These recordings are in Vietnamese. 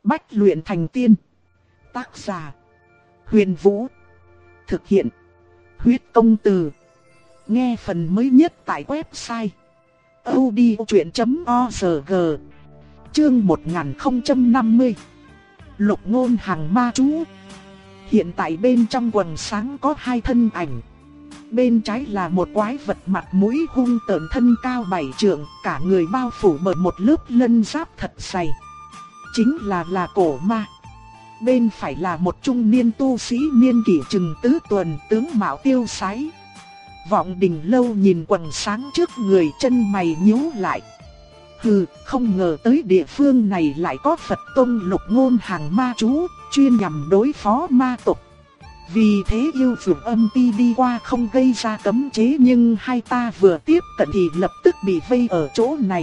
Bách luyện thành tiên. Tác giả: Huyền Vũ. Thực hiện: Huyết Công Từ. Nghe phần mới nhất tại website audiochuyện.org. Chương 1050. Lục Ngôn Hàng Ma Chú. Hiện tại bên trong quần sáng có hai thân ảnh. Bên trái là một quái vật mặt mũi hung tợn, thân cao 7 trượng, cả người bao phủ bởi một lớp lân giáp thật dày. Chính là cổ ma. Bên phải là một trung niên tu sĩ niên kỷ chừng tứ tuần, tướng mạo tiêu sái. Vọng Đình Lâu nhìn quần sáng trước người, chân mày nhíu lại. Hừ, không ngờ tới địa phương này lại có Phật Tông Lục Ngôn Hàng Ma Chú, chuyên nhằm đối phó ma tộc. Vì thế yêu phượng âm ti đi qua không gây ra cấm chế, nhưng hai ta vừa tiếp cận thì lập tức bị vây ở chỗ này.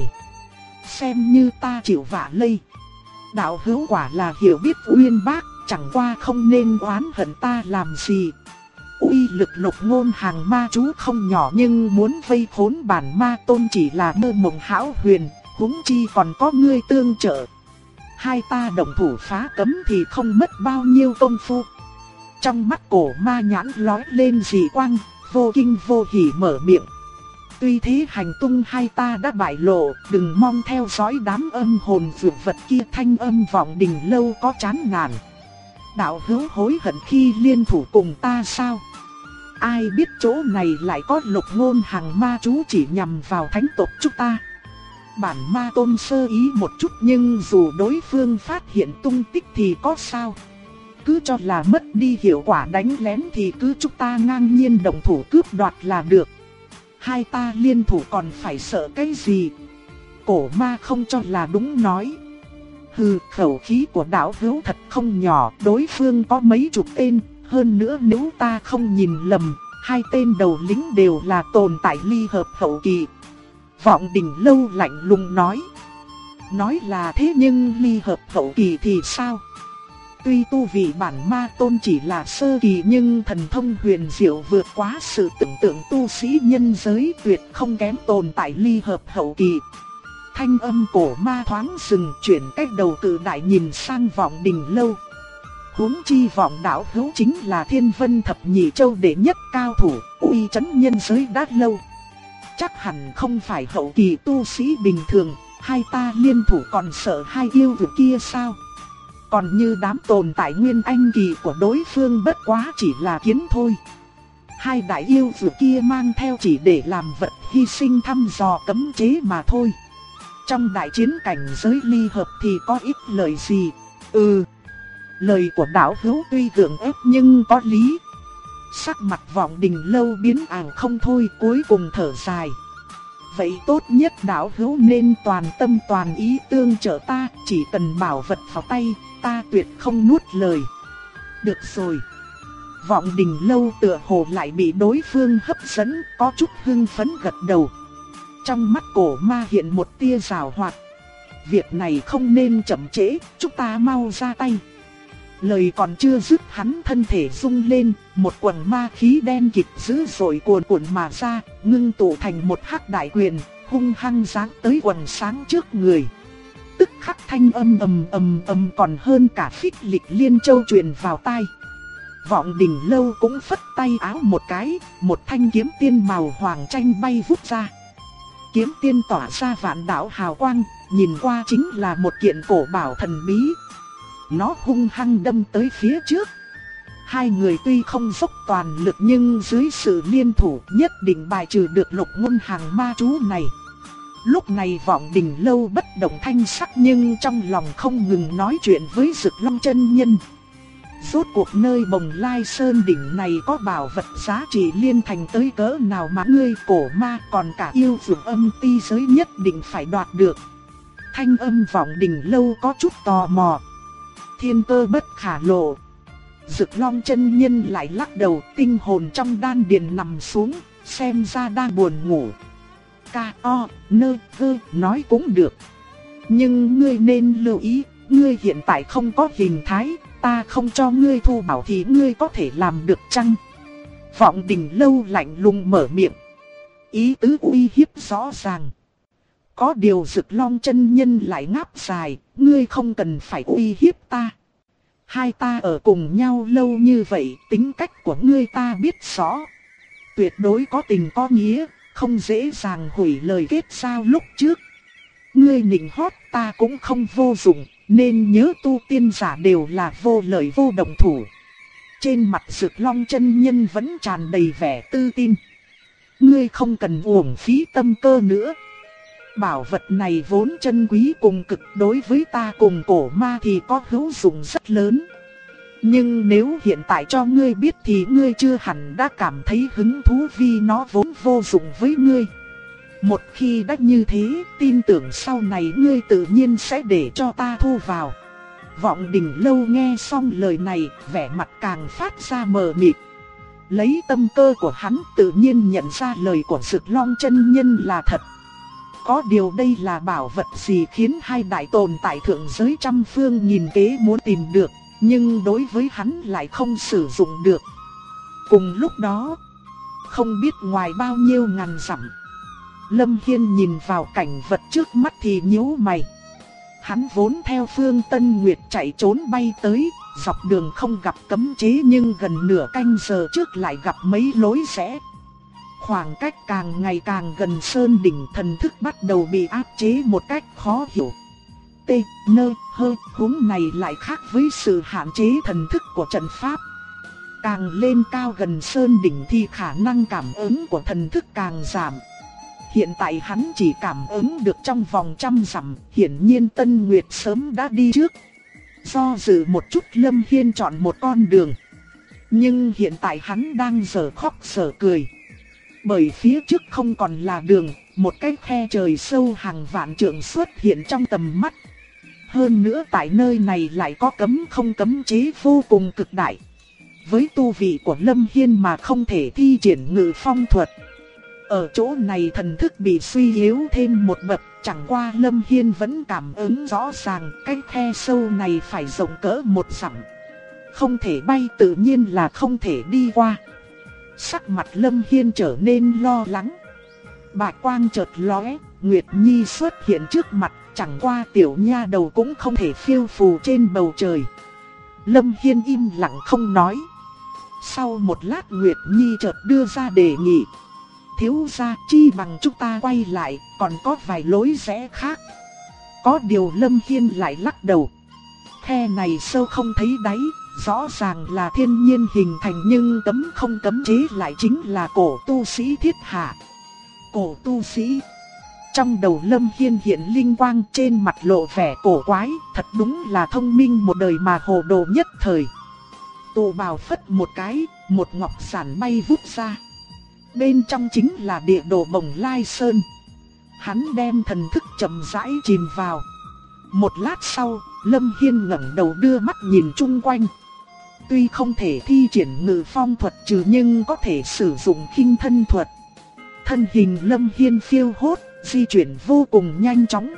Xem như ta chịu vạ lây. Đạo hữu quả là hiểu biết uyên bác, chẳng qua không nên oán hận ta làm gì. Uy lực Lục Ngôn Hàng Ma Chú không nhỏ, nhưng muốn vây khốn bản ma tôn chỉ là mơ mộng hão huyền, huống chi còn có ngươi tương trợ. Hai ta đồng thủ phá cấm thì không mất bao nhiêu công phu. Trong mắt cổ ma nhãn lóe lên dị quang, vô kinh vô hỉ mở miệng. Tuy thế hành tung hai ta đã bại lộ, đừng mong theo dõi đám âm hồn dược vật kia. Thanh âm Vọng Đình Lâu có chán nản. Đạo hữu hối hận khi liên thủ cùng ta sao? Ai biết chỗ này lại có Lục Ngôn Hàng Ma Chú chỉ nhằm vào thánh tộc chúng ta. Bản ma tôn sơ ý một chút, nhưng dù đối phương phát hiện tung tích thì có sao? Cứ cho là mất đi hiệu quả đánh lén thì cứ chúng ta ngang nhiên động thủ cướp đoạt là được. Hai ta liên thủ còn phải sợ cái gì? Cổ ma không cho là đúng nói. Hừ, khẩu khí của đạo hữu thật không nhỏ, đối phương có mấy chục tên, hơn nữa nếu ta không nhìn lầm, hai tên đầu lính đều là tồn tại ly hợp hậu kỳ. Vọng Đình Lâu lạnh lùng nói. Nói là thế nhưng ly hợp hậu kỳ thì sao? Tuy tu vị bản ma tôn chỉ là sơ kỳ, nhưng thần thông huyền diệu vượt quá sự tưởng tượng tu sĩ nhân giới, tuyệt không kém tồn tại ly hợp hậu kỳ. Thanh âm cổ ma thoáng dừng, chuyển cách đầu cự đại nhìn sang Vọng Đình Lâu. Huống chi Vọng đạo hữu chính là Thiên Vân Thập Nhị Châu đệ nhất cao thủ, uy chấn nhân giới đã lâu. Chắc hẳn không phải hậu kỳ tu sĩ bình thường, hai ta liên thủ còn sợ hai yêu vực kia sao? Còn như đám tồn tại nguyên anh kỳ của đối phương bất quá chỉ là kiến thôi. Hai đại yêu vực kia mang theo chỉ để làm vật hy sinh thăm dò cấm chế mà thôi. Trong đại chiến cảnh giới ly hợp thì có ích lợi gì? Lời của đạo hữu tuy gượng ép nhưng có lý. Sắc mặt Vọng Đình Lâu biến ảo không thôi, cuối cùng thở dài. Vậy tốt nhất đạo hữu nên toàn tâm toàn ý tương trợ ta, chỉ cần bảo vật vào tay, ta tuyệt không nuốt lời. Được rồi. Vọng Đình Lâu tựa hồ lại bị đối phương hấp dẫn, có chút hưng phấn gật đầu. Trong mắt cổ ma hiện một tia giảo hoạt. Việc này không nên chậm trễ, chúng ta mau ra tay. Lời còn chưa dứt, hắn thân thể rung lên, một quầng ma khí đen kịt dữ dội cuồn cuộn mà ra, ngưng tụ thành một hắc đại quyền, hung hăng giáng tới quầng sáng trước người. Tức khắc thanh âm ầm còn hơn cả phích lịch liên châu truyền vào tai. Vọng Đình Lâu cũng phất tay áo một cái, một thanh kiếm tiên màu hoàng chanh bay vút ra. Kiếm tiên tỏa ra vạn đạo hào quang, nhìn qua chính là một kiện cổ bảo thần bí. Nó hung hăng đâm tới phía trước. Hai người tuy không dốc toàn lực nhưng dưới sự liên thủ nhất định bài trừ được Lục Ngôn Hàng Ma Chú này. Lúc này Vọng Đình Lâu bất động thanh sắc, nhưng trong lòng không ngừng nói chuyện với Dực Long chân nhân. Rốt cuộc nơi Bồng Lai Sơn đỉnh này có bảo vật giá trị liên thành tới cỡ nào mà ngươi cổ ma còn cả yêu phượng âm ti giới nhất định phải đoạt được. Thanh âm Vọng Đình Lâu có chút tò mò. Thiên cơ bất khả lộ. Dực Long chân nhân lại lắc đầu, tinh hồn trong đan điền nằm xuống, xem ra đang buồn ngủ. Nói cũng được. Nhưng ngươi nên lưu ý, ngươi hiện tại không có hình thái, ta không cho ngươi thu bảo thì ngươi có thể làm được chăng? Vọng Đình Lâu lạnh lùng mở miệng. Ý tứ uy hiếp rõ ràng. Có điều Dực Long chân nhân lại ngáp dài, ngươi không cần phải uy hiếp ta. Hai ta ở cùng nhau lâu như vậy, tính cách của ngươi ta biết rõ. Tuyệt đối có tình có nghĩa, không dễ dàng hủy lời kết giao lúc trước. Ngươi nịnh hót ta cũng không vô dụng, nên nhớ tu tiên giả đều là vô lợi vô động thủ. Trên mặt Dực Long chân nhân vẫn tràn đầy vẻ tự tin. Ngươi không cần uổng phí tâm cơ nữa. Bảo vật này vốn chân quý cùng cực, đối với ta cùng cổ ma thì có hữu dụng rất lớn. Nhưng nếu hiện tại cho ngươi biết thì ngươi chưa hẳn đã cảm thấy hứng thú, vì nó vốn vô dụng với ngươi. Một khi đã như thế, tin tưởng sau này ngươi tự nhiên sẽ để cho ta thu vào. Vọng Đình Lâu nghe xong lời này, vẻ mặt càng phát ra mờ mịt. Lấy tâm cơ của hắn tự nhiên nhận ra lời của Dực Long chân nhân là thật. Có điều đây là bảo vật gì khiến hai đại tồn tại thượng giới trăm phương nghìn kế muốn tìm được, nhưng đối với hắn lại không sử dụng được. Cùng lúc đó, không biết ngoài bao nhiêu ngàn dặm, Lâm Hiên nhìn vào cảnh vật trước mắt thì nhíu mày. Hắn vốn theo phương Tân Nguyệt chạy trốn bay tới, dọc đường không gặp cấm chế nhưng gần nửa canh giờ trước lại gặp mấy lối rẽ. Khoảng cách càng ngày càng gần sơn đỉnh, thần thức bắt đầu bị áp chế một cách khó hiểu. Huống này lại khác với sự hạn chế thần thức của trận pháp. Càng lên cao gần sơn đỉnh thì khả năng cảm ứng của thần thức càng giảm. Hiện tại hắn chỉ cảm ứng được trong vòng 100 dặm, hiển nhiên Tân Nguyệt sớm đã đi trước. Do dự một chút, Lâm Hiên chọn một con đường. Nhưng hiện tại hắn đang dở khóc dở cười. Bởi phía trước không còn là đường, một cái khe trời sâu hàng vạn trượng xuất hiện trong tầm mắt. Hơn nữa tại nơi này lại có cấm không cấm chế vô cùng cực đại. Với tu vị của Lâm Hiên mà không thể thi triển ngự phong thuật. Ở chỗ này thần thức bị suy yếu thêm một bậc, chẳng qua Lâm Hiên vẫn cảm ứng rõ ràng cái khe sâu này phải rộng cỡ 1 dặm. Không thể bay tự nhiên là không thể đi qua. Sắc mặt Lâm Hiên trở nên lo lắng. Bạch quang chợt lóe, Nguyệt Nhi xuất hiện trước mặt, chẳng qua tiểu nha đầu cũng không thể phiêu phù trên bầu trời. Lâm Hiên im lặng không nói. Sau một lát Nguyệt Nhi chợt đưa ra đề nghị. Thiếu gia, chi bằng chúng ta quay lại, còn có vài lối rẽ khác. Có điều Lâm Hiên lại lắc đầu. Khe này sâu không thấy đáy, rõ ràng là thiên nhiên hình thành nhưng cấm không cấm chế lại chính là cổ tu sĩ thiết hạ. Cổ tu sĩ. Trong đầu Lâm Hiên hiện linh quang, trên mặt lộ vẻ cổ quái, thật đúng là thông minh một đời mà hồ đồ nhất thời. Tụ bào phất một cái, một ngọc giản bay vút ra. Bên trong chính là địa đồ Bồng Lai Sơn. Hắn đem thần thức chậm rãi chìm vào. Một lát sau, Lâm Hiên ngẩng đầu đưa mắt nhìn chung quanh. Tuy không thể thi triển ngự phong thuật trừ nhưng có thể sử dụng khinh thân thuật. Thân hình Lâm Hiên phiêu hốt, di chuyển vô cùng nhanh chóng.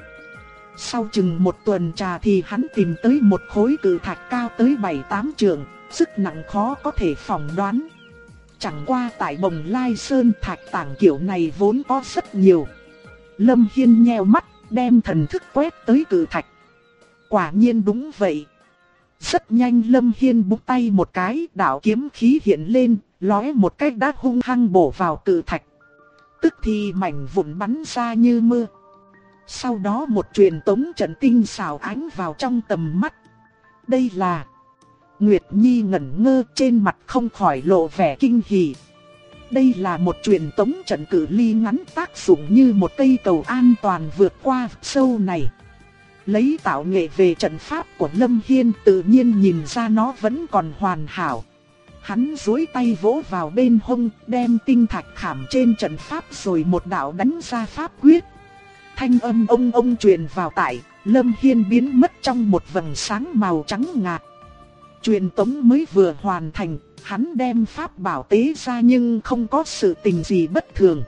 Sau chừng một tuần trà thì hắn tìm tới một khối cự thạch cao tới 7-8 trượng, sức nặng khó có thể phỏng đoán. Chẳng qua tại Bồng Lai Sơn thạch tảng kiểu này vốn có rất nhiều. Lâm Hiên nheo mắt, đem thần thức quét tới cự thạch. Quả nhiên đúng vậy. Rất nhanh Lâm Hiên búng tay một cái, đạo kiếm khí hiện lên, lóe một cách đã hung hăng bổ vào cự thạch. Tức thì mảnh vụn bắn ra như mưa. Sau đó một truyền tống trận tinh xảo ánh vào trong tầm mắt. Đây là... Nguyệt Nhi ngẩn ngơ, trên mặt không khỏi lộ vẻ kinh hỉ. Đây là một truyền tống trận cự ly ngắn, tác dụng như một cây cầu an toàn vượt qua vực sâu này. Lấy tạo nghệ về trận pháp của Lâm Hiên, tự nhiên nhìn ra nó vẫn còn hoàn hảo. Hắn duỗi tay vỗ vào bên hông, đem tinh thạch khảm trên trận pháp rồi một đạo đánh ra pháp quyết. Thanh âm ông truyền vào tai, Lâm Hiên biến mất trong một vầng sáng màu trắng ngạt. Truyền tống mới vừa hoàn thành, hắn đem pháp bảo tế ra nhưng không có sự tình gì bất thường.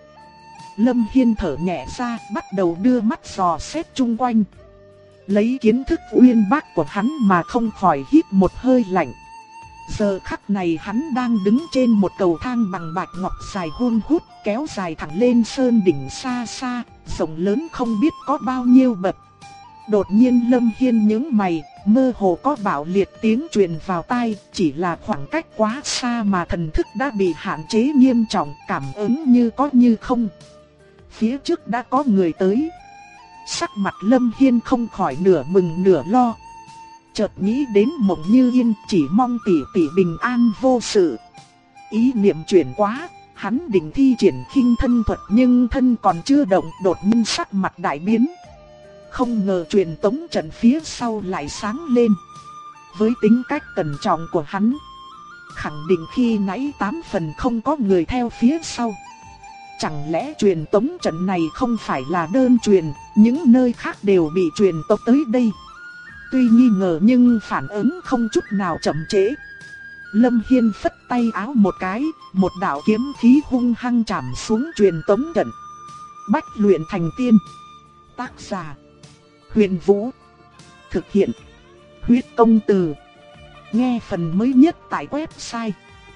Lâm Hiên thở nhẹ ra, bắt đầu đưa mắt dò xét chung quanh. Lấy kiến thức uyên bác của hắn mà không khỏi hít một hơi lạnh. Giờ khắc này hắn đang đứng trên một cầu thang bằng bạch ngọc dài hun hút, kéo dài thẳng lên sơn đỉnh xa xa, rộng lớn không biết có bao nhiêu bậc. Đột nhiên Lâm Hiên nhướng mày, mơ hồ có bạo liệt tiếng truyền vào tai, chỉ là khoảng cách quá xa mà thần thức đã bị hạn chế nghiêm trọng, cảm ứng như có như không. Phía trước đã có người tới. Sắc mặt Lâm Hiên không khỏi nửa mừng nửa lo. Chợt nghĩ đến Mộng Như Yên, chỉ mong tỷ tỷ bình an vô sự. Ý niệm chuyển quá, hắn định thi triển khinh thân thuật nhưng thân còn chưa động, đột nhiên sắc mặt đại biến. Không ngờ truyền tống trận phía sau lại sáng lên. Với tính cách cẩn trọng của hắn, khẳng định khi nãy 8 phần không có người theo phía sau. Chẳng lẽ truyền tống trận này không phải là đơn truyền, những nơi khác đều bị truyền tống tới đây. Tuy nghi ngờ nhưng phản ứng không chút nào chậm trễ. Lâm Hiên phất tay áo một cái, một đạo kiếm khí hung hăng chạm xuống truyền tống trận. Bách luyện thành tiên. Tác giả: Huyền Vũ. Thực hiện: Huyết Công Từ. Nghe phần mới nhất tại website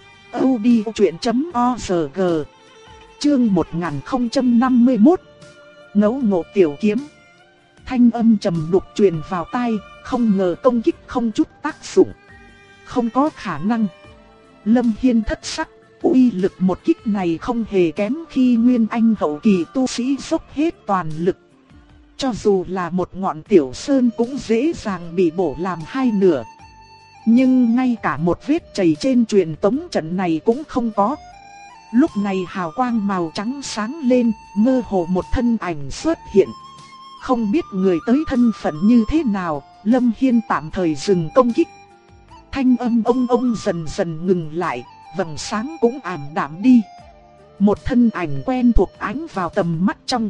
audiochuyện.org. Chương 1051. Ngẫu ngộ tiểu kiếm. Thanh âm trầm đục truyền vào tai, không ngờ công kích không chút tác dụng. Không có khả năng. Lâm Hiên thất sắc, uy lực một kích này không hề kém khi Nguyên Anh hậu kỳ tu sĩ dốc hết toàn lực. Cho dù là một ngọn tiểu sơn cũng dễ dàng bị bổ làm hai nửa. Nhưng ngay cả một vết chảy trên truyền tống trận này cũng không có. Lúc này hào quang màu trắng sáng lên, mơ hồ một thân ảnh xuất hiện. Không biết người tới thân phận như thế nào, Lâm Hiên tạm thời dừng công kích. Thanh âm ông dần dần ngừng lại, vầng sáng cũng ảm đạm đi. Một thân ảnh quen thuộc ánh vào tầm mắt trong.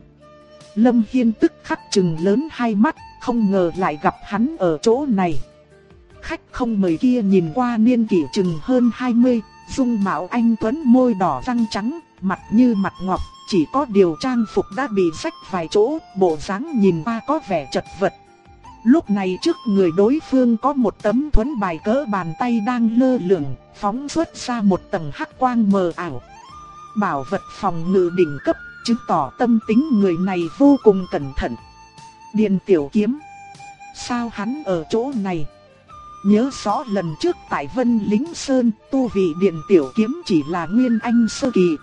Lâm Hiên tức khắc trừng lớn hai mắt, không ngờ lại gặp hắn ở chỗ này. Khách không mời kia nhìn qua niên kỷ chừng hơn 20, dung mạo anh tuấn, môi đỏ răng trắng, mặt như mặt ngọc, chỉ có điều trang phục đã bị rách vài chỗ, bộ dáng nhìn qua có vẻ chật vật. Lúc này trước người đối phương có một tấm thuẫn bài cỡ bàn tay đang lơ lửng, phóng xuất ra một tầng hắc quang mờ ảo. Bảo vật phòng ngự đỉnh cấp, chứng tỏ tâm tính người này vô cùng cẩn thận. Điền Tiểu Kiếm. Sao hắn ở chỗ này? Nhớ rõ lần trước tại Vân Lính Sơn, tu vị Điền Tiểu Kiếm chỉ là Nguyên Anh sơ kỳ.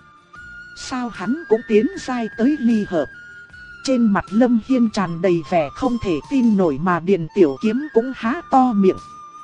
Sao hắn cũng tiến giai tới ly hợp? Trên mặt Lâm Hiên tràn đầy vẻ không thể tin nổi mà Điền Tiểu Kiếm cũng há to miệng.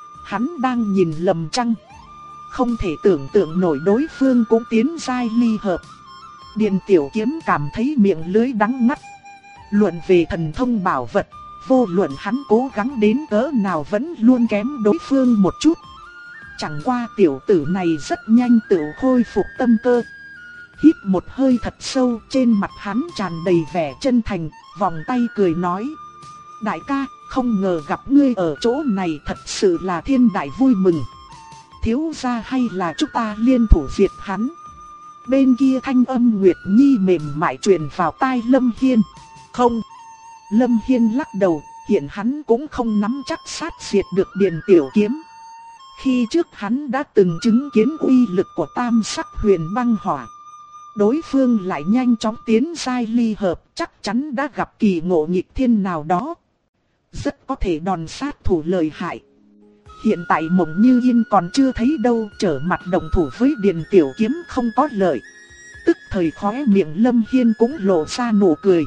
Hắn đang nhìn lầm chăng? Không thể tưởng tượng nổi đối phương cũng tiến giai ly hợp. Điền Tiểu Kiếm cảm thấy miệng lưỡi đắng ngắt. Luận về thần thông bảo vật, vô luận hắn cố gắng đến cỡ nào vẫn luôn kém đối phương một chút. Chẳng qua tiểu tử này rất nhanh tự khôi phục tâm cơ. Hít một hơi thật sâu, trên mặt hắn tràn đầy vẻ chân thành, vòng tay cười nói: Đại ca, không ngờ gặp ngươi ở chỗ này, thật sự là thiên đại vui mừng. Thiếu gia hay là chúng ta liên thủ diệt hắn? Bên kia thanh âm Nguyệt Nhi mềm mại truyền vào tai Lâm Hiên. Không. Lâm Hiên lắc đầu, hiện hắn cũng không nắm chắc sát diệt được Điền Tiểu Kiếm. Khi trước hắn đã từng chứng kiến uy lực của tam sắc huyền băng hỏa. Đối phương lại nhanh chóng tiến giai ly hợp, chắc chắn đã gặp kỳ ngộ nghịch thiên nào đó. Rất có thể đòn sát thủ lợi hại. Hiện tại Mộng Như Yên còn chưa thấy đâu, trở mặt đồng thủ với Điền Tiểu Kiếm không có lợi. Tức thời khóe miệng Lâm Hiên cũng lộ ra nụ cười.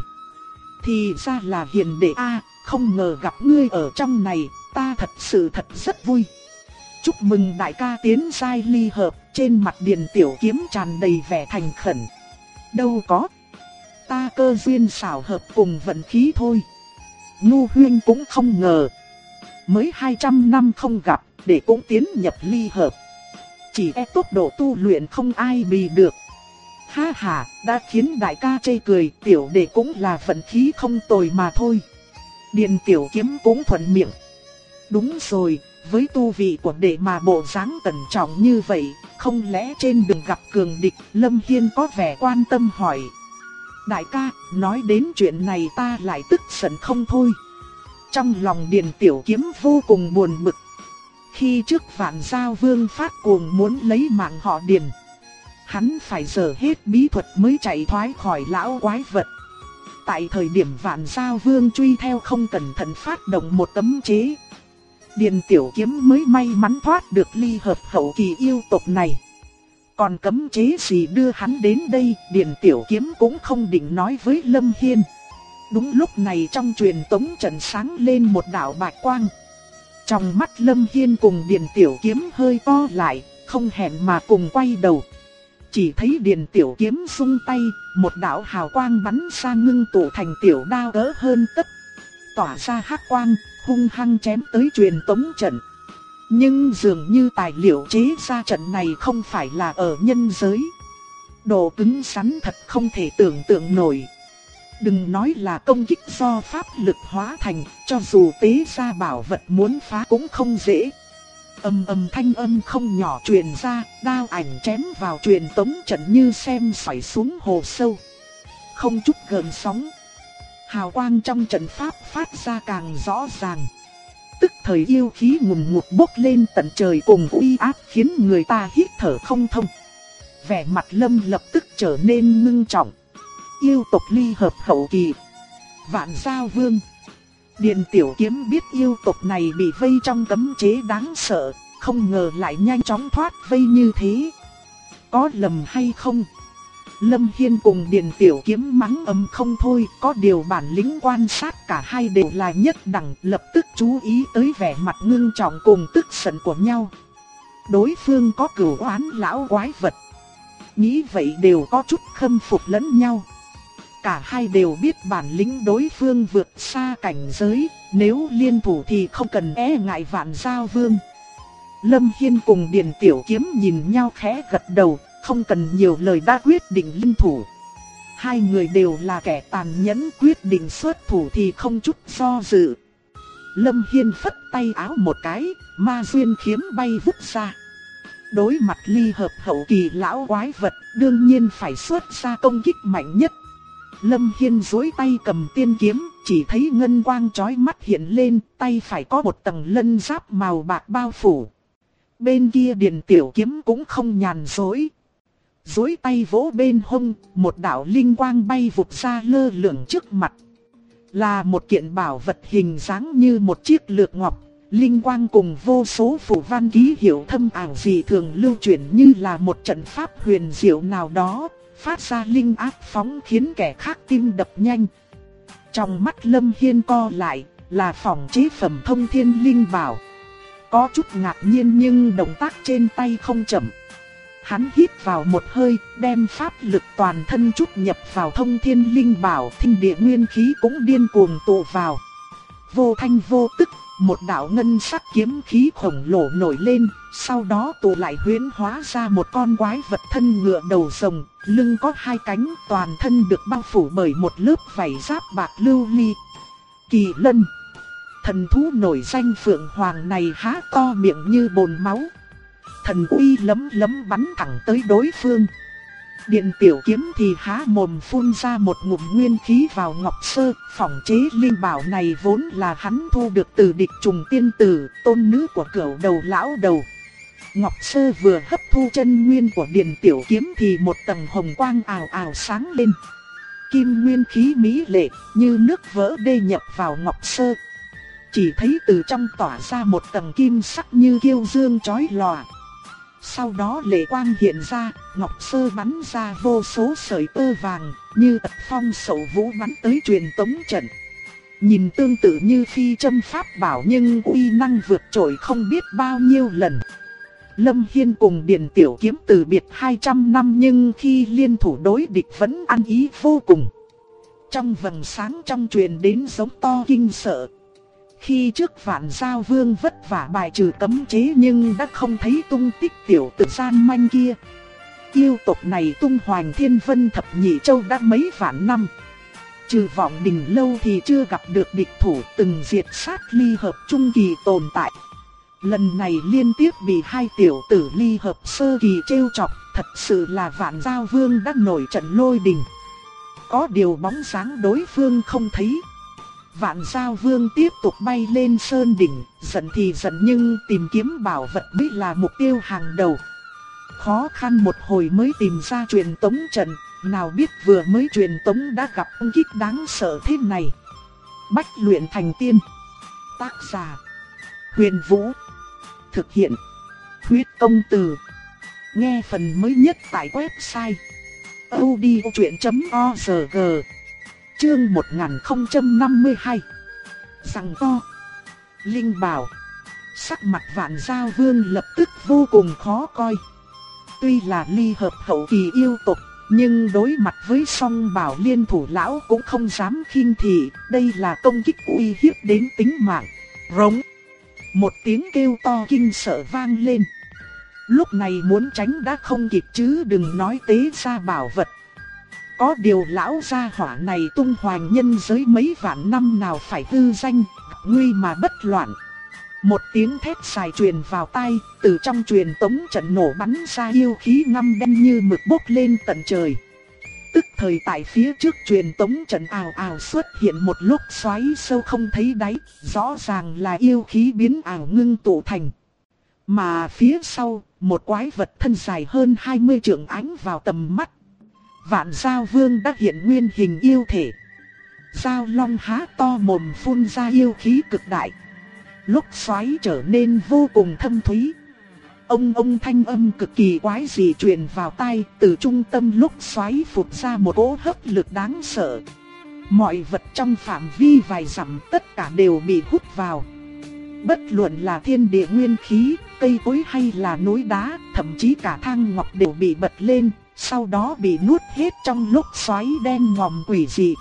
Thì ra là hiền đệ a, không ngờ gặp ngươi ở trong này, ta thật sự rất vui. Chúc mừng đại ca tiến giai ly hợp. Trên mặt Điền Tiểu Kiếm tràn đầy vẻ thành khẩn. Đâu có, ta cơ duyên xảo hợp cùng vận khí thôi. Ngu huynh cũng không ngờ, mới 200 năm không gặp, để cũng tiến nhập ly hợp. Chỉ e tốc độ tu luyện không ai bì được. Ha ha, đã khiến đại ca chê cười, tiểu đệ cũng là vận khí không tồi mà thôi. Điền Tiểu Kiếm cũng thuận miệng. Đúng rồi, với tu vị của đệ mà bộ dáng cẩn trọng như vậy, không lẽ trên đường gặp cường địch? Lâm Hiên có vẻ quan tâm hỏi. Đại ca, nói đến chuyện này ta lại tức giận không thôi. Trong lòng Điền Tiểu Kiếm vô cùng buồn bực. Khi trước Vạn Giao Vương phát cuồng muốn lấy mạng họ Điền, hắn phải dở hết bí thuật mới chạy thoát khỏi lão quái vật. Tại thời điểm Vạn Giao Vương truy theo không cẩn thận phát động một cấm chế, Điền Tiểu Kiếm mới may mắn thoát được ly hợp hậu kỳ yêu tộc này. Còn cấm chế gì đưa hắn đến đây, Điền Tiểu Kiếm cũng không định nói với Lâm Hiên. Đúng lúc này trong truyền tống trận sáng lên một đạo bạch quang. Trong mắt Lâm Hiên cùng Điền Tiểu Kiếm hơi to lại, không hẹn mà cùng quay đầu. Chỉ thấy Điền Tiểu Kiếm vung tay, một đạo hào quang bắn ra ngưng tụ thành tiểu đao cỡ hơn tấc, tỏa ra hắc quang, hung hăng chém tới truyền tống trận. Nhưng dường như tài liệu chế ra trận này không phải là ở nhân giới. Độ cứng rắn thật không thể tưởng tượng nổi. Đừng nói là công kích do pháp lực hóa thành, cho dù tế ra bảo vật muốn phá cũng không dễ. Ầm ầm thanh âm không nhỏ truyền ra, đao ảnh chém vào truyền tống trận như xem xoáy xuống hồ sâu. Không chút gợn sóng. Hào quang trong trận pháp phát ra càng rõ ràng. Tức thời yêu khí ngùn ngụt bốc lên tận trời cùng uy áp khiến người ta hít thở không thông. Vẻ mặt Lâm lập tức trở nên ngưng trọng. Yêu tộc ly hợp hậu kỳ, Vạn Giao Vương. Điền Tiểu Kiếm biết yêu tộc này bị vây trong cấm chế đáng sợ, không ngờ lại nhanh chóng thoát vây như thế. Có lầm hay không? Lâm Hiên cùng Điền Tiểu Kiếm mắng ầm không thôi, có điều bản lĩnh quan sát cả hai đều là nhất đẳng, lập tức chú ý tới vẻ mặt ngưng trọng cùng tức giận của nhau. Đối phương có cửu oán lão quái vật, nghĩ vậy đều có chút khâm phục lẫn nhau. Cả hai đều biết bản lĩnh đối phương vượt xa cảnh giới, nếu liên thủ thì không cần e ngại Vạn Giao Vương. Lâm Hiên cùng Điền Tiểu Kiếm nhìn nhau khẽ gật đầu, không cần nhiều lời đã quyết định liên thủ. Hai người đều là kẻ tàn nhẫn, quyết định xuất thủ thì không chút do dự. Lâm Hiên phất tay áo một cái, ma duyên kiếm bay vút ra. Đối mặt ly hợp hậu kỳ lão quái vật, đương nhiên phải xuất ra công kích mạnh nhất. Lâm Hiên duỗi tay cầm tiên kiếm, chỉ thấy ngân quang chói mắt hiện lên, tay phải có một tầng lân giáp màu bạc bao phủ. Bên kia Điền Tiểu Kiếm cũng không nhàn rỗi. Duỗi tay vỗ bên hông, một đạo linh quang bay vụt ra lơ lửng trước mặt. Là một kiện bảo vật hình dáng như một chiếc lược ngọc, linh quang cùng vô số phù văn ký hiệu thâm ảo dị thường lưu chuyển như là một trận pháp huyền diệu nào đó, phát ra linh áp phóng khiến kẻ khác tim đập nhanh. Trong mắt Lâm Hiên co lại, là phòng chế phẩm thông thiên linh bảo. Có chút ngạc nhiên nhưng động tác trên tay không chậm. Hắn hít vào một hơi, đem pháp lực toàn thân trút nhập vào thông thiên linh bảo, thiên địa nguyên khí cũng điên cuồng tụ vào. Vô thanh vô tức, một đạo ngân sắc kiếm khí khổng lồ nổi lên, sau đó tụ lại huyễn hóa ra một con quái vật thân ngựa đầu rồng, lưng có hai cánh, toàn thân được bao phủ bởi một lớp vảy giáp bạc lưu ly. Kỳ Lân, thần thú nổi danh Phượng Hoàng này há to miệng như bồn máu. Thần uy lấm lấm bắn thẳng tới đối phương. Điền Tiểu Kiếm thì há mồm phun ra một ngụm nguyên khí vào ngọc sơ. Phỏng chế linh bảo này vốn là hắn thu được từ Địch Trùng tiên tử, tôn nữ của Cửu Đầu lão đầu. Ngọc sơ vừa hấp thu chân nguyên của Điền Tiểu Kiếm thì một tầng hồng quang ào ào sáng lên. Kim nguyên khí mỹ lệ như nước vỡ đê nhập vào ngọc sơ. Chỉ thấy từ trong tỏa ra một tầng kim sắc như kiêu dương chói lòa. Sau đó lệ quang hiện ra, ngọc sơ bắn ra vô số sợi tơ vàng, như tật phong sầu vũ bắn tới truyền tống trận. Nhìn tương tự như phi châm pháp bảo nhưng uy năng vượt trội không biết bao nhiêu lần. Lâm Hiên cùng Điền Tiểu Kiếm từ biệt 200 năm nhưng khi liên thủ đối địch vẫn ăn ý vô cùng. Trong vầng sáng trong truyền đến giống to kinh sợ. Khi trước Vạn Giao Vương vất vả bài trừ cấm chế nhưng đã không thấy tung tích tiểu tử gian manh kia. Yêu tộc này tung hoành thiên vân thập nhị châu đã mấy vạn năm. Trừ Vọng Đình lâu thì chưa gặp được địch thủ, từng diệt sát ly hợp trung kỳ tồn tại. Lần này liên tiếp bị hai tiểu tử ly hợp sơ kỳ trêu chọc, thật sự là Vạn Giao Vương đã nổi trận lôi đình. Có điều bóng dáng đối phương không thấy. Vạn Giao Vương tiếp tục bay lên sơn đỉnh, giận thì giận nhưng tìm kiếm bảo vật mới là mục tiêu hàng đầu. Khó khăn một hồi mới tìm ra truyền tống trận, nào biết vừa mới truyền tống đã gặp công kích đáng sợ thế này. Bách luyện thành tiên. Tác giả: Huyền Vũ. Thực hiện: Huyết Công Từ. Nghe phần mới nhất tại website audiochuyện.org. Chương 1052. Rằng to. Linh bảo. Sắc mặt Vạn Giao Vương lập tức vô cùng khó coi. Tuy là ly hợp hậu kỳ yêu tộc, nhưng đối mặt với Song Bảo Liên thủ lão cũng không dám khinh thị, đây là công kích uy hiếp đến tính mạng. Rống. Một tiếng kêu to kinh sợ vang lên. Lúc này muốn tránh đã không kịp chứ đừng nói tế ra bảo vật. Có điều lão gia hỏa này tung hoành nhân giới mấy vạn năm nào phải hư danh, nguy mà bất loạn. Một tiếng thét dài truyền vào tai, từ trong truyền tống trận nổ bắn ra yêu khí ngăm đen như mực bốc lên tận trời. Tức thời tại phía trước truyền tống trận ào ào xuất hiện một lúc xoáy sâu không thấy đáy, rõ ràng là yêu khí biến ảo ngưng tụ thành. Mà phía sau, một quái vật thân dài hơn 20 trượng ánh vào tầm mắt. Vạn Giao Vương đã hiện nguyên hình yêu thể. Giao long há to mồm phun ra yêu khí cực đại. Lúc xoáy trở nên vô cùng thâm thúy. Ông thanh âm cực kỳ quái dị truyền vào tai, từ trung tâm lúc xoáy phụt ra một cỗ hấp lực đáng sợ. Mọi vật trong phạm vi vài dặm tất cả đều bị hút vào. Bất luận là thiên địa nguyên khí, cây cối hay là núi đá, thậm chí cả thang ngọc đều bị bật lên, sau đó bị nuốt hết trong lúc xoáy đen ngòm quỷ dị.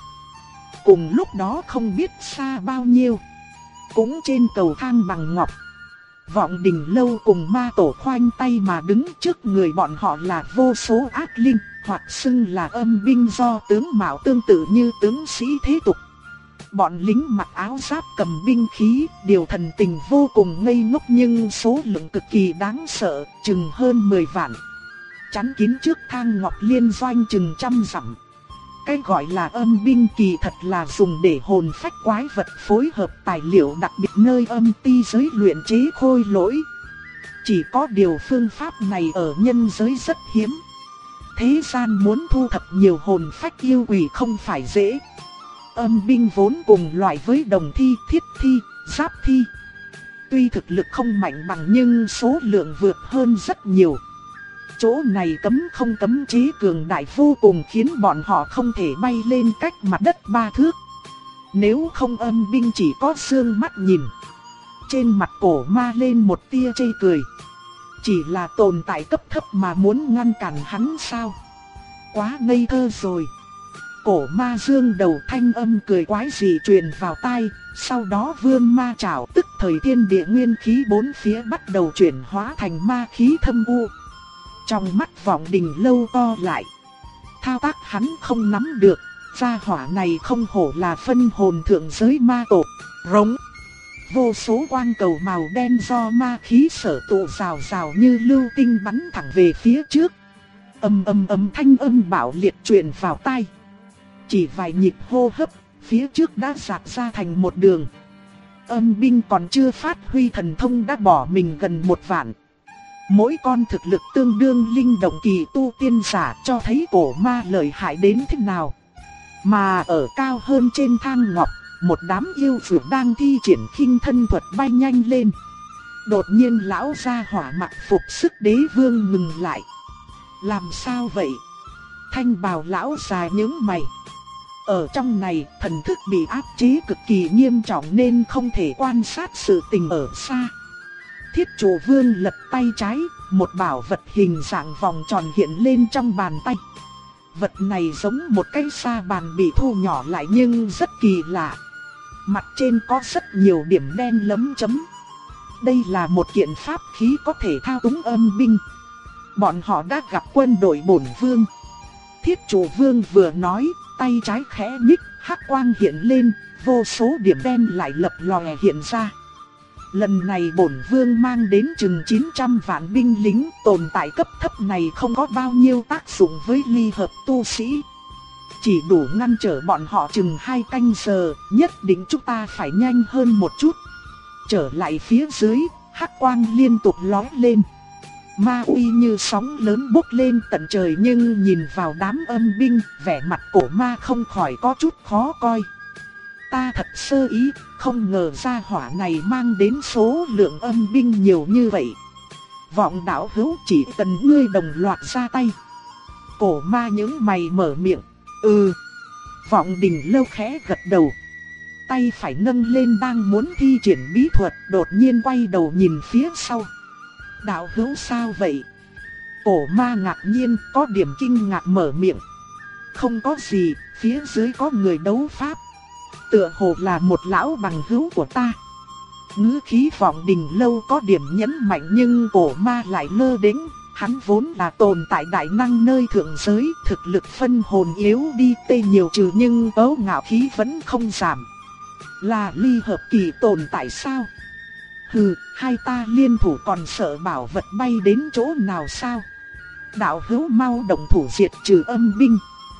Cùng lúc đó không biết xa bao nhiêu, cũng trên cầu thang bằng ngọc, Vọng Đình Lâu cùng ma tổ khoanh tay mà đứng, trước người bọn họ là vô số ác linh, hoặc xưng là âm binh do tướng mạo tương tự như tướng sĩ thế tục. Bọn lính mặc áo giáp cầm binh khí, điều thần tình vô cùng ngây ngốc nhưng số lượng cực kỳ đáng sợ, chừng hơn 10 vạn. Chắn kín trước thang ngọc liên doanh chừng trăm dặm. Cái gọi là âm binh kỳ thật là dùng để hồn phách quái vật phối hợp tài liệu đặc biệt nơi âm ti giới luyện chế khôi lỗi. Chỉ có điều phương pháp này ở nhân giới rất hiếm. Thế gian muốn thu thập nhiều hồn phách yêu quỷ không phải dễ. Âm binh vốn cùng loại với đồng thi, thiết thi, giáp thi. Tuy thực lực không mạnh bằng nhưng số lượng vượt hơn rất nhiều. Chỗ này cấm không cấm chế cường đại vô cùng khiến bọn họ không thể bay lên cách mặt đất 3 thước. Nếu không âm binh chỉ có xương mắt nhìn. Trên mặt cổ ma lên một tia chê cười. Chỉ là tồn tại cấp thấp mà muốn ngăn cản hắn sao? Quá ngây thơ rồi. Cổ ma dương đầu thanh âm cười quái dị truyền vào tai, sau đó vươn ma trảo, tức thời thiên địa nguyên khí bốn phía bắt đầu chuyển hóa thành ma khí thâm u. Trong mắt Vọng Đình Lâu co lại. Thao tác hắn không nắm được, gia hỏa này không hổ là phân hồn thượng giới ma tộc. Rống. Vô số quang cầu màu đen do ma khí sở tụ rào rào như lưu tinh bắn thẳng về phía trước. Thanh âm bạo liệt truyền vào tai. Chỉ vài nhịp hô hấp, phía trước đã rạc ra thành một đường. Âm binh còn chưa phát huy thần thông đã bỏ mình gần 1 vạn. Mỗi con thực lực tương đương linh động kỳ tu tiên giả, cho thấy cổ ma lợi hại đến thế nào. Mà ở cao hơn trên thang ngọc, một đám yêu dược đang thi triển khinh thân thuật bay nhanh lên. Đột nhiên lão gia hỏa mặc phục sức đế vương ngừng lại. Làm sao vậy? Thanh bào lão già nhướng mày. Ở trong này, thần thức bị áp chế cực kỳ nghiêm trọng nên không thể quan sát sự tình ở xa. Thiết Trụ Vương lật tay trái, một bảo vật hình dạng vòng tròn hiện lên trong bàn tay. Vật này giống một cái sa bàn bị thu nhỏ lại nhưng rất kỳ lạ. Mặt trên có rất nhiều điểm đen lấm chấm. Đây là một kiện pháp khí có thể thao túng âm binh. Bọn họ đã gặp quân đội bổn vương. Thiết Trụ Vương vừa nói, tay trái khẽ nhích, hắc quang hiện lên, vô số điểm đen lại lập lòe hiện ra. Lần này bổn vương mang đến chừng 900 vạn binh lính, tồn tại cấp thấp này không có bao nhiêu tác dụng với ly hợp tu sĩ. chỉ đủ ngăn trở bọn họ chừng 2 canh giờ, nhất định chúng ta phải nhanh hơn một chút. Trở lại phía dưới, hắc quang liên tục lóe lên. Ma uy như sóng lớn bốc lên tận trời, nhưng nhìn vào đám âm binh, vẻ mặt cổ ma không khỏi có chút khó coi. Ta thật sơ ý, không ngờ gia hỏa này mang đến số lượng âm binh nhiều như vậy. Vọng đạo hữu, chỉ cần ngươi đồng loạt ra tay. Cổ ma những mày mở miệng. Vọng Đình Lâu khẽ gật đầu. Tay phải nâng lên đang muốn thi triển bí thuật, đột nhiên quay đầu nhìn phía sau. Đạo hữu sao vậy? Cổ ma ngạc nhiên, có điểm kinh ngạc mở miệng. Không có gì, phía dưới có người đấu pháp. Tựa hồ là một lão bằng hữu của ta. Ngữ khí Vọng Đình Lâu có điểm nhấn mạnh, nhưng cổ ma lại lơ đễnh. Hắn vốn là tồn tại đại năng nơi thượng giới, thực lực phân hồn yếu đi tê nhiều trừ, nhưng bấu ngạo khí vẫn không giảm. Là ly hợp kỳ tồn tại sao? Hừ, hai ta liên thủ còn sợ bảo vật bay đến chỗ nào sao? Đạo hữu mau động thủ diệt trừ âm binh.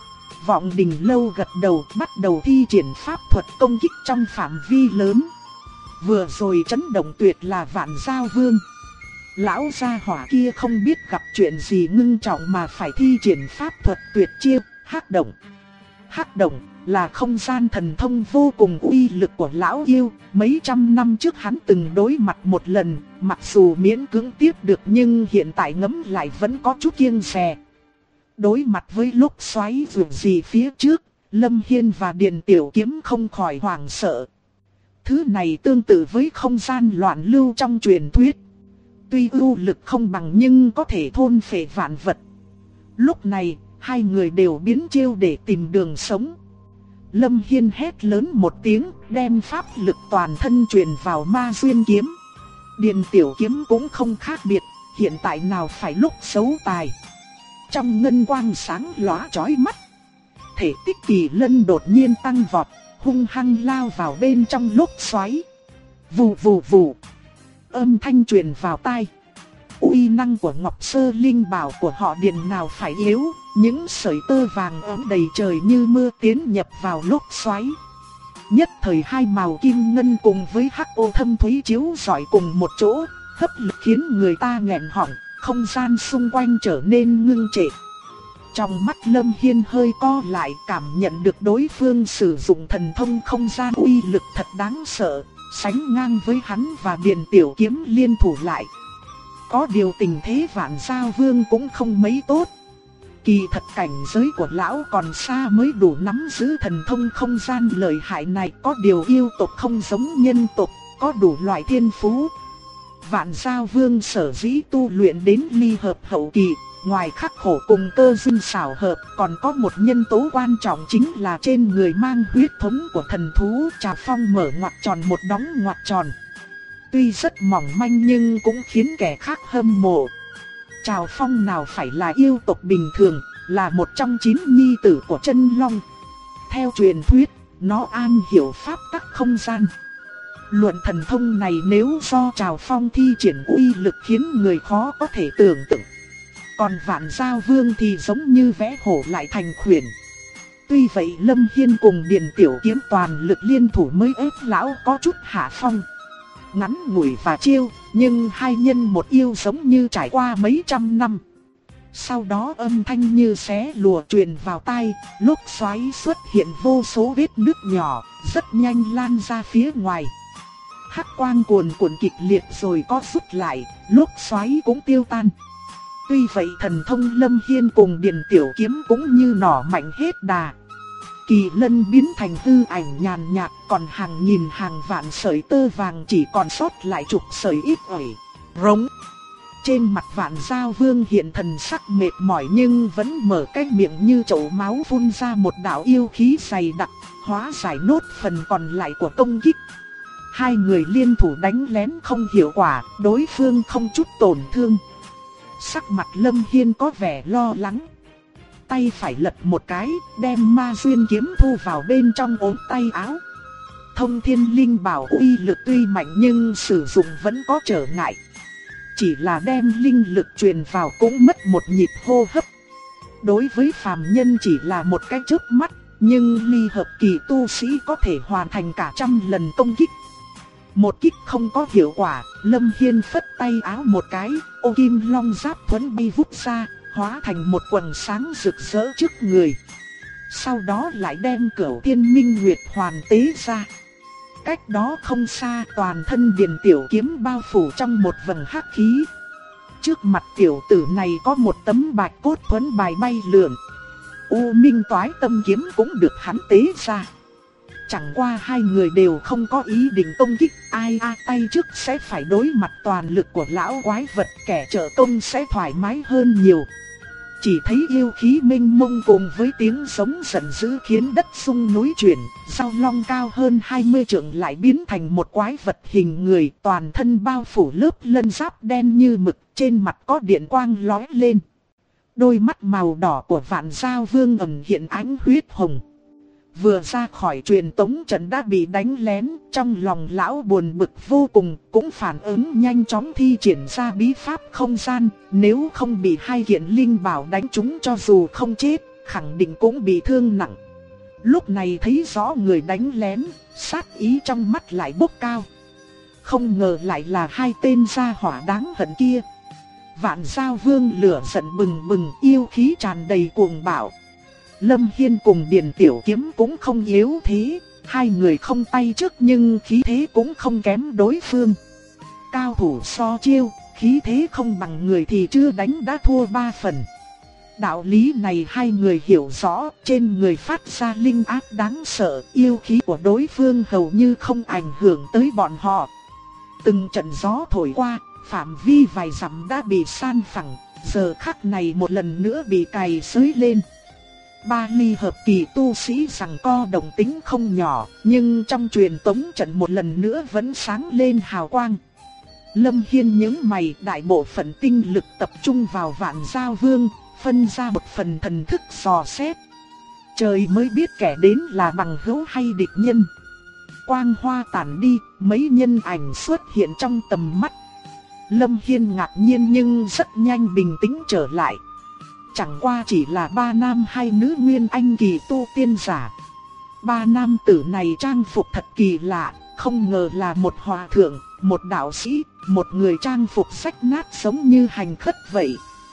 Vọng Đình Lâu gật đầu, bắt đầu thi triển pháp thuật công kích trong phạm vi lớn. Vừa rồi chấn động tuyệt là Vạn Giao Vương. Lão gia hỏa kia không biết gặp chuyện gì ngưng trọng mà phải thi triển pháp thuật tuyệt chiêu, Hắc Động. Hắc Động là không gian thần thông vô cùng uy lực của lão yêu, mấy trăm năm trước hắn từng đối mặt một lần, mặc dù miễn cưỡng tiếp được nhưng hiện tại ngẫm lại vẫn có chút kiêng dè. Đối mặt với lốc xoáy vượt gì phía trước, Lâm Hiên và Điền Tiểu Kiếm không khỏi hoảng sợ. Thứ này tương tự với không gian loạn lưu trong truyền thuyết. Tuy ưu lực không bằng nhưng có thể thôn phệ vạn vật. Lúc này, hai người đều biến chiêu để tìm đường sống. Lâm Hiên hét lớn một tiếng, đem pháp lực toàn thân truyền vào Ma Duyên kiếm. Điền Tiểu Kiếm cũng không khác biệt, hiện tại nào phải lúc xấu tài. Trong ngân quang sáng lóa chói mắt, thể tích Kỳ Lân đột nhiên tăng vọt, hung hăng lao vào bên trong lốc xoáy. Vù vù vù. Âm thanh truyền vào tai. Uy năng của Ngọc Sơ Linh bảo của họ Điền nào phải yếu, những sợi tơ vàng ấm đầy trời như mưa tiến nhập vào lốc xoáy. Nhất thời hai màu kim ngân cùng với hắc ô thâm thúy chiếu rọi cùng một chỗ, hấp lực khiến người ta nghẹn họng, không gian xung quanh trở nên ngưng trệ. Trong mắt Lâm Hiên hơi co lại, cảm nhận được đối phương sử dụng thần thông không gian uy lực thật đáng sợ, sánh ngang với hắn và Điền Tiểu Kiếm liên thủ lại. Có điều tình thế Vạn Giao Vương cũng không mấy tốt. Kỳ thật cảnh giới của lão còn xa mới đủ nắm giữ thần thông không gian lợi hại này. Có điều yêu tộc không giống nhân tộc, có đủ loại thiên phú. Vạn Giao Vương sở dĩ tu luyện đến ly hợp hậu kỳ, ngoài khắc khổ cùng cơ duyên xảo hợp, còn có một nhân tố quan trọng chính là trên người mang huyết thống của thần thú. Trà Phong mở ngoặc tròn một đóng ngoặc tròn. Tuy rất mỏng manh nhưng cũng khiến kẻ khác hâm mộ. Trào Phong nào phải là yêu tộc bình thường, là một trong 9 nhi tử của Chân Long. Theo truyền thuyết, nó am hiểu pháp tắc không gian. Luận thần thông này nếu do Trào Phong thi triển uy lực khiến người khó có thể tưởng tượng. Còn Vạn Giao Vương thì giống như vẽ hổ lại thành khuyển. Tuy vậy Lâm Hiên cùng Điền Tiểu Kiếm toàn lực liên thủ mới ép lão có chút hạ phong. Ngắn ngủi và chiêu, nhưng hai nhân một yêu giống như trải qua mấy trăm năm. Sau đó âm thanh như xé lùa truyền vào tai, lốc xoáy xuất hiện vô số vết nứt nhỏ, rất nhanh lan ra phía ngoài. Hắc quang cuồn cuộn kịch liệt rồi có rút lại, lốc xoáy cũng tiêu tan. Tuy vậy thần thông Lâm Hiên cùng Điền Tiểu Kiếm cũng như nỏ mạnh hết đà. Kỳ Lân biến thành hư ảnh nhàn nhạt, còn hàng nghìn hàng vạn sợi tơ vàng chỉ còn sót lại chục sợi ít ỏi. Rống. Trên mặt Vạn Giao Vương hiện thần sắc mệt mỏi nhưng vẫn mở cái miệng như chậu máu phun ra một đạo yêu khí dày đặc, hóa giải nốt phần còn lại của công kích. Hai người liên thủ đánh lén không hiệu quả, đối phương không chút tổn thương. Sắc mặt Lâm Hiên có vẻ lo lắng. Tay phải lật một cái, đem Ma Duyên kiếm thu vào bên trong ống tay áo. Thông Thiên Linh bảo uy lực tuy mạnh nhưng sử dụng vẫn có trở ngại. Chỉ là đem linh lực truyền vào cũng mất một nhịp hô hấp. đối với phàm nhân chỉ là một cái chớp mắt, nhưng ly hợp kỳ tu sĩ có thể hoàn thành cả 100 lần công kích. Một kích không có hiệu quả, Lâm Hiên phất tay áo một cái, ô kim long giáp thuẫn bay vút ra, hóa thành một quầng sáng rực rỡ trước người. Sau đó lại đem Cửu Thiên Minh Nguyệt Hoàn tế ra. Cách đó không xa, toàn thân Điền Tiểu Kiếm bao phủ trong một vầng hắc khí. Trước mặt tiểu tử này có một tấm bạch cốt thuẫn bài bay lượn. U Minh Toái Tâm Kiếm cũng được hắn tế ra. Chẳng qua hai người đều không có ý định công kích, ai tay trước sẽ phải đối mặt toàn lực của lão quái vật, kẻ trợ công sẽ thoải mái hơn nhiều. Chỉ thấy yêu khí mênh mông cùng với tiếng sống giận dữ khiến đất rung núi chuyển, sao long cao hơn 20 trượng lại biến thành một quái vật hình người, toàn thân bao phủ lớp lân giáp đen như mực, trên mặt có điện quang lóe lên. Đôi mắt màu đỏ của Vạn Giao Vương ẩn hiện ánh huyết hồng. Vừa ra khỏi truyền tống trận đã bị đánh lén, trong lòng lão buồn bực vô cùng, cũng phản ứng nhanh chóng thi triển ra bí pháp không gian, nếu không bị hai kiện linh bảo đánh trúng cho dù không chết, khẳng định cũng bị thương nặng. Lúc này thấy rõ người đánh lén, sát ý trong mắt lại bốc cao. Không ngờ lại là hai tên gia hỏa đáng hận kia. Vạn Giao Vương lửa giận bừng bừng, yêu khí tràn đầy cuồng bạo. Lâm Hiên cùng Điền Tiểu Kiếm cũng không yếu thế, hai người không tay trước nhưng khí thế cũng không kém đối phương. Cao thủ so chiêu, khí thế không bằng người thì chưa đánh đã thua 3 phần. Đạo lý này hai người hiểu rõ, trên người phát ra linh áp đáng sợ, yêu khí của đối phương hầu như không ảnh hưởng tới bọn họ. Từng trận gió thổi qua, phạm vi vài dặm đã bị san phẳng, giờ khắc này một lần nữa bị cày xới lên. Ba ly hợp kỳ tu sĩ rằng co đồng tính không nhỏ, nhưng trong truyền tống trận một lần nữa vẫn sáng lên hào quang. Lâm Hiên nhướng mày, đại bộ phận tinh lực tập trung vào Vạn Giao Vương, phân ra một phần thần thức dò xét. Trời mới biết kẻ đến là bằng hữu hay địch nhân. Quang hoa tản đi, mấy nhân ảnh xuất hiện trong tầm mắt. Lâm Hiên ngạc nhiên nhưng rất nhanh bình tĩnh trở lại. Chẳng qua chỉ là 3 nam 2 nữ nguyên anh kỳ tu tiên giả. 3 nam tử này trang phục thật kỳ lạ, không ngờ là một hòa thượng, một đạo sĩ, một người trang phục rách nát giống như hành khất vậy.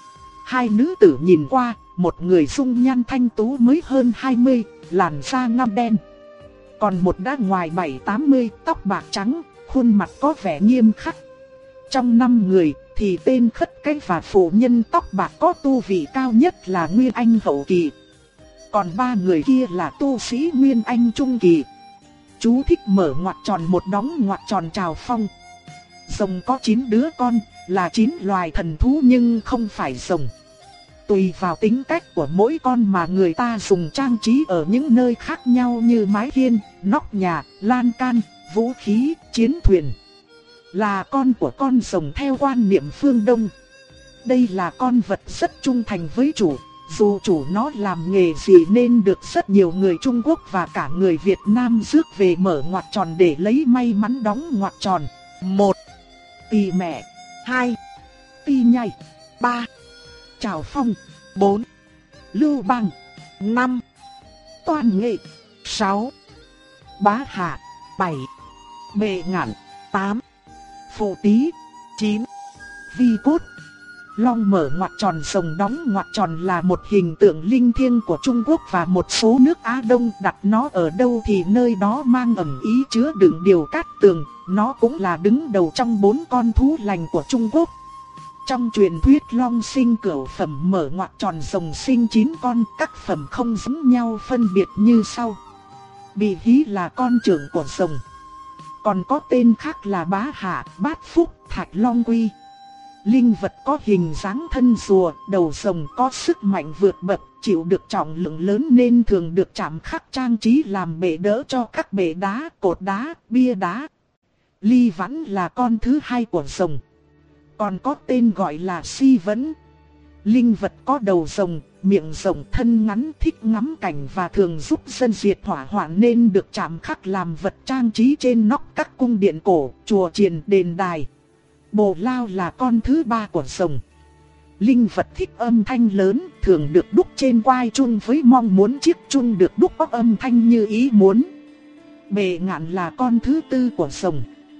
2 nữ tử nhìn qua, một người dung nhan thanh tú mới hơn 20, làn da ngăm đen. Còn một đã ngoài 7-80, tóc bạc trắng, khuôn mặt có vẻ nghiêm khắc. Trong 5 người thì tên khất cái và phụ nhân tóc bạc có tu vị cao nhất là Nguyên Anh hậu kỳ. Còn 3 người kia là tu sĩ Nguyên Anh trung kỳ. Chú thích mở ngoặc tròn một đóng ngoặc tròn trào phong. Rồng có 9 đứa con, là 9 loài thần thú nhưng không phải rồng. Tùy vào tính cách của mỗi con mà người ta dùng trang trí ở những nơi khác nhau như mái hiên, nóc nhà, lan can, vũ khí, chiến thuyền. Là con của con rồng theo quan niệm phương Đông. Đây là con vật rất trung thành với chủ, dù chủ nó làm nghề gì nên được rất nhiều người Trung Quốc và cả người Việt Nam rước về mở ngoặc tròn để lấy may mắn đóng ngoặc tròn. 1. Tỳ mẹ. 2. Ti nhai. 3. Trào phong. 4. Lưu bang. 5. Toàn nghệ. 6. Bá hạ. 7. Bệ ngạn. 8. Phụ Tý. 9. Vi cốt. Long mở ngoặc tròn rồng đóng ngoặc tròn là một hình tượng linh thiêng của Trung Quốc và một số nước Á Đông, đặt nó ở đâu thì nơi đó mang ẩn ý chứa đựng điều cát tường, nó cũng là đứng đầu trong 4 con thú lành của Trung Quốc. Trong truyền thuyết long sinh cửu phẩm mở ngoặc tròn rồng sinh 9 con, các phẩm không giống nhau phân biệt như sau. Bì hí là con trưởng của rồng. Còn có tên khác là bá hạ, bát phúc, thạch long quy. Linh vật có hình dáng thân rùa, đầu rồng có sức mạnh vượt bậc, chịu được trọng lượng lớn nên thường được chạm khắc trang trí làm bệ đỡ cho các bệ đá, cột đá, bia đá. Ly Vãn là con thứ 2 của rồng. Còn có tên gọi là Si Vấn. Linh vật có đầu rồng, miệng rồng, thân ngắn, thích ngắm cảnh và thường giúp dân diệt hỏa hoạn nên được chạm khắc làm vật trang trí trên nóc các cung điện cổ, chùa chiền, đền đài. Bồ Lao là con thứ 3 của rồng. Linh vật thích âm thanh lớn, thường được đúc trên quai chun với mong muốn chiếc chun được đúc có âm thanh như ý muốn. Bệ ngạn là con thứ tư của rồng,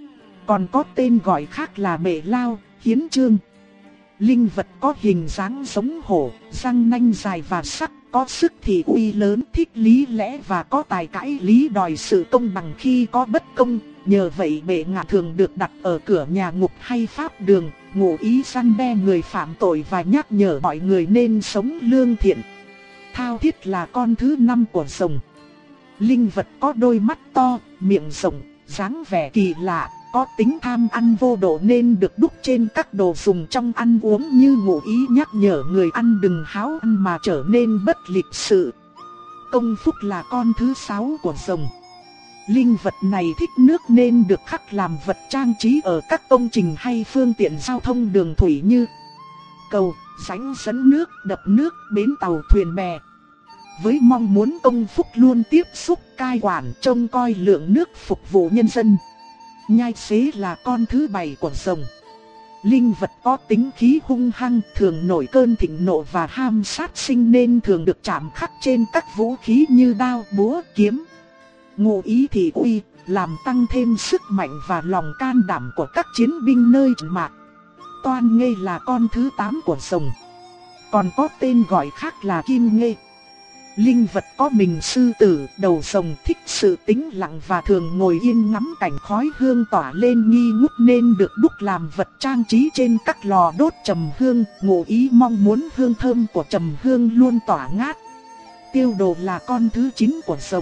còn có tên gọi khác là bệ lao, hiến chương. Linh vật có hình dáng giống hổ, răng nanh dài và sắc, có sức thì uy lớn, thích lý lẽ và có tài cãi lý đòi sự công bằng khi có bất công. Nhờ vậy bệ ngạn thường được đặt ở cửa nhà ngục hay pháp đường, ngụ ý răn đe người phạm tội và nhắc nhở mọi người nên sống lương thiện. Thao thiết là con thứ 5 của rồng. Linh vật có đôi mắt to, miệng rộng, dáng vẻ kỳ lạ, có tính tham ăn vô độ nên được đúc trên các đồ dùng trong ăn uống như ngụ ý nhắc nhở người ăn đừng háo ăn mà trở nên bất lịch sự. Công phúc là con thứ 6 của rồng. Linh vật này thích nước nên được khắc làm vật trang trí ở các công trình hay phương tiện giao thông đường thủy như cầu, rãnh dẫn nước, đập nước, bến tàu, thuyền bè. Với mong muốn công phúc luôn tiếp xúc, cai quản, trông coi lượng nước phục vụ nhân dân. Nhai xế là con thứ 7 của rồng. Linh vật có tính khí hung hăng, thường nổi cơn thịnh nộ và ham sát sinh nên thường được chạm khắc trên các vũ khí như đao, búa, kiếm. Ngụ ý thì uy, làm tăng thêm sức mạnh và lòng can đảm của các chiến binh nơi trận mạc. Toan Nghê là con thứ 8 của rồng, còn có tên gọi khác là Kim Nghê. Linh vật có mình sư tử, đầu rồng, thích sự tĩnh lặng và thường ngồi yên ngắm cảnh khói hương tỏa lên nghi ngút nên được đúc làm vật trang trí trên các lò đốt trầm hương, ngụ ý mong muốn hương thơm của trầm hương luôn tỏa ngát. Tiêu Đồ là con thứ 9 của rồng.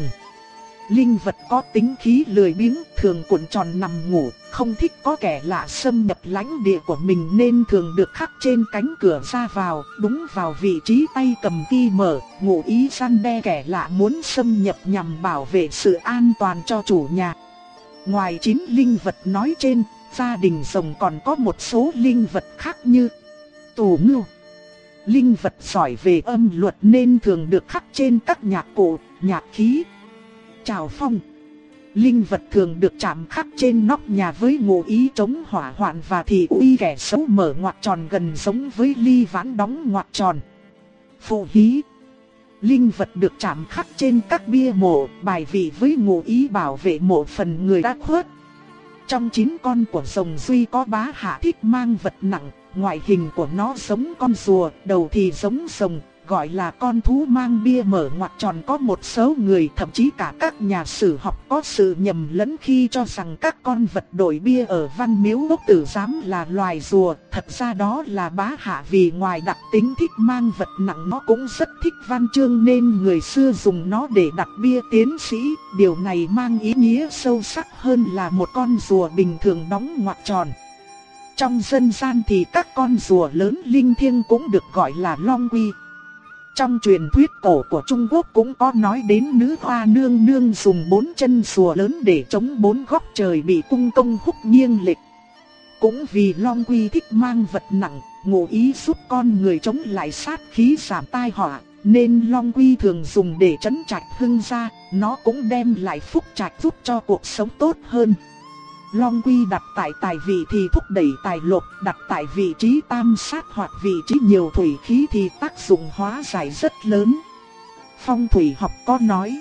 Linh vật có tính khí lười biếng, thường cuộn tròn nằm ngủ, không thích có kẻ lạ xâm nhập lãnh địa của mình nên thường được khắc trên cánh cửa ra vào, đúng vào vị trí tay cầm ki mở, ngụ ý răn đe kẻ lạ muốn xâm nhập nhằm bảo vệ sự an toàn cho chủ nhà. Ngoài 9 linh vật nói trên, gia đình rồng còn có một số linh vật khác như tù ngưu. Linh vật giỏi về âm luật nên thường được khắc trên các nhạc cụ, nhạc khí. Trào phong. Linh vật thường được chạm khắc trên nóc nhà với ngụ ý chống hỏa hoạn và thị uy kẻ xấu mở ngoặc tròn gần giống với ly ván đóng ngoặc tròn. Phù hí. Linh vật được chạm khắc trên các bia mộ, bài vị với ngụ ý bảo vệ mộ phần người đã khuất. Trong 9 con của rồng duy có Bá Hạ thích mang vật nặng, ngoại hình của nó giống con rùa, đầu thì giống rồng, gọi là con thú mang bia mở ngoặc tròn. Có một số người, thậm chí cả các nhà sử học có sự nhầm lẫn khi cho rằng các con vật đổi bia ở Văn Miếu Quốc Tử Giám là loài rùa. Thật ra đó là Bá Hạ, vì ngoài đặc tính thích mang vật nặng nó cũng rất thích văn chương nên người xưa dùng nó để đặt bia tiến sĩ. Điều này mang ý nghĩa sâu sắc hơn là một con rùa bình thường đóng ngoặc tròn. Trong dân gian thì các con rùa lớn linh thiêng cũng được gọi là long quy. Trong truyền thuyết cổ của Trung Quốc cũng có nói đến nữ hoa nương nương dùng 4 chân rùa lớn để chống 4 góc trời bị cung công húc nghiêng lệch. Cũng vì long quy thích mang vật nặng, ngụ ý giúp con người chống lại sát khí giảm tai họa, nên long quy thường dùng để trấn trạch hưng gia, nó cũng đem lại phúc trạch giúp cho cuộc sống tốt hơn. Long quy đặt tại tài vị thì thúc đẩy tài lộc, đặt tại vị trí tam sát hoặc vị trí nhiều thủy khí thì tác dụng hóa giải rất lớn. Phong thủy học có nói,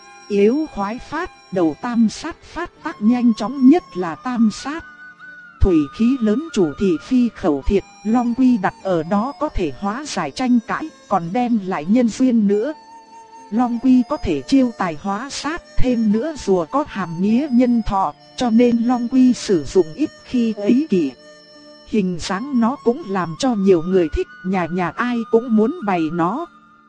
yếu khoái phát, đầu tam sát phát tác nhanh chóng nhất là tam sát. Thủy khí lớn chủ thị phi khẩu thiệt, long quy đặt ở đó có thể hóa giải tranh cãi, còn đem lại nhân duyên nữa. Long quy có thể chiêu tài hóa sát, thêm nữa rùa có hàm nghĩa nhân thọ, cho nên long quy sử dụng ít khi ấy kỷ. Hình dáng nó cũng làm cho nhiều người thích, nhà nhà ai cũng muốn bày nó.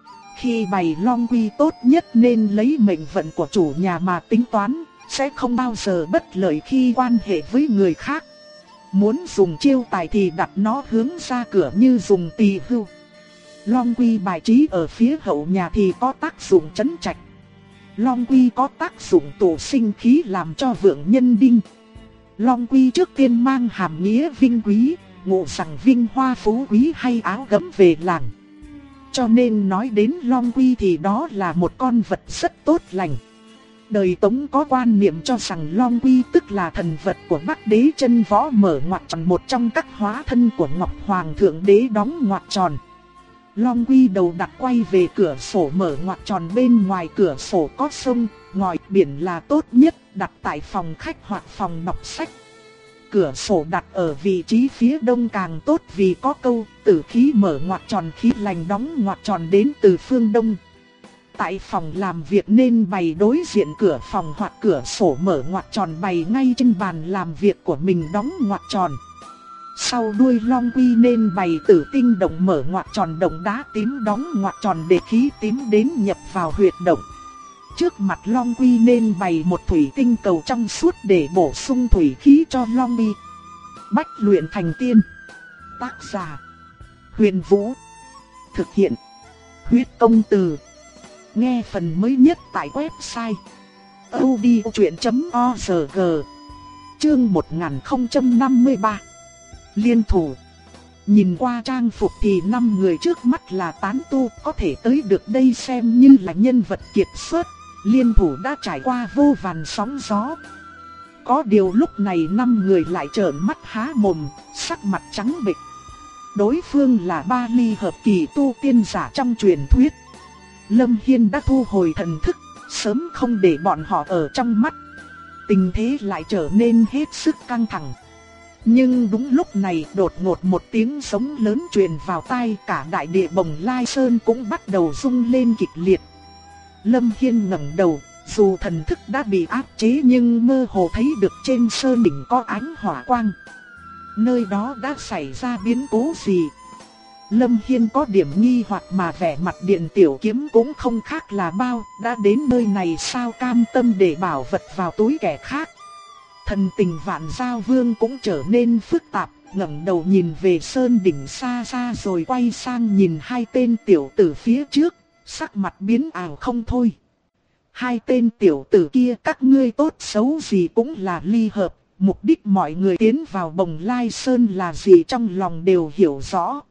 Khi bày long quy tốt nhất nên lấy mệnh vận của chủ nhà mà tính toán, sẽ không bao giờ bất lợi khi quan hệ với người khác. Muốn dùng chiêu tài thì đặt nó hướng ra cửa như dùng tỳ hưu. Long quy bài trí ở phía hậu nhà thì có tác dụng trấn trạch. Long quy có tác dụng tụ sinh khí làm cho vượng nhân đinh. Long quy trước tiên mang hàm nghĩa vinh quý, ngụ rằng vinh hoa phú quý hay áo gấm về làng. Cho nên nói đến long quy thì đó là một con vật rất tốt lành. Đời Tống có quan niệm cho rằng Long Quy tức là thần vật của Bắc Đế Chân Võ mở ngoặc tròn, một trong các hóa thân của Ngọc Hoàng Thượng Đế đóng ngoặc tròn. Long Quy đầu đặt quay về cửa sổ mở ngoặc tròn, bên ngoài cửa sổ có sông, ngòi, biển là tốt nhất, đặt tại phòng khách hoặc phòng đọc sách. Cửa sổ đặt ở vị trí phía đông càng tốt vì có câu tử khí mở ngoặc tròn, khí lành đóng ngoặc tròn đến từ phương đông. Tại phòng làm việc nên bày đối diện cửa phòng hoặc cửa sổ mở ngoặc tròn bày ngay trên bàn làm việc của mình đóng ngoặc tròn. Sau đuôi Long Quy nên bày tử tinh động mở ngoặc tròn, động đá tím đóng ngoặc tròn để khí tím đến nhập vào huyệt động. Trước mặt Long Quy nên bày một thủy tinh cầu trong suốt để bổ sung thủy khí cho Long Quy. Bách luyện thành tiên. Tác giả: Huyền Vũ. Thực hiện: Huyết Công Từ. Nghe phần mới nhất tại website audiochuyện.org. Chương 1053. Liên thủ. Nhìn qua trang phục thì 5 người trước mắt là tán tu, có thể tới được đây xem như là nhân vật kiệt xuất. Liên thủ đã trải qua vô vàn sóng gió. Có điều lúc này 5 người lại trợn mắt há mồm, sắc mặt trắng bệch. Đối phương là 3 ly hợp kỳ tu tiên giả trong truyền thuyết. Lâm Hiên đã thu hồi thần thức, sớm không để bọn họ ở trong mắt. Tình thế lại trở nên hết sức căng thẳng. Nhưng đúng lúc này đột ngột một tiếng sấm lớn truyền vào tai, cả đại địa Bồng Lai Sơn cũng bắt đầu rung lên kịch liệt. Lâm Hiên ngẩng đầu, dù thần thức đã bị áp chế nhưng mơ hồ thấy được trên sơn đỉnh có ánh hỏa quang. Nơi đó đã xảy ra biến cố gì? Lâm Hiên có điểm nghi hoặc mà vẻ mặt Điện Tiểu Kiếm cũng không khác là bao, đã đến nơi này sao cam tâm để bảo vật vào túi kẻ khác. Thần tình Vạn Giao Vương cũng trở nên phức tạp, ngẩng đầu nhìn về sơn đỉnh xa xa rồi quay sang nhìn 2 tên tiểu tử phía trước, sắc mặt biến ảo không thôi. 2 tên tiểu tử kia các ngươi tốt xấu gì cũng là ly hợp, mục đích mọi người tiến vào Bồng Lai Sơn là gì trong lòng đều hiểu rõ.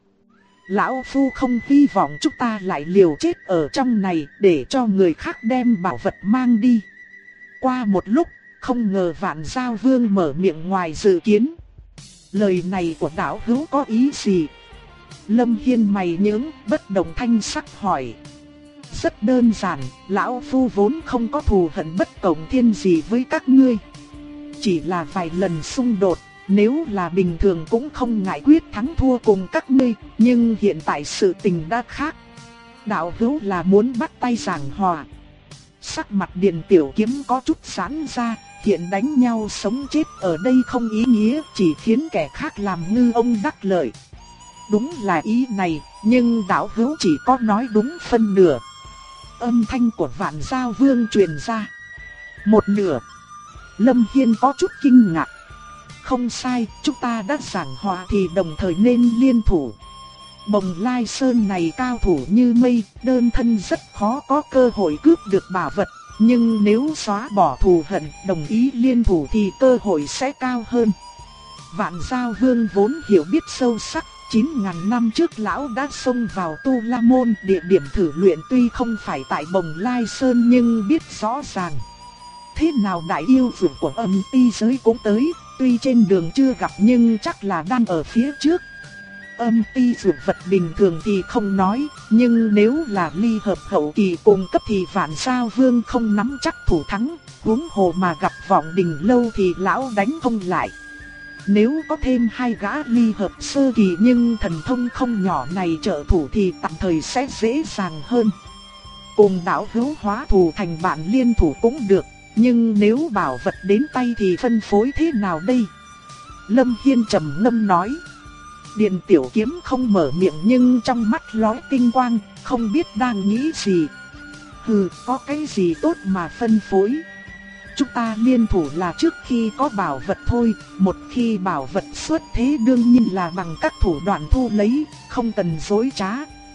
Lão Phu không hy vọng chúng ta lại liều chết ở trong này để cho người khác đem bảo vật mang đi. Qua một lúc, không ngờ Vạn Giao Vương mở miệng ngoài dự kiến. Lời này của đạo hữu có ý gì? Lâm Hiên mày nhướng, bất động thanh sắc hỏi. Rất đơn giản, lão Phu vốn không có thù hận bất cộng thiên gì với các ngươi. Chỉ là vài lần xung đột, nếu là bình thường cũng không ngại quyết thắng thua cùng các ngươi, nhưng hiện tại sự tình đã khác. Đạo hữu là muốn bắt tay giảng hòa. Sắc mặt Điện Tiểu Kiếm có chút giãn ra, hiện đánh nhau sống chết ở đây không ý nghĩa, chỉ khiến kẻ khác làm ngư ông đắc lợi. Đúng là ý này, nhưng đạo hữu chỉ có nói đúng phân nửa. Âm thanh của Vạn Giao Vương truyền ra. Một nửa. Lâm Hiên có chút kinh ngạc. Không sai, chúng ta đã giảng hòa thì đồng thời nên liên thủ. Bồng Lai Sơn này cao thủ như mây, đơn thân rất khó có cơ hội cướp được bảo vật. Nhưng nếu xóa bỏ thù hận, đồng ý liên thủ thì cơ hội sẽ cao hơn. Vạn Giao Vương vốn hiểu biết sâu sắc, 9.000 năm trước lão đã xông vào Tu La Môn, địa điểm thử luyện tuy không phải tại Bồng Lai Sơn nhưng biết rõ ràng. Thế nào đại yêu dược của Âm Ti giới cũng tới, tuy trên đường chưa gặp nhưng chắc là đang ở phía trước. Âm Ti dược vật bình thường thì không nói, nhưng nếu là ly hợp hậu kỳ cung cấp thì Vạn Giao Vương không nắm chắc thủ thắng, huống hồ mà gặp Vọng Đình Lâu thì lão đánh không lại. Nếu có thêm 2 gã ly hợp sơ kỳ nhưng thần thông không nhỏ này trợ thủ thì tạm thời sẽ dễ dàng hơn. Cùng đạo hữu hóa thù thành bạn liên thủ cũng được, nhưng nếu bảo vật đến tay thì phân phối thế nào đây? Lâm Hiên trầm ngâm nói. Điện Tiểu Kiếm không mở miệng nhưng trong mắt lóe tinh quang, không biết đang nghĩ gì. Hừ, có cái gì tốt mà phân phối? Chúng ta liên thủ là trước khi có bảo vật thôi, một khi bảo vật xuất thế đương nhiên là bằng các thủ đoạn thu lấy, không cần dối trá.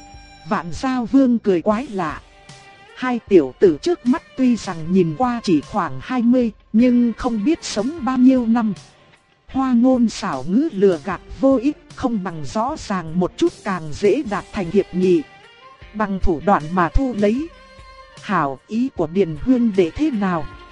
Vạn Giao Vương cười quái lạ. 2 tiểu tử trước mắt tuy rằng nhìn qua chỉ khoảng 20, nhưng không biết sống bao nhiêu năm. Hoa ngôn xảo ngữ lừa gạt vô ích, không bằng rõ ràng một chút càng dễ đạt thành hiệp nghị. Bằng thủ đoạn mà thu lấy. Hảo, ý của Điền Huyên để thế nào?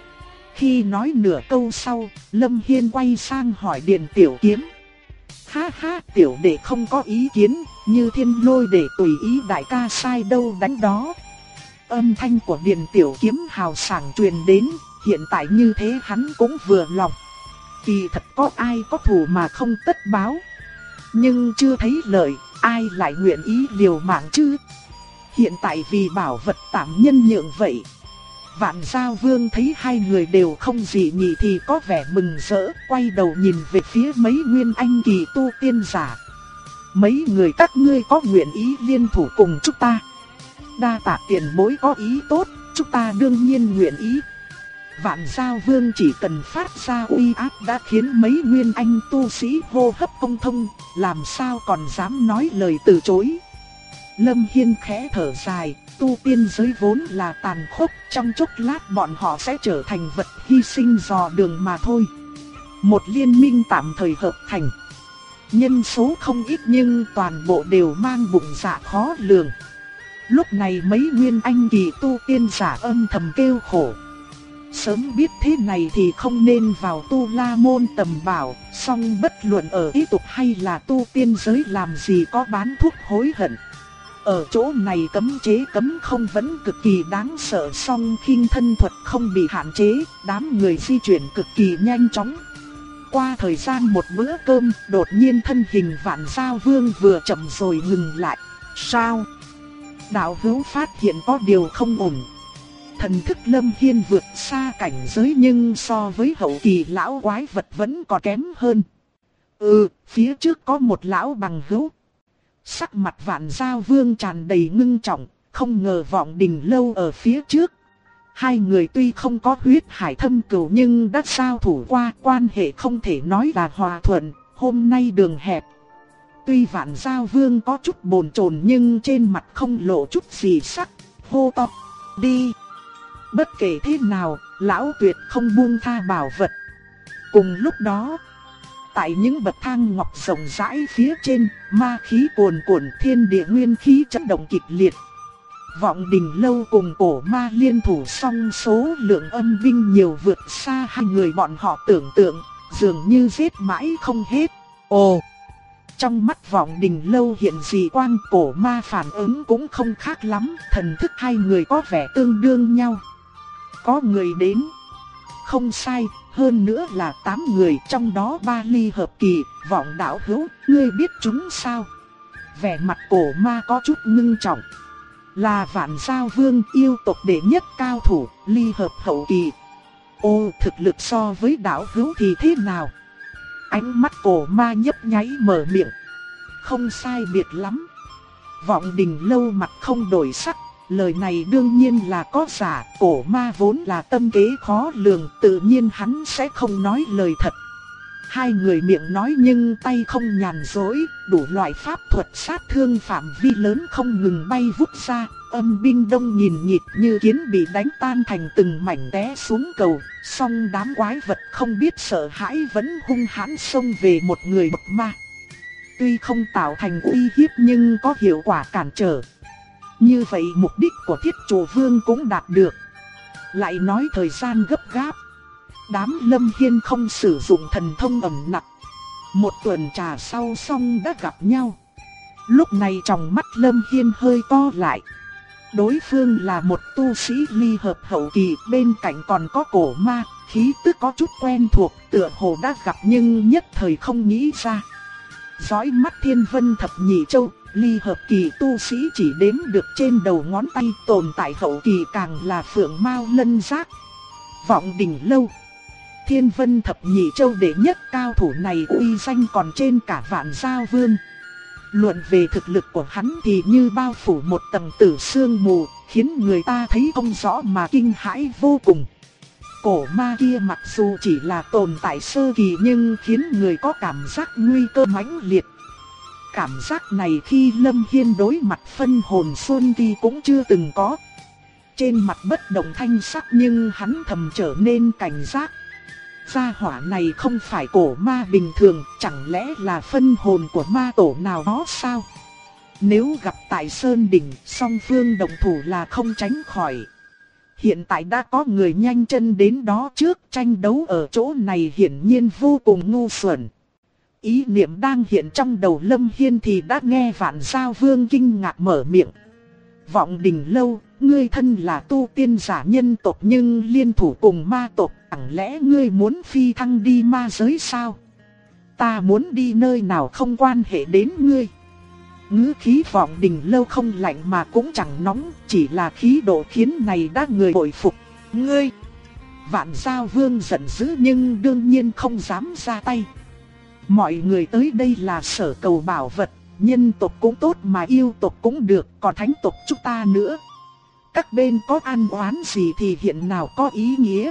Khi nói nửa câu sau, Lâm Hiên quay sang hỏi Điền Tiểu Kiếm. Ha ha, tiểu đệ không có ý kiến, như Thiên Lôi để tùy ý đại ca sai đâu đánh đó. Âm thanh của Điền Tiểu Kiếm hào sảng truyền đến, hiện tại như thế hắn cũng vừa lòng. Kỳ thật có ai có thù mà không tất báo. Nhưng chưa thấy lợi, ai lại nguyện ý liều mạng chứ? Hiện tại vì bảo vật tạm nhân nhượng vậy. Vạn Giao Vương thấy hai người đều không gì nhỉ thì có vẻ mừng rỡ, quay đầu nhìn về phía mấy nguyên anh kỳ tu tiên giả. Mấy người các ngươi có nguyện ý liên thủ cùng chúng ta? Đa tạ tiền bối có ý tốt, chúng ta đương nhiên nguyện ý. Vạn Giao Vương chỉ cần phát ra uy áp đã khiến mấy nguyên anh tu sĩ hô hấp không thông, làm sao còn dám nói lời từ chối. Lâm Hiên khẽ thở dài, tu tiên giới vốn là tàn khốc, trong chốc lát bọn họ sẽ trở thành vật hy sinh dò đường mà thôi. Một liên minh tạm thời hợp thành. Nhân số không ít nhưng toàn bộ đều mang bụng dạ khó lường. Lúc này mấy nguyên anh kỳ tu tiên giả âm thầm kêu khổ. Sớm biết thế này thì không nên vào Tu La Môn tầm bảo, song bất luận ở ý tục hay là tu tiên giới làm gì có bán thuốc hối hận. Ở chỗ này cấm chế cấm không vẫn cực kỳ đáng sợ, song khinh thân thuật không bị hạn chế, đám người di chuyển cực kỳ nhanh chóng. Qua thời gian một bữa cơm, đột nhiên thân hình Vạn Giao Vương vừa chậm rồi ngừng lại. Sao? Đạo hữu phát hiện có điều không ổn. Thần thức Lâm Hiên vượt xa cảnh giới nhưng so với hậu kỳ lão quái vật vẫn còn kém hơn. Phía trước có một lão bằng hữu. Sắc mặt Vạn Giao Vương tràn đầy ngưng trọng, không ngờ Vọng Đình Lâu ở phía trước. Hai người tuy không có huyết hải thâm cửu nhưng đã giao thủ qua, quan hệ không thể nói là hòa thuận, hôm nay đường hẹp. Tuy Vạn Giao Vương có chút bồn chồn nhưng trên mặt không lộ chút gì sắc, hô to, đi. Bất kể thế nào, lão tuyệt không buông tha bảo vật. Cùng lúc đó, tại những bậc thang ngọc rộng rãi phía trên, ma khí cuồn cuộn, thiên địa nguyên khí chấn động kịch liệt. Vọng Đình Lâu cùng Cổ Ma liên thủ, song số lượng âm binh nhiều vượt xa hai người bọn họ tưởng tượng, dường như giết mãi không hết. Ồ! Trong mắt Vọng Đình Lâu hiện dị quang, Cổ Ma phản ứng cũng không khác lắm, thần thức hai người có vẻ tương đương nhau. Có người đến. Không sai, hơn nữa là 8 người, trong đó 3 ly hợp kỳ. Vọng đạo hữu, ngươi biết chúng sao? Vẻ mặt Cổ Ma có chút ngưng trọng. Là Vạn Giao Vương, yêu tộc đệ nhất cao thủ, ly hợp hậu kỳ. Ô, thực lực so với đạo hữu thì thế nào? Ánh mắt Cổ Ma nhấp nháy mở miệng. Không sai biệt lắm. Vọng Đình Lâu mặt không đổi sắc. Lời này đương nhiên là có giả, Cổ Ma vốn là tâm kế khó lường, tự nhiên hắn sẽ không nói lời thật. Hai người miệng nói nhưng tay không nhàn rỗi, đủ loại pháp thuật sát thương phạm vi lớn không ngừng bay vút ra, âm binh đông nhìn nhịp như kiến bị đánh tan thành từng mảnh té xuống cầu, song đám quái vật không biết sợ hãi vẫn hung hãn xông về một người bậc ma. Tuy không tạo thành uy hiếp nhưng có hiệu quả cản trở. Như vậy mục đích của Thiết Trù Vương cũng đạt được. Lại nói thời gian gấp gáp. Đám Lâm Hiên không sử dụng thần thông ẩn nặc. Một tuần trà sau xong đã gặp nhau. Lúc này trong mắt Lâm Hiên hơi co lại. Đối phương là một tu sĩ ly hợp hậu kỳ, bên cạnh còn có Cổ Ma, khí tức có chút quen thuộc, tựa hồ đã gặp nhưng nhất thời không nghĩ ra. Dõi mắt Thiên Vân Thập Nhị Châu, ly hợp kỳ tu sĩ chỉ đếm được trên đầu ngón tay, tồn tại hậu kỳ càng là Phượng Mao Lân Giác. Vọng Đình Lâu, Thiên Vân Thập Nhị Châu đệ nhất cao thủ này uy danh còn trên cả Vạn Giao Vương. Luận về thực lực của hắn thì như bao phủ một tầng tử sương mù, khiến người ta thấy không rõ mà kinh hãi vô cùng. Cổ Ma kia mặc dù chỉ là tồn tại sơ kỳ nhưng khiến người có cảm giác nguy cơ mãnh liệt. Cảm giác này khi Lâm Hiên đối mặt phân hồn Xuân thì cũng chưa từng có. Trên mặt bất động thanh sắc nhưng hắn thầm trở nên cảnh giác. Gia hỏa này không phải Cổ Ma bình thường, chẳng lẽ là phân hồn của ma tổ nào đó sao? Nếu gặp tại Sơn Đỉnh, song phương đồng thủ là không tránh khỏi. Hiện tại đã có người nhanh chân đến đó trước, tranh đấu ở chỗ này hiển nhiên vô cùng ngu xuẩn. Ý niệm đang hiện trong đầu Lâm Hiên thì đã nghe Vạn Giao Vương kinh ngạc mở miệng. Vọng Đình Lâu, ngươi thân là tu tiên giả nhân tộc nhưng liên thủ cùng ma tộc, chẳng lẽ ngươi muốn phi thăng đi ma giới sao? Ta muốn đi nơi nào không quan hệ đến ngươi. Ngữ khí Vọng Đình Lâu không lạnh mà cũng chẳng nóng, chỉ là khí độ khiến này đã người bội phục. Ngươi! Vạn Giao Vương giận dữ nhưng đương nhiên không dám ra tay. Mọi người tới đây là sở cầu bảo vật, nhân tộc cũng tốt mà yêu tộc cũng được, còn thánh tộc chúng ta nữa. Các bên có ăn oán gì thì hiện nào có ý nghĩa.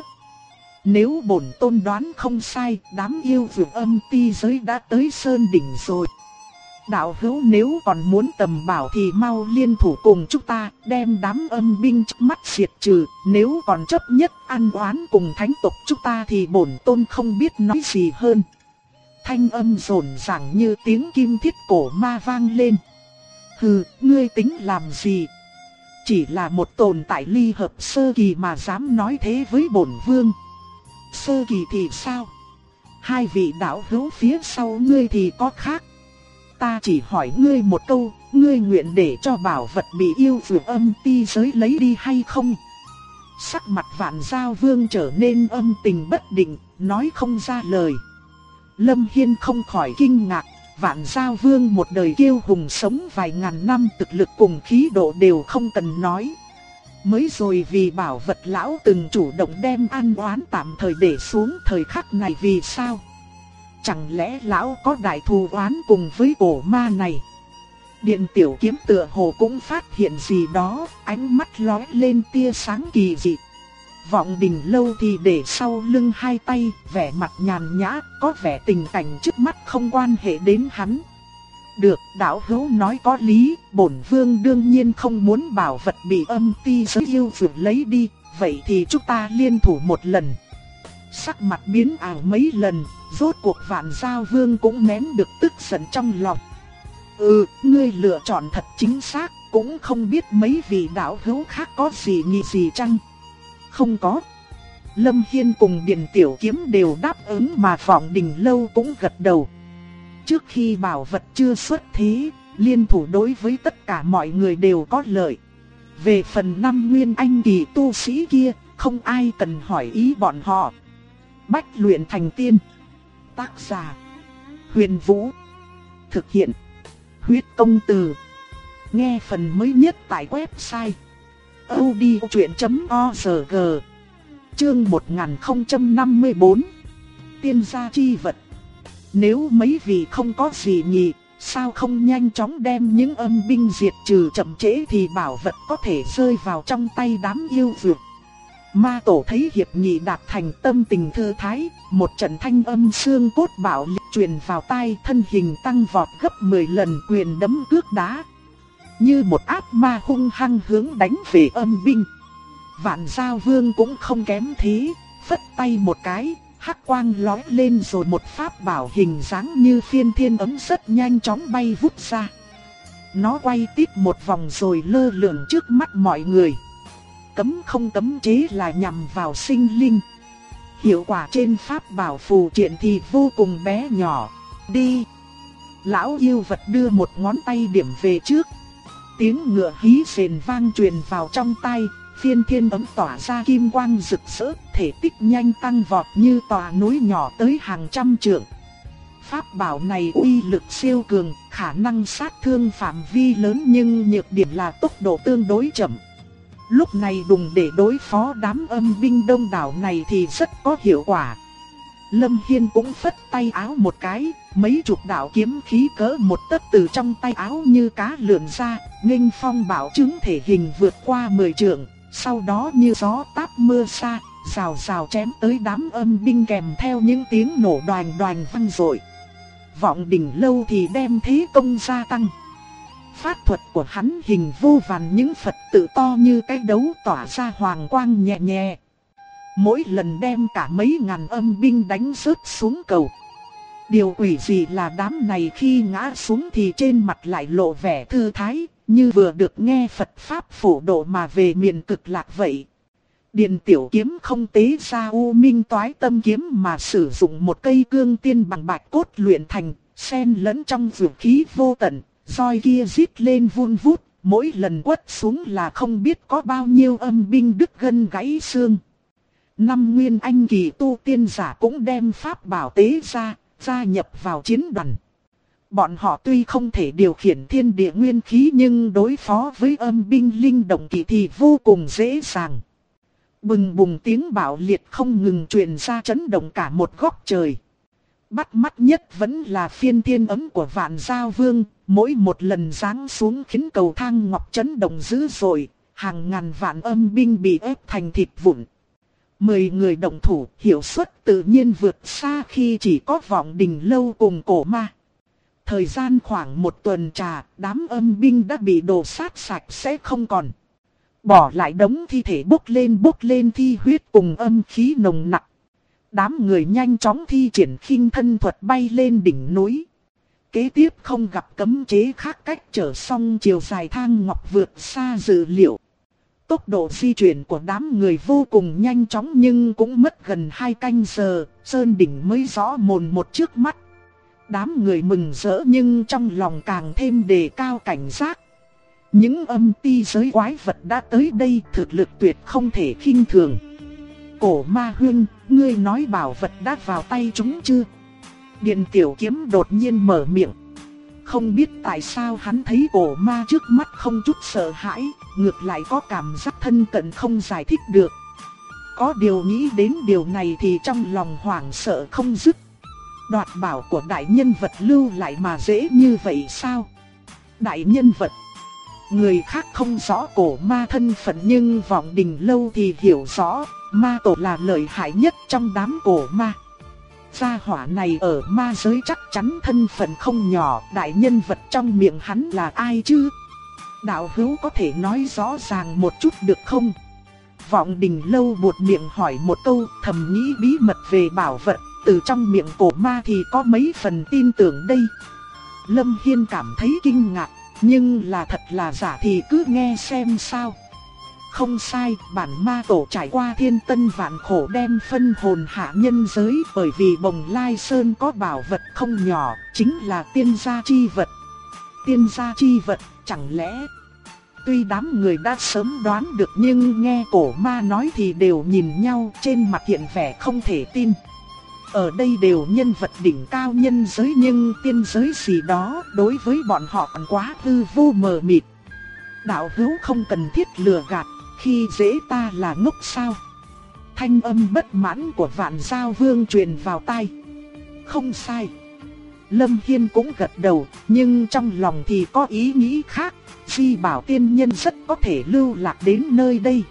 Nếu bổn tôn đoán không sai, đám yêu vượt âm ti giới đã tới Sơn Đỉnh rồi. Đạo hữu nếu còn muốn tầm bảo thì mau liên thủ cùng chúng ta, đem đám âm binh trước mắt diệt trừ. Nếu còn chấp nhất ăn oán cùng thánh tộc chúng ta thì bổn tôn không biết nói gì hơn. Thanh âm rồn ràng như tiếng kim thiết cổ ma vang lên. Hừ, ngươi tính làm gì? Chỉ là một tồn tại ly hợp sơ kỳ mà dám nói thế với bổn vương. Sơ kỳ thì sao? Hai vị đạo hữu phía sau ngươi thì có khác. Ta chỉ hỏi ngươi một câu, ngươi nguyện để cho bảo vật bị yêu vượt âm ti giới lấy đi hay không? Sắc mặt Vạn Giao Vương trở nên âm tình bất định, nói không ra lời. Lâm Hiên không khỏi kinh ngạc, Vạn Giao Vương một đời kiêu hùng sống vài ngàn năm, thực lực cùng khí độ đều không cần nói. Mới rồi vì bảo vật lão từng chủ động đem ăn oán tạm thời để xuống, thời khắc này vì sao? Chẳng lẽ lão có đại thù oán cùng với cổ ma này? Điện Tiểu Kiếm tựa hồ cũng phát hiện gì đó, ánh mắt lóe lên tia sáng kỳ dị. Vọng Đình Lâu thì để sau lưng hai tay, vẻ mặt nhàn nhã, có vẻ tình cảnh trước mắt không quan hệ đến hắn. Được, đạo hữu nói có lý, bổn vương đương nhiên không muốn bảo vật bị âm ti giới yêu vượt lấy đi, vậy thì chúng ta liên thủ một lần. Sắc mặt biến ảo mấy lần, rốt cuộc Vạn Giao Vương cũng nén được tức giận trong lòng. Ngươi lựa chọn thật chính xác, cũng không biết mấy vị đạo hữu khác có gì nghĩ gì chăng? Không có. Lâm Hiên cùng Điện Tiểu Kiếm đều đáp ứng mà Vọng Đình Lâu cũng gật đầu. Trước khi bảo vật chưa xuất thế, liên thủ đối với tất cả mọi người đều có lợi. Về phần 5 nguyên anh kỳ tu sĩ kia, không ai cần hỏi ý bọn họ. Bách luyện thành tiên. Tác giả: Huyền Vũ. Thực hiện: Huyết Công Từ. Nghe phần mới nhất tại website audiochuyện.org. Chương 1054. Tiên gia chi vật. Nếu mấy vị không có gì nhỉ, sao không nhanh chóng đem những âm binh diệt trừ, chậm trễ thì bảo vật có thể rơi vào trong tay đám yêu vượt. Ma tổ thấy hiệp nghị đạt thành, tâm tình thư thái, một trận thanh âm xương cốt bạo liệt truyền vào tai, thân hình tăng vọt gấp 10 lần, quyền đấm cước đá. Như một ác ma hung hăng hướng đánh về âm binh. Vạn Giao Vương cũng không kém thế, phất tay một cái, hắc quang lóe lên rồi một pháp bảo hình dáng như phiên thiên ấm rất nhanh chóng bay vút ra. Nó quay tít một vòng rồi lơ lửng trước mắt mọi người. Cấm không cấm chế là nhằm vào sinh linh. Hiệu quả trên pháp bảo phù triện thì vô cùng bé nhỏ. Đi! Lão yêu vật đưa một ngón tay điểm về trước. Tiếng ngựa hí rền vang truyền vào trong tai, phiên thiên ấm tỏa ra kim quang rực rỡ, thể tích nhanh tăng vọt như tòa núi nhỏ tới hàng trăm trượng. Pháp bảo này uy lực siêu cường, khả năng sát thương phạm vi lớn nhưng nhược điểm là tốc độ tương đối chậm. Lúc này dùng để đối phó đám âm binh đông đảo này thì rất có hiệu quả. Lâm Hiên cũng phất tay áo một cái, mấy chục đạo kiếm khí cỡ một tấc từ trong tay áo như cá lượn ra, nghênh phong bảo chứng thể hình vượt qua 10 trượng, sau đó như gió táp mưa xa, rào rào chém tới đám âm binh kèm theo những tiếng nổ đoành đoành vang dội. Vọng Đình Lâu thì đem thế công gia tăng. Pháp thuật của hắn hình vô vàn những Phật tự to như cái đấu tỏa ra hoàng quang nhẹ nhẹ. Mỗi lần đem cả mấy ngàn âm binh đánh rớt xuống cầu. Điều quỷ dị là đám này khi ngã xuống thì trên mặt lại lộ vẻ thư thái, như vừa được nghe Phật Pháp phổ độ mà về miền cực lạc vậy. Điền Tiểu Kiếm không tế ra U Minh Toái Tâm kiếm mà sử dụng một cây cương tiên bằng bạch cốt luyện thành, xen lẫn trong dược khí vô tận, roi kia rít lên vun vút, mỗi lần quất xuống là không biết có bao nhiêu âm binh đứt gân gãy xương. 5 nguyên anh kỳ tu tiên giả cũng đem pháp bảo tế ra, gia nhập vào chiến đoàn. Bọn họ tuy không thể điều khiển thiên địa nguyên khí nhưng đối phó với âm binh linh động kỳ thì vô cùng dễ dàng. Bừng bùng tiếng bạo liệt không ngừng truyền ra chấn động cả một góc trời. Bắt mắt nhất vẫn là phiên thiên ấm của Vạn Giao Vương, mỗi một lần giáng xuống khiến cầu thang ngọc chấn động dữ dội, hàng ngàn vạn âm binh bị ép thành thịt vụn. 10 người động thủ, hiệu suất tự nhiên vượt xa khi chỉ có Vọng Đình Lâu cùng Cổ Ma. Thời gian khoảng 1 tuần trà, đám âm binh đã bị đổ sát sạch sẽ không còn. Bỏ lại đống thi thể bốc lên thi huyết cùng âm khí nồng nặc. Đám người nhanh chóng thi triển khinh thân thuật bay lên đỉnh núi. Kế tiếp không gặp cấm chế khác cách trở xong chiều dài thang ngọc vượt xa dự liệu. Tốc độ di chuyển của đám người vô cùng nhanh chóng nhưng cũng mất gần 2 canh giờ, sơn đỉnh mới rõ mồn một trước mắt. Đám người mừng rỡ nhưng trong lòng càng thêm đề cao cảnh giác. Những âm ti giới quái vật đã tới đây, thực lực tuyệt không thể khinh thường. Cổ Ma Huynh, ngươi nói bảo vật đã vào tay chúng chưa? Điền Tiểu Kiếm đột nhiên mở miệng. Không biết tại sao hắn thấy Cổ Ma trước mắt không chút sợ hãi, ngược lại có cảm giác thân cận không giải thích được. Có điều nghĩ đến điều này thì trong lòng hoảng sợ không dứt. Đoạt bảo của đại nhân vật lưu lại mà dễ như vậy sao? Đại nhân vật. Người khác không rõ Cổ Ma thân phận nhưng Vọng Đình Lâu thì hiểu rõ, ma tổ là lợi hại nhất trong đám cổ ma. Gia hỏa này ở ma giới chắc chắn thân phận không nhỏ, đại nhân vật trong miệng hắn là ai chứ? Đạo hữu có thể nói rõ ràng một chút được không? Vọng Đình Lâu buột miệng hỏi một câu, thầm nghĩ bí mật về bảo vật, từ trong miệng cổ ma thì có mấy phần tin tưởng đây. Lâm Hiên cảm thấy kinh ngạc, nhưng là thật là giả thì cứ nghe xem sao. Không sai, bản ma tổ trải qua thiên tân vạn khổ đem phân hồn hạ nhân giới, bởi vì Bồng Lai Sơn có bảo vật không nhỏ, chính là tiên gia chi vật. Tiên gia chi vật, chẳng lẽ... Tuy đám người đã sớm đoán được nhưng nghe cổ ma nói thì đều nhìn nhau, trên mặt hiện vẻ không thể tin. Ở đây đều nhân vật đỉnh cao nhân giới nhưng tiên giới gì đó đối với bọn họ còn quá hư vô mờ mịt. Đạo hữu không cần thiết lừa gạt, khi dễ ta là ngốc sao? Thanh âm bất mãn của Vạn Giao Vương truyền vào tai. Không sai. Lâm Hiên cũng gật đầu, nhưng trong lòng thì có ý nghĩ khác. Di bảo tiên nhân rất có thể lưu lạc đến nơi đây.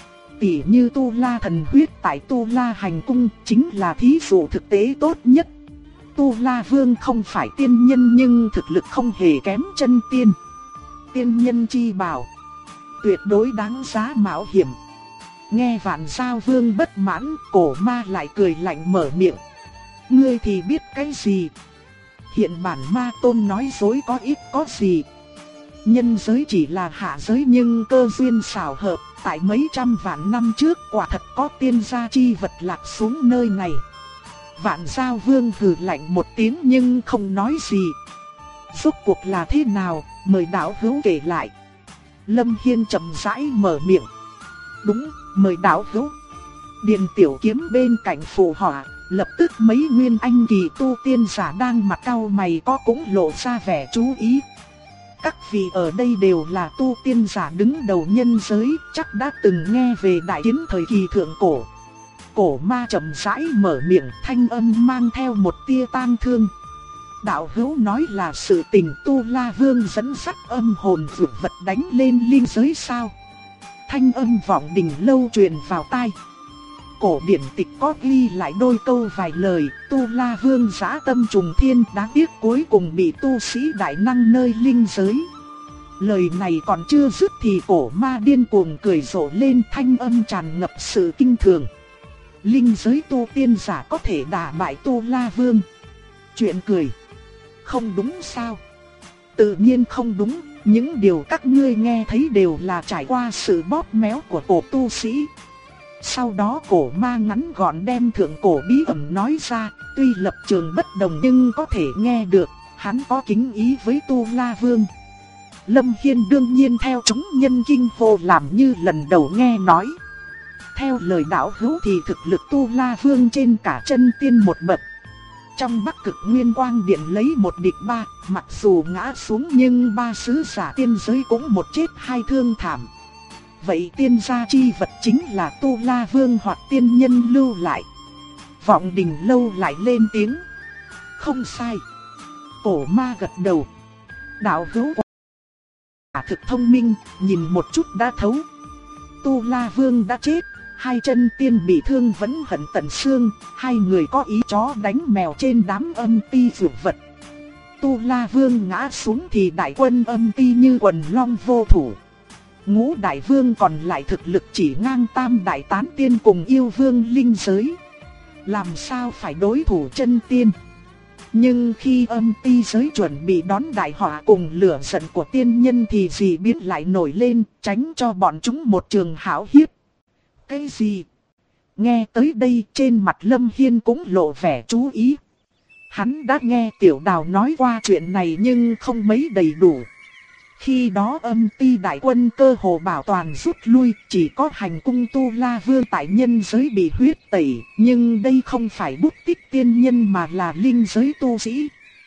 Tỉ như Tu La thần huyết tại Tu La hành cung chính là thí dụ thực tế tốt nhất. Tu La Vương không phải tiên nhân nhưng thực lực không hề kém chân tiên. Tiên nhân chi bảo, tuyệt đối đáng giá mạo hiểm. Nghe Vạn Giao Vương bất mãn, cổ ma lại cười lạnh mở miệng. Ngươi thì biết cái gì? Hiện bản ma tôn nói dối có ít có gì. Nhân giới chỉ là hạ giới nhưng cơ duyên xảo hợp, tại mấy trăm vạn năm trước quả thật có tiên gia chi vật lạc xuống nơi này. Vạn Giao Vương hừ lạnh một tiếng nhưng không nói gì. Rốt cuộc là thế nào, mời đạo hữu kể lại. Lâm Hiên chậm rãi mở miệng. Đúng, mời đạo hữu. Điền Tiểu Kiếm bên cạnh phụ họa, lập tức mấy nguyên anh kỳ tu tiên giả đang mặt cau mày có cũng lộ ra vẻ chú ý. Các vị ở đây đều là tu tiên giả đứng đầu nhân giới, chắc đã từng nghe về đại chiến thời kỳ thượng cổ. Cổ ma chậm rãi mở miệng, thanh âm mang theo một tia tang thương. Đạo hữu nói là sự tình Tu La Vương dẫn dắt âm hồn vượt vật đánh lên linh giới sao? Thanh âm Vọng Đình Lâu truyền vào tai. Cổ điển tịch có ghi lại đôi câu vài lời, Tu La Vương dã tâm trùng thiên, đáng tiếc cuối cùng bị tu sĩ đại năng nơi linh giới. Lời này còn chưa dứt thì cổ ma điên cuồng cười rộ lên, thanh âm tràn ngập sự kinh thường. Linh giới tu tiên giả có thể đả bại Tu La Vương. Chuyện cười. Không đúng sao? Tự nhiên không đúng, những điều các ngươi nghe thấy đều là trải qua sự bóp méo của cổ tu sĩ. Sau đó cổ ma ngắn gọn đem thượng cổ bí ẩn nói ra, tuy lập trường bất đồng nhưng có thể nghe được, hắn có kính ý với Tu La Vương. Lâm Hiên đương nhiên theo chúng nhân kinh hô làm như lần đầu nghe nói. Theo lời đạo hữu thì thực lực Tu La Vương trên cả chân tiên một bậc. Trong Bắc Cực Nguyên Quang Điện lấy một địch ba, mặc dù ngã xuống nhưng ba sứ giả tiên giới cũng một chết hai thương thảm. Vậy tiên gia chi vật chính là Tu La Vương hoặc tiên nhân lưu lại. Vọng Đình Lâu lại lên tiếng. Không sai. Cổ ma gật đầu. Đạo hữu quả thực thông minh, nhìn một chút đã thấu. Tu La Vương đã chết, hai chân tiên bị thương vẫn hận tận xương, hai người có ý chó đánh mèo trên đám âm ti dược vật. Tu La Vương ngã xuống thì đại quân âm ti như quần long vô thủ. Ngũ đại vương còn lại thực lực chỉ ngang tam đại tán tiên cùng yêu vương linh giới. Làm sao phải đối thủ chân tiên? Nhưng khi âm ti giới chuẩn bị đón đại họa cùng lửa giận của tiên nhân thì dị biến lại nổi lên, tránh cho bọn chúng một trường hão hiếp. Cái gì? Nghe tới đây trên mặt Lâm Hiên cũng lộ vẻ chú ý. Hắn đã nghe Tiểu Đào nói qua chuyện này nhưng không mấy đầy đủ. Khi đó âm ti đại quân cơ hồ bảo toàn rút lui, chỉ có hành cung Tu La Vương tại nhân giới bị huyết tẩy, nhưng đây không phải bút tích tiên nhân mà là linh giới tu sĩ.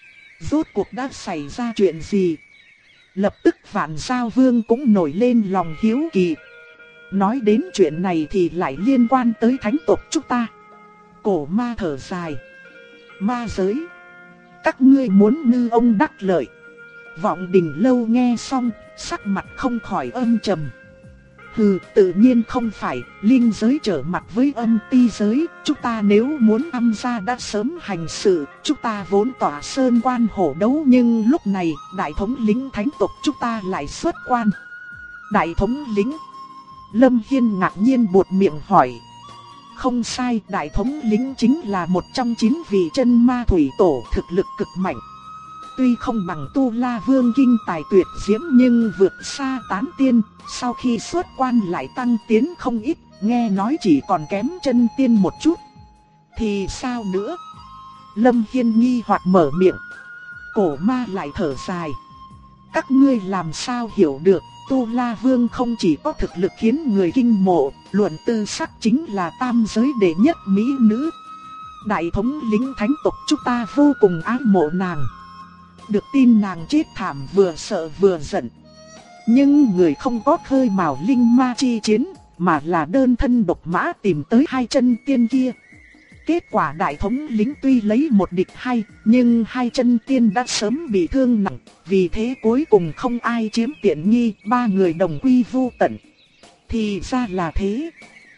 Rốt cuộc đã xảy ra chuyện gì? Lập tức Vạn Giao Vương cũng nổi lên lòng hiếu kỳ. Nói đến chuyện này thì lại liên quan tới thánh tộc chúng ta. Cổ ma thở dài. Ma giới, các ngươi muốn ngư ông đắc lợi. Vọng Đình Lâu nghe xong, sắc mặt không khỏi âm trầm. Hừ, tự nhiên không phải, linh giới trở mặt với âm ti giới, chúng ta nếu muốn tham gia đã sớm hành sự, chúng ta vốn tỏa sơn quan hổ đấu nhưng lúc này, đại thống lĩnh thánh tộc chúng ta lại xuất quan. Đại thống lĩnh? Lâm Hiên ngạc nhiên buột miệng hỏi. Không sai, đại thống lĩnh chính là một trong 9 vị chân ma thủy tổ thực lực cực mạnh. Tuy không bằng Tu La Vương kinh tài tuyệt diễm nhưng vượt xa tán tiên, sau khi xuất quan lại tăng tiến không ít, nghe nói chỉ còn kém chân tiên một chút. Thì sao nữa? Lâm Hiên nghi hoặc mở miệng. Cổ ma lại thở dài. Các ngươi làm sao hiểu được, Tu La Vương không chỉ có thực lực khiến người kinh mộ, luận tư sắc chính là tam giới đệ nhất mỹ nữ. Đại thống lĩnh thánh tộc chúng ta vô cùng ái mộ nàng. Được tin nàng chết thảm vừa sợ vừa giận. Nhưng người không có khơi mào linh ma chi chiến, mà là đơn thân độc mã tìm tới hai chân tiên kia. Kết quả đại thống lĩnh tuy lấy một địch hai, nhưng hai chân tiên đã sớm bị thương nặng, vì thế cuối cùng không ai chiếm tiện nghi, ba người đồng quy vu tận. Thì ra là thế.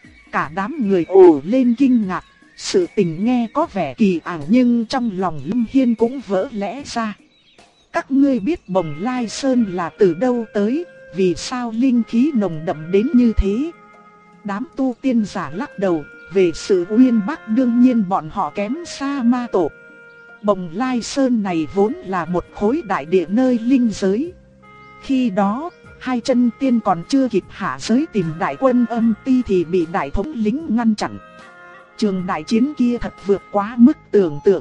Cả đám người ồ lên kinh ngạc, sự tình nghe có vẻ kỳ ảo nhưng trong lòng Lâm Hiên cũng vỡ lẽ ra. Các ngươi biết Bồng Lai Sơn là từ đâu tới, vì sao linh khí nồng đậm đến như thế? Đám tu tiên giả lắc đầu, về sự uyên bác đương nhiên bọn họ kém xa ma tổ. Bồng Lai Sơn này vốn là một khối đại địa nơi linh giới. Khi đó, hai chân tiên còn chưa kịp hạ giới tìm đại quân âm ti thì bị đại thống lĩnh ngăn chặn. Trường đại chiến kia thật vượt quá mức tưởng tượng.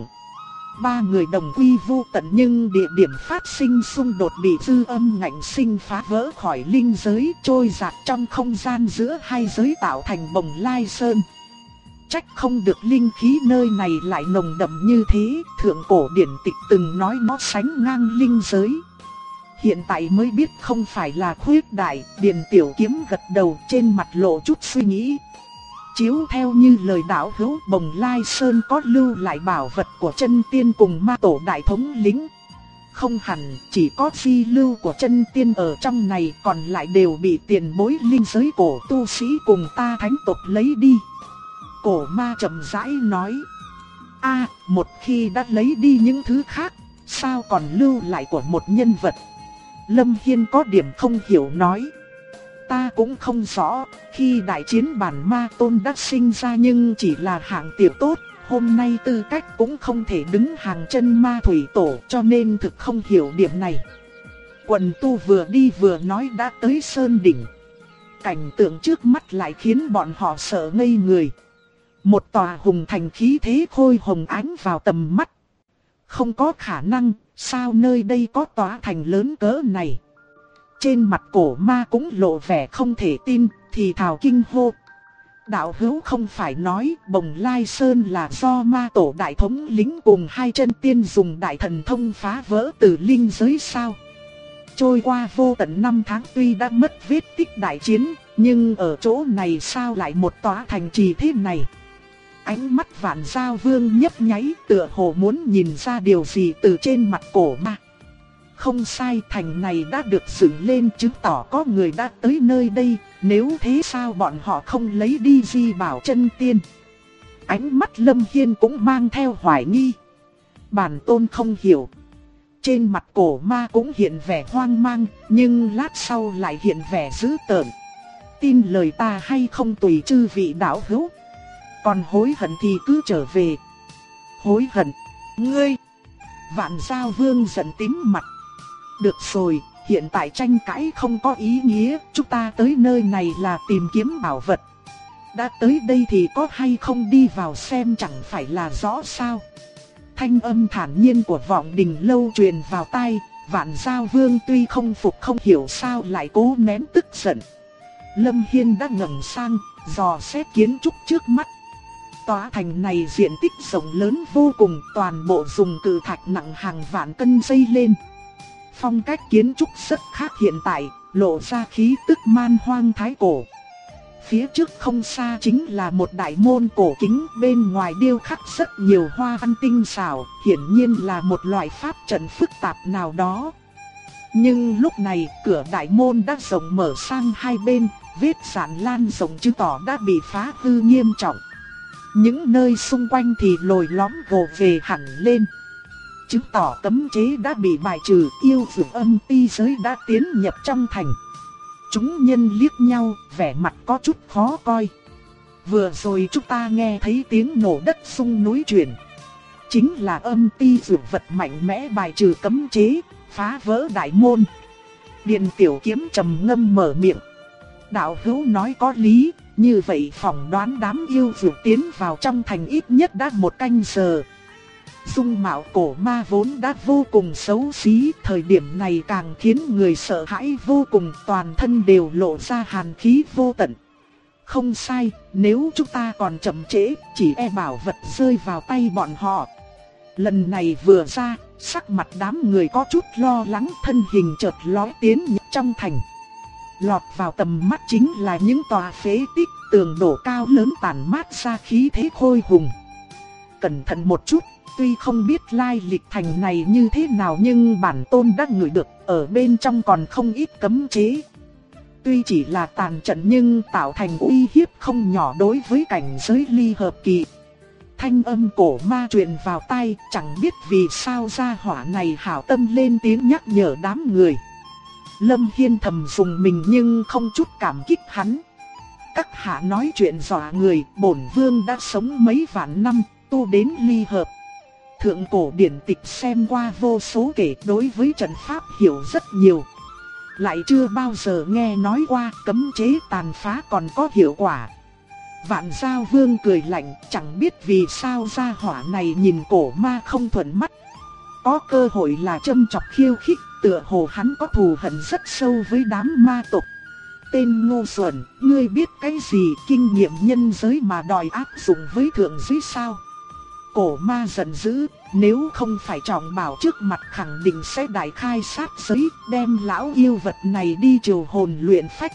Ba người đồng quy vu tận nhưng địa điểm phát sinh xung đột bị dư âm ngạnh sinh phá vỡ khỏi linh giới, trôi dạt trong không gian giữa hai giới tạo thành Bồng Lai Sơn. Trách không được linh khí nơi này lại nồng đậm như thế, thượng cổ điển tịch từng nói nó sánh ngang linh giới. Hiện tại mới biết không phải là khuyết đại, Điền Tiểu Kiếm gật đầu trên mặt lộ chút suy nghĩ. Chiếu theo như lời đạo hữu, Bồng Lai Sơn có lưu lại bảo vật của chân tiên cùng ma tổ đại thống lĩnh. Không hẳn, chỉ có phi lưu của chân tiên ở trong này, còn lại đều bị tiền bối linh giới cổ tu sĩ cùng ta thánh tộc lấy đi. Cổ ma chậm rãi nói. Một khi đã lấy đi những thứ khác, sao còn lưu lại của một nhân vật? Lâm Hiên có điểm không hiểu nói. Ta cũng không rõ, khi đại chiến bản ma tôn đã sinh ra nhưng chỉ là hạng tiểu tốt, hôm nay tư cách cũng không thể đứng hàng chân ma thủy tổ cho nên thực không hiểu điểm này. Quần tu vừa đi vừa nói đã tới sơn đỉnh. Cảnh tượng trước mắt lại khiến bọn họ sợ ngây người. Một tòa hùng thành khí thế khôi hồng ánh vào tầm mắt. Không có khả năng, sao nơi đây có tòa thành lớn cỡ này? Trên mặt cổ ma cũng lộ vẻ không thể tin, thì thào kinh hô. Đạo hữu không phải nói Bồng Lai Sơn là do ma tổ đại thống lĩnh cùng hai chân tiên dùng đại thần thông phá vỡ từ linh giới sao? Trôi qua vô tận năm tháng tuy đã mất vết tích đại chiến, nhưng ở chỗ này sao lại một tòa thành trì thế này? Ánh mắt Vạn Giao Vương nhấp nháy, tựa hồ muốn nhìn ra điều gì từ trên mặt cổ ma. Không sai, thành này đã được dựng lên chứng tỏ có người đã tới nơi đây, nếu thế sao bọn họ không lấy đi Di Bảo chân tiên? Ánh mắt Lâm Hiên cũng mang theo hoài nghi. Bản tôn không hiểu. Trên mặt cổ ma cũng hiện vẻ hoang mang, nhưng lát sau lại hiện vẻ dữ tợn. Tin lời ta hay không tùy chư vị đạo hữu. Còn hối hận thì cứ trở về. Hối hận? Ngươi! Vạn Giao Vương giận tím mặt. Được rồi, hiện tại tranh cãi không có ý nghĩa, chúng ta tới nơi này là tìm kiếm bảo vật. Đã tới đây thì có hay không đi vào xem chẳng phải là rõ sao? Thanh âm thản nhiên của Vọng Đình Lâu truyền vào tai, Vạn Giao Vương tuy không phục không hiểu sao lại cố nén tức giận. Lâm Hiên đã ngẩng sang, dò xét kiến trúc trước mắt. Tòa thành này diện tích rộng lớn vô cùng, toàn bộ dùng cự thạch nặng hàng vạn cân xây lên. Phong cách kiến trúc rất khác hiện tại, lộ ra khí tức man hoang thái cổ. Phía trước không xa chính là một đại môn cổ kính, bên ngoài điêu khắc rất nhiều hoa văn tinh xảo, hiển nhiên là một loại pháp trận phức tạp nào đó. Nhưng lúc này, cửa đại môn đã rộng mở sang hai bên, vết rạn lan rộng chứng tỏ đã bị phá hư nghiêm trọng. Những nơi xung quanh thì lồi lõm gồ về hẳn lên, chứng tỏ cấm chế đã bị bài trừ, yêu dược âm ti giới đã tiến nhập trong thành. Chúng nhân liếc nhau, vẻ mặt có chút khó coi. Vừa rồi chúng ta nghe thấy tiếng nổ đất rung núi chuyển. Chính là âm ti dược vật mạnh mẽ bài trừ cấm chế, phá vỡ đại môn. Điền Tiểu Kiếm trầm ngâm mở miệng. Đạo hữu nói có lý, như vậy phỏng đoán đám yêu dược tiến vào trong thành ít nhất đã 1 canh giờ. Dung mạo cổ ma vốn đã vô cùng xấu xí, thời điểm này càng khiến người sợ hãi vô cùng, toàn thân đều lộ ra hàn khí vô tận. Không sai, nếu chúng ta còn chậm trễ, chỉ e bảo vật rơi vào tay bọn họ. Lần này vừa ra, sắc mặt đám người có chút lo lắng, thân hình chợt lóe tiến nhập trong thành. Lọt vào tầm mắt chính là những tòa phế tích, tường đổ cao lớn tản mát ra khí thế khôi hùng. Cẩn thận một chút. Tuy không biết lai lịch thành này như thế nào nhưng bản tôn đã ngửi được ở bên trong còn không ít cấm chế. Tuy chỉ là tàn trận nhưng tạo thành uy hiếp không nhỏ đối với cảnh giới ly hợp kỳ. Thanh âm cổ ma truyền vào tai, chẳng biết vì sao gia hỏa này hảo tâm lên tiếng nhắc nhở đám người. Lâm Hiên thầm dùng mình nhưng không chút cảm kích hắn. Các hạ nói chuyện dọa người, bổn vương đã sống mấy vạn năm, tu đến ly hợp. Thượng cổ điển tịch xem qua vô số kể, đối với trận pháp hiểu rất nhiều. Lại chưa bao giờ nghe nói qua cấm chế tàn phá còn có hiệu quả. Vạn Giao Vương cười lạnh, chẳng biết vì sao gia hỏa này nhìn cổ ma không thuận mắt. Có cơ hội là châm chọc khiêu khích, tựa hồ hắn có thù hận rất sâu với đám ma tộc. Tên ngu xuẩn, ngươi biết cái gì kinh nghiệm nhân giới mà đòi áp dụng với thượng giới sao? Cổ ma giận dữ, nếu không phải trọng bảo trước mặt khẳng định sẽ đại khai sát giới, đem lão yêu vật này đi triều hồn luyện phách.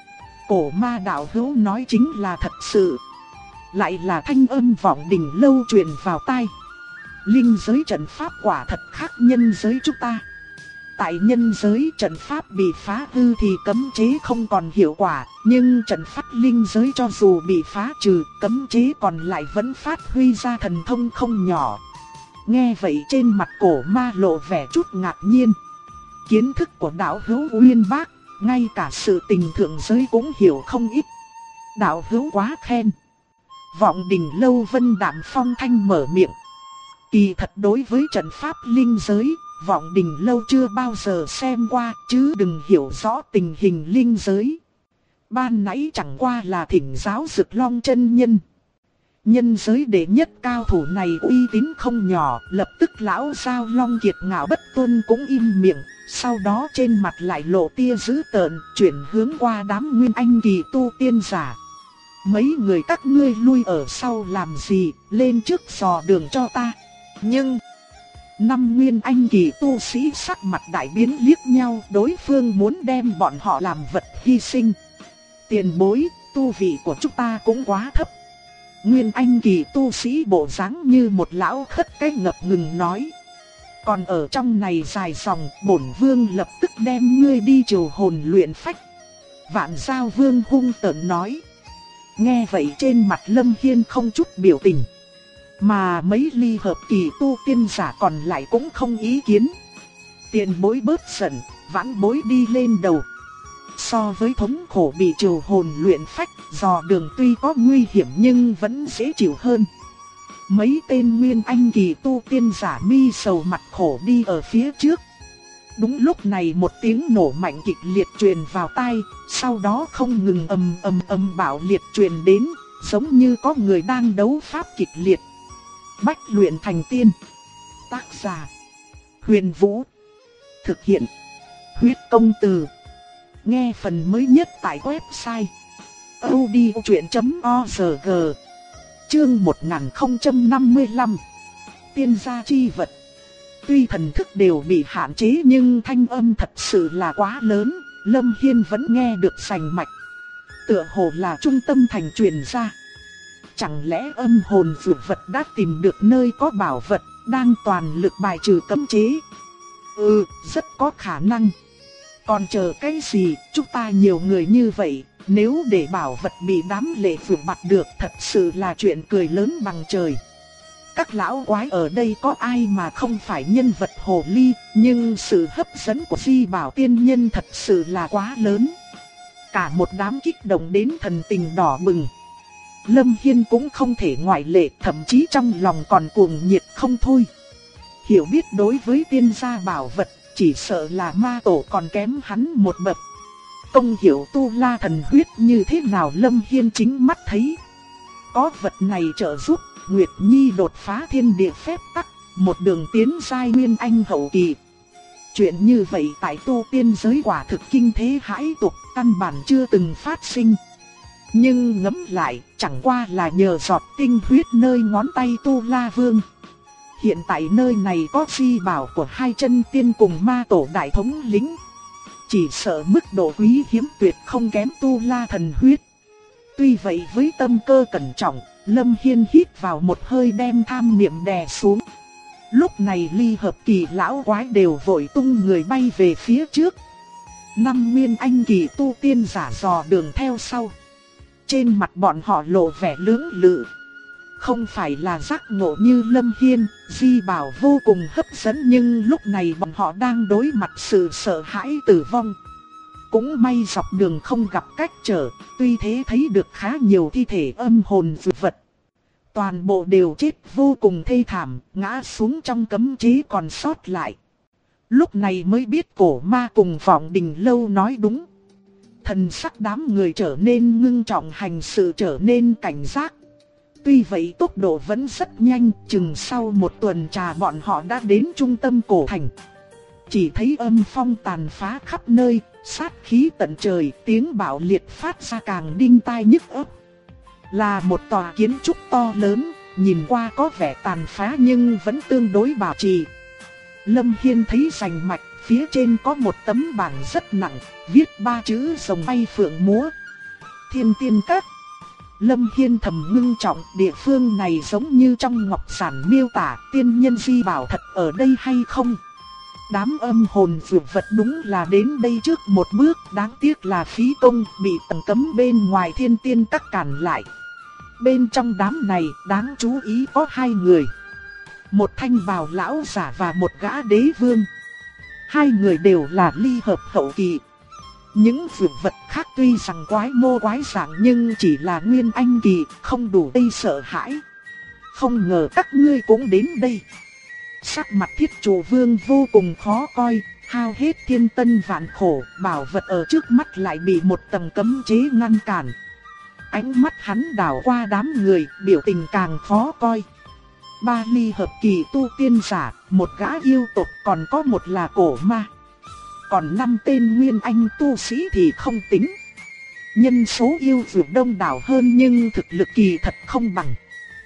Cổ ma đạo hữu nói chính là thật sự. Lại là thanh âm Vọng Đình Lâu truyền vào tai. Linh giới trận pháp quả thật khác nhân giới chúng ta. Tại nhân giới trận pháp bị phá hư thì cấm chế không còn hiệu quả, nhưng trận pháp linh giới cho dù bị phá trừ, cấm chế còn lại vẫn phát huy ra thần thông không nhỏ. Nghe vậy trên mặt cổ ma lộ vẻ chút ngạc nhiên. Kiến thức của đạo hữu uyên bác, ngay cả sự tình thượng giới cũng hiểu không ít. Đạo hữu quá khen. Vọng Đình Lâu Vân Đạm Phong thanh mở miệng. Kỳ thật đối với trận pháp linh giới, Vọng Đình Lâu chưa bao giờ xem qua, chứ đừng hiểu rõ tình hình linh giới. Ban nãy chẳng qua là thỉnh giáo Dực Long chân nhân. Nhân giới đệ nhất cao thủ này uy tín không nhỏ, lập tức lão Giao Long kiệt ngạo bất tuân cũng im miệng, sau đó trên mặt lại lộ tia dữ tợn, chuyển hướng qua đám nguyên anh kỳ tu tiên giả. Mấy người các ngươi lui ở sau làm gì, lên trước dò đường cho ta. Nhưng năm nguyên anh kỳ tu sĩ sắc mặt đại biến liếc nhau, đối phương muốn đem bọn họ làm vật hy sinh. Tiền bối, tu vị của chúng ta cũng quá thấp. Nguyên anh kỳ tu sĩ bộ dáng như một lão khất cái ngập ngừng nói. Còn ở trong này dài dòng, bổn vương lập tức đem ngươi đi triều hồn luyện phách. Vạn Giao Vương hung tợn nói. Nghe vậy trên mặt Lâm Hiên không chút biểu tình. Mà mấy ly hợp kỳ tu tiên giả còn lại cũng không ý kiến. Tiền bối bớt giận, vãn bối đi lên đầu. So với thống khổ bị triều hồn luyện phách, dò đường tuy có nguy hiểm nhưng vẫn dễ chịu hơn. Mấy tên nguyên anh kỳ tu tiên giả mi sầu mặt khổ đi ở phía trước. Đúng lúc này một tiếng nổ mạnh kịch liệt truyền vào tai, sau đó không ngừng ầm bạo liệt truyền đến, giống như có người đang đấu pháp kịch liệt. Bách luyện thành tiên. Tác giả: Huyền Vũ. Thực hiện: Huyết Công Từ. Nghe phần mới nhất tại website audiochuyện.org. Chương 1055. Tiên gia chi vật. Tuy thần thức đều bị hạn chế nhưng thanh âm thật sự là quá lớn, Lâm Hiên vẫn nghe được rành mạch. Tựa hồ là trung tâm thành truyền ra. Chẳng lẽ âm hồn dược vật đã tìm được nơi có bảo vật, đang toàn lực bài trừ cấm chế? Rất có khả năng. Còn chờ cái gì, chúng ta nhiều người như vậy, nếu để bảo vật bị đám lệ phượng bắt được thật sự là chuyện cười lớn bằng trời. Các lão quái ở đây có ai mà không phải nhân vật hồ ly, nhưng sự hấp dẫn của Di Bảo tiên nhân thật sự là quá lớn. Cả một đám kích động đến thần tình đỏ bừng. Lâm Hiên cũng không thể ngoại lệ, thậm chí trong lòng còn cuồng nhiệt không thôi. Hiểu biết đối với tiên gia bảo vật, chỉ sợ là ma tổ còn kém hắn một bậc. Công hiểu tu la thần huyết như thế nào Lâm Hiên chính mắt thấy. Có vật này trợ giúp Nguyệt Nhi đột phá thiên địa phép tắc, một đường tiến giai nguyên anh hậu kỳ. Chuyện như vậy tại tu tiên giới quả thực kinh thế hãi tục, căn bản chưa từng phát sinh. Nhưng ngẫm lại, chẳng qua là nhờ giọt tinh huyết nơi ngón tay tu la vương. Hiện tại nơi này có di bảo của hai chân tiên cùng ma tổ đại thống lĩnh. Chỉ sợ mức độ quý hiếm tuyệt không kém tu la thần huyết. Tuy vậy với tâm cơ cẩn trọng, Lâm Hiên hít vào một hơi đem tham niệm đè xuống. Lúc này ly hợp kỳ lão quái đều vội tung người bay về phía trước. Năm nguyên anh kỳ tu tiên giả dò đường theo sau. Trên mặt bọn họ lộ vẻ lưỡng lự. Không phải là giác ngộ như Lâm Hiên, di bảo vô cùng hấp dẫn nhưng lúc này bọn họ đang đối mặt sự sợ hãi tử vong. Cũng may dọc đường không gặp cách trở, tuy thế thấy được khá nhiều thi thể âm hồn dược vật. Toàn bộ đều chết vô cùng thê thảm, ngã xuống trong cấm chế còn sót lại. Lúc này mới biết cổ ma cùng Vọng Đình Lâu nói đúng. Thần sắc đám người trở nên ngưng trọng, hành sự trở nên cảnh giác. Tuy vậy tốc độ vẫn rất nhanh, chừng sau một tuần trà bọn họ đã đến trung tâm cổ thành. Chỉ thấy âm phong tàn phá khắp nơi, sát khí tận trời, tiếng bạo liệt phát ra càng đinh tai nhức óc. Là một tòa kiến trúc to lớn, nhìn qua có vẻ tàn phá nhưng vẫn tương đối bảo trì. Lâm Hiên thấy rành mạch, phía trên có một tấm bảng rất nặng, viết 3 chữ rồng bay phượng múa. Thiên Tiên Các. Lâm Hiên thầm ngưng trọng, địa phương này giống như trong ngọc giản miêu tả, tiên nhân di bảo thật ở đây hay không? Đám âm hồn dược vật đúng là đến đây trước một bước, đáng tiếc là phí công, bị tầng cấm bên ngoài Thiên Tiên Các cản lại. Bên trong đám này, đáng chú ý có 2 người. Một thanh bào lão giả và một gã đế vương. 2 người đều là ly hợp hậu kỳ. Những dược vật khác tuy rằng quái mô quái dạng nhưng chỉ là nguyên anh kỳ, không đủ gây sợ hãi. Không ngờ các ngươi cũng đến đây. Sắc mặt Thiết Trụ Vương vô cùng khó coi, Hao hết thiên tân vạn khổ, bảo vật ở trước mắt lại bị một tầng cấm chế ngăn cản. Ánh mắt hắn đảo qua đám người, biểu tình càng khó coi. 3 ly hợp kỳ tu tiên giả, một gã yêu tộc, còn có một là cổ ma. Còn 5 tên nguyên anh tu sĩ thì không tính. Nhân số yêu dược đông đảo hơn nhưng thực lực kỳ thật không bằng.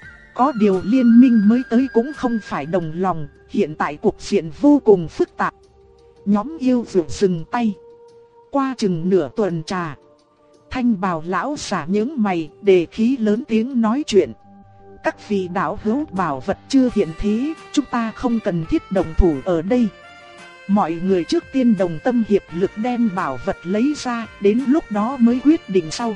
Có điều liên minh mới tới cũng không phải đồng lòng, hiện tại cuộc diện vô cùng phức tạp. Nhóm yêu dược dừng tay. Qua chừng nửa tuần trà, Thanh bào lão giả những mày, đề khí lớn tiếng nói chuyện. Các vị đạo hữu, bảo vật chưa hiện thế, chúng ta không cần thiết đồng thủ ở đây. Mọi người trước tiên đồng tâm hiệp lực đem bảo vật lấy ra, đến lúc đó mới quyết định sau.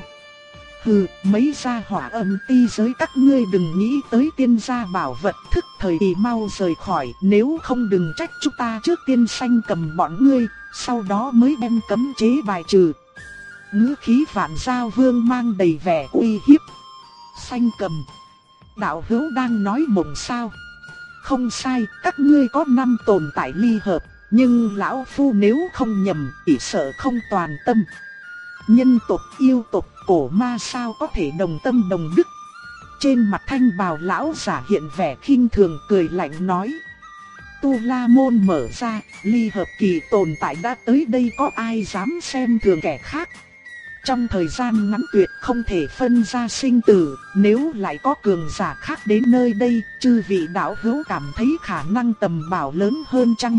Hừ, mấy gia hỏa âm ti giới các ngươi đừng nghĩ tới tiên gia bảo vật, thức thời thì mau rời khỏi, nếu không đừng trách chúng ta trước tiên sanh cầm bọn ngươi, sau đó mới đem cấm chế bài trừ. Ngữ khí Vạn Giao Vương mang đầy vẻ uy hiếp. Sanh cầm? Đạo hữu đang nói mộng sao? Không sai, các ngươi có 5 tồn tại ly hợp, nhưng lão phu nếu không nhầm, chỉ sợ không toàn tâm. Nhân tộc, yêu tộc, cổ ma sao có thể đồng tâm đồng đức? Trên mặt Thanh bào lão giả hiện vẻ khinh thường, cười lạnh nói. Tu La môn mở ra, ly hợp kỳ tồn tại đã tới đây, có ai dám xem thường kẻ khác? Trong thời gian ngắn tuyệt không thể phân ra sinh tử, nếu lại có cường giả khác đến nơi đây, chư vị đạo hữu cảm thấy khả năng tầm bảo lớn hơn chăng?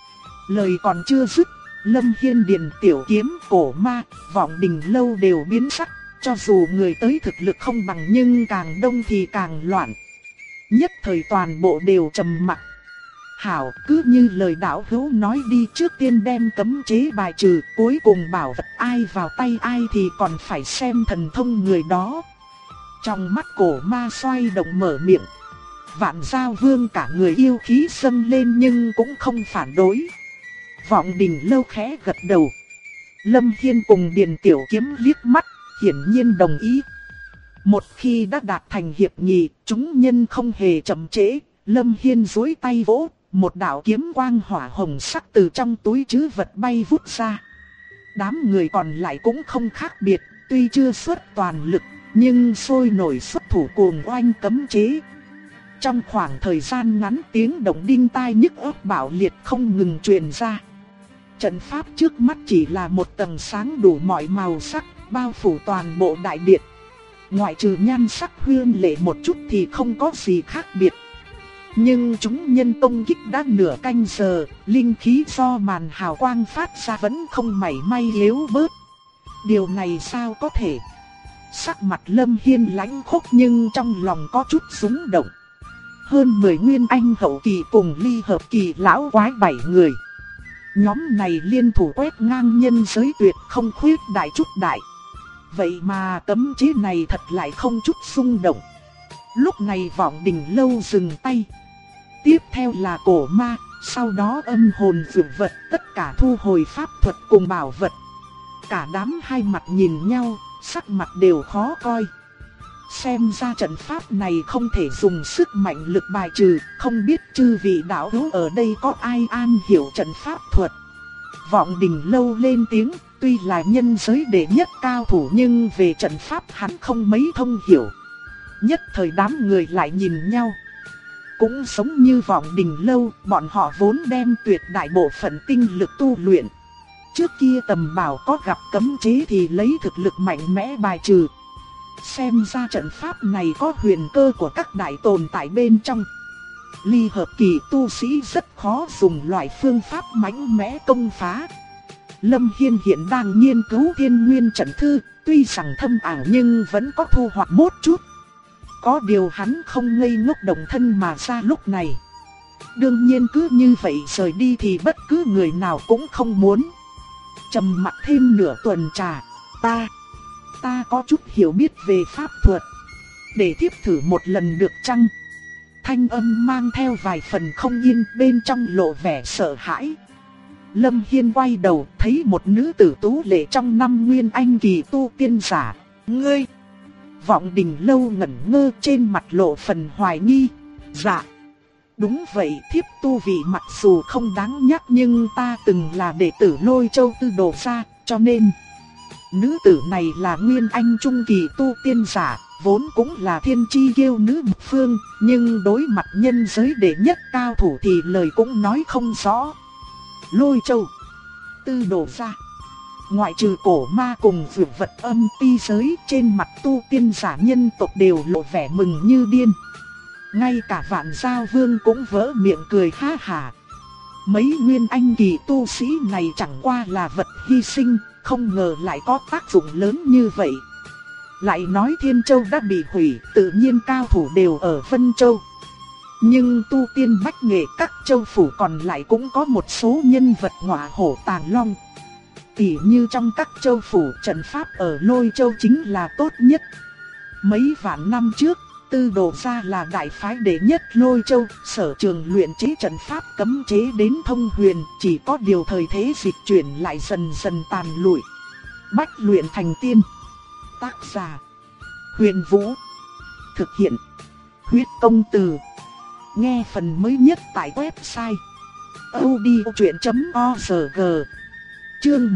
Lời còn chưa dứt, Lâm Hiên Điền Tiểu Kiếm, cổ ma, Vọng Đình Lâu đều biến sắc, cho dù người tới thực lực không bằng nhưng càng đông thì càng loạn. Nhất thời toàn bộ đều trầm mặc. Hảo, cứ như lời đạo hữu nói đi, trước tiên đem cấm chế bài trừ, cuối cùng bảo vật ai vào tay ai thì còn phải xem thần thông người đó. Trong mắt cổ ma xoay động mở miệng. Vạn Giao Vương cả người yêu khí dâng lên nhưng cũng không phản đối. Vọng Đình Lâu khẽ gật đầu. Lâm Hiên cùng Điền Tiểu Kiếm liếc mắt, hiển nhiên đồng ý. Một khi đã đạt thành hiệp nghị, chúng nhân không hề chậm trễ. Lâm Hiên duỗi tay vỗ, một đạo kiếm quang hỏa hồng sắc từ trong túi trữ vật bay vút ra. Đám người còn lại cũng không khác biệt, tuy chưa xuất toàn lực, nhưng sôi nổi xuất thủ cuồng oanh cấm chế. Trong khoảng thời gian ngắn, tiếng động đinh tai nhức óc bạo liệt không ngừng truyền ra. Trận pháp trước mắt chỉ là một tầng sáng đủ mọi màu sắc, bao phủ toàn bộ đại điện. Ngoại trừ nhan sắc huyên lệ một chút thì không có gì khác biệt. Nhưng chúng nhân công kích đã nửa canh giờ, linh khí do màn hào quang phát ra vẫn không mảy may yếu bớt. Điều này sao có thể? Sắc mặt Lâm Hiên lãnh khốc nhưng trong lòng có chút rung động. Hơn 10 nguyên anh hậu kỳ cùng ly hợp kỳ lão quái 7 người. Nhóm này liên thủ quét ngang nhân giới tuyệt không khuyết đại chút đại. Vậy mà cấm chế này thật lại không chút xung động. Lúc này Vọng Đình Lâu dừng tay. Tiếp theo là cổ ma, sau đó âm hồn dược vật, tất cả thu hồi pháp thuật cùng bảo vật. Cả đám hai mặt nhìn nhau, sắc mặt đều khó coi. Xem ra trận pháp này không thể dùng sức mạnh lực bài trừ, không biết chư vị đạo hữu ở đây có ai am hiểu trận pháp thuật. Vọng Đình Lâu lên tiếng, tuy là nhân giới đệ nhất cao thủ nhưng về trận pháp hắn không mấy thông hiểu. Nhất thời đám người lại nhìn nhau. Cũng giống như Vọng Đình Lâu, bọn họ vốn đem tuyệt đại bộ phận tinh lực tu luyện. Trước kia tầm bảo có gặp cấm chế thì lấy thực lực mạnh mẽ bài trừ. Xem ra trận pháp này có huyền cơ của các đại tồn tại bên trong. Ly hợp kỳ tu sĩ rất khó dùng loại phương pháp mạnh mẽ công phá. Lâm Hiên hiện đang nghiên cứu Thiên Nguyên trận thư, tuy rằng thâm ảo nhưng vẫn có thu hoạch một chút. Có điều hắn không ngây ngốc động thân mà ra lúc này. Đương nhiên cứ như vậy rời đi thì bất cứ người nào cũng không muốn. Trầm mặc thêm nửa tuần trà, ta có chút hiểu biết về pháp thuật. Để thiếp thử một lần được chăng? Thanh âm mang theo vài phần không yên, bên trong lộ vẻ sợ hãi. Lâm Hiên quay đầu thấy một nữ tử tú lệ trong 5 nguyên anh kỳ tu tiên giả. Ngươi! Vọng Đình Lâu ngẩn ngơ, trên mặt lộ phần hoài nghi. Dạ! Đúng vậy, thiếp tu vị mặc dù không đáng nhắc nhưng ta từng là đệ tử Lôi Châu Tư Đồ gia, cho nên nữ tử này là nguyên anh trung kỳ tu tiên giả, vốn cũng là thiên chi kiêu nữ một phương, nhưng đối mặt nhân giới đệ nhất cao thủ thì lời cũng nói không rõ. Lôi Châu Tư Đồ gia, ngoại trừ cổ ma cùng dược vật âm ti giới, trên mặt tu tiên giả nhân tộc đều lộ vẻ mừng như điên. Ngay cả Vạn Giao Vương cũng vỡ miệng cười ha hả. Mấy nguyên anh kỳ tu sĩ này chẳng qua là vật hy sinh, không ngờ lại có tác dụng lớn như vậy. Lại nói Thiên Châu đã bị hủy, tự nhiên cao thủ đều ở Vân Châu. Nhưng tu tiên bách nghệ các châu phủ còn lại cũng có một số nhân vật ngọa hổ tàng long. Tỉ như trong các châu phủ, trận pháp ở Lôi Châu chính là tốt nhất. Mấy vạn năm trước, Tư Đồ gia là đại phái đệ nhất Lôi Châu, sở trường luyện chế trận pháp cấm chế đến thông huyền, chỉ có điều thời thế dịch chuyển lại dần dần tàn lụi. Bách luyện thành tiên. Tác giả: Huyền Vũ. Thực hiện: Huyết Công Từ. Nghe phần mới nhất tại website audiochuyện.org. Chương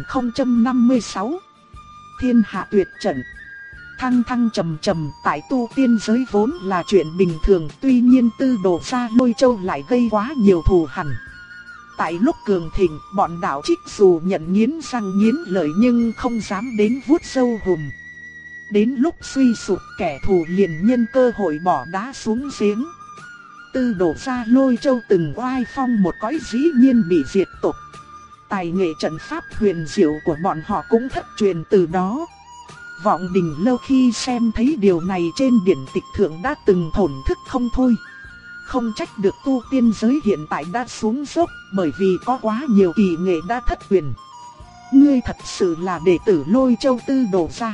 1056. Thiên hạ tuyệt trận. Thăng thăng trầm trầm tại tu tiên giới vốn là chuyện bình thường, tuy nhiên Tư Đồ gia Lôi Châu lại gây quá nhiều thù hằn. Tại lúc cường thịnh, bọn đạo trích dù nhận nghiến răng nghiến lợi nhưng không dám đến vuốt râu hùm. Đến lúc suy sụp, kẻ thù liền nhân cơ hội bỏ đá xuống giếng. Tư Đồ gia Lôi Châu từng oai phong một cõi dĩ nhiên bị diệt tộc. Tài nghệ trận pháp huyền diệu của bọn họ cũng thất truyền từ đó. Vọng Đình Lâu khi xem thấy điều này trên điển tịch thượng đã từng thổn thức không thôi. Không trách được tu tiên giới hiện tại đã xuống dốc, bởi vì có quá nhiều kỳ nghệ đã thất truyền. Ngươi thật sự là đệ tử Lôi Châu Tư Đồ gia.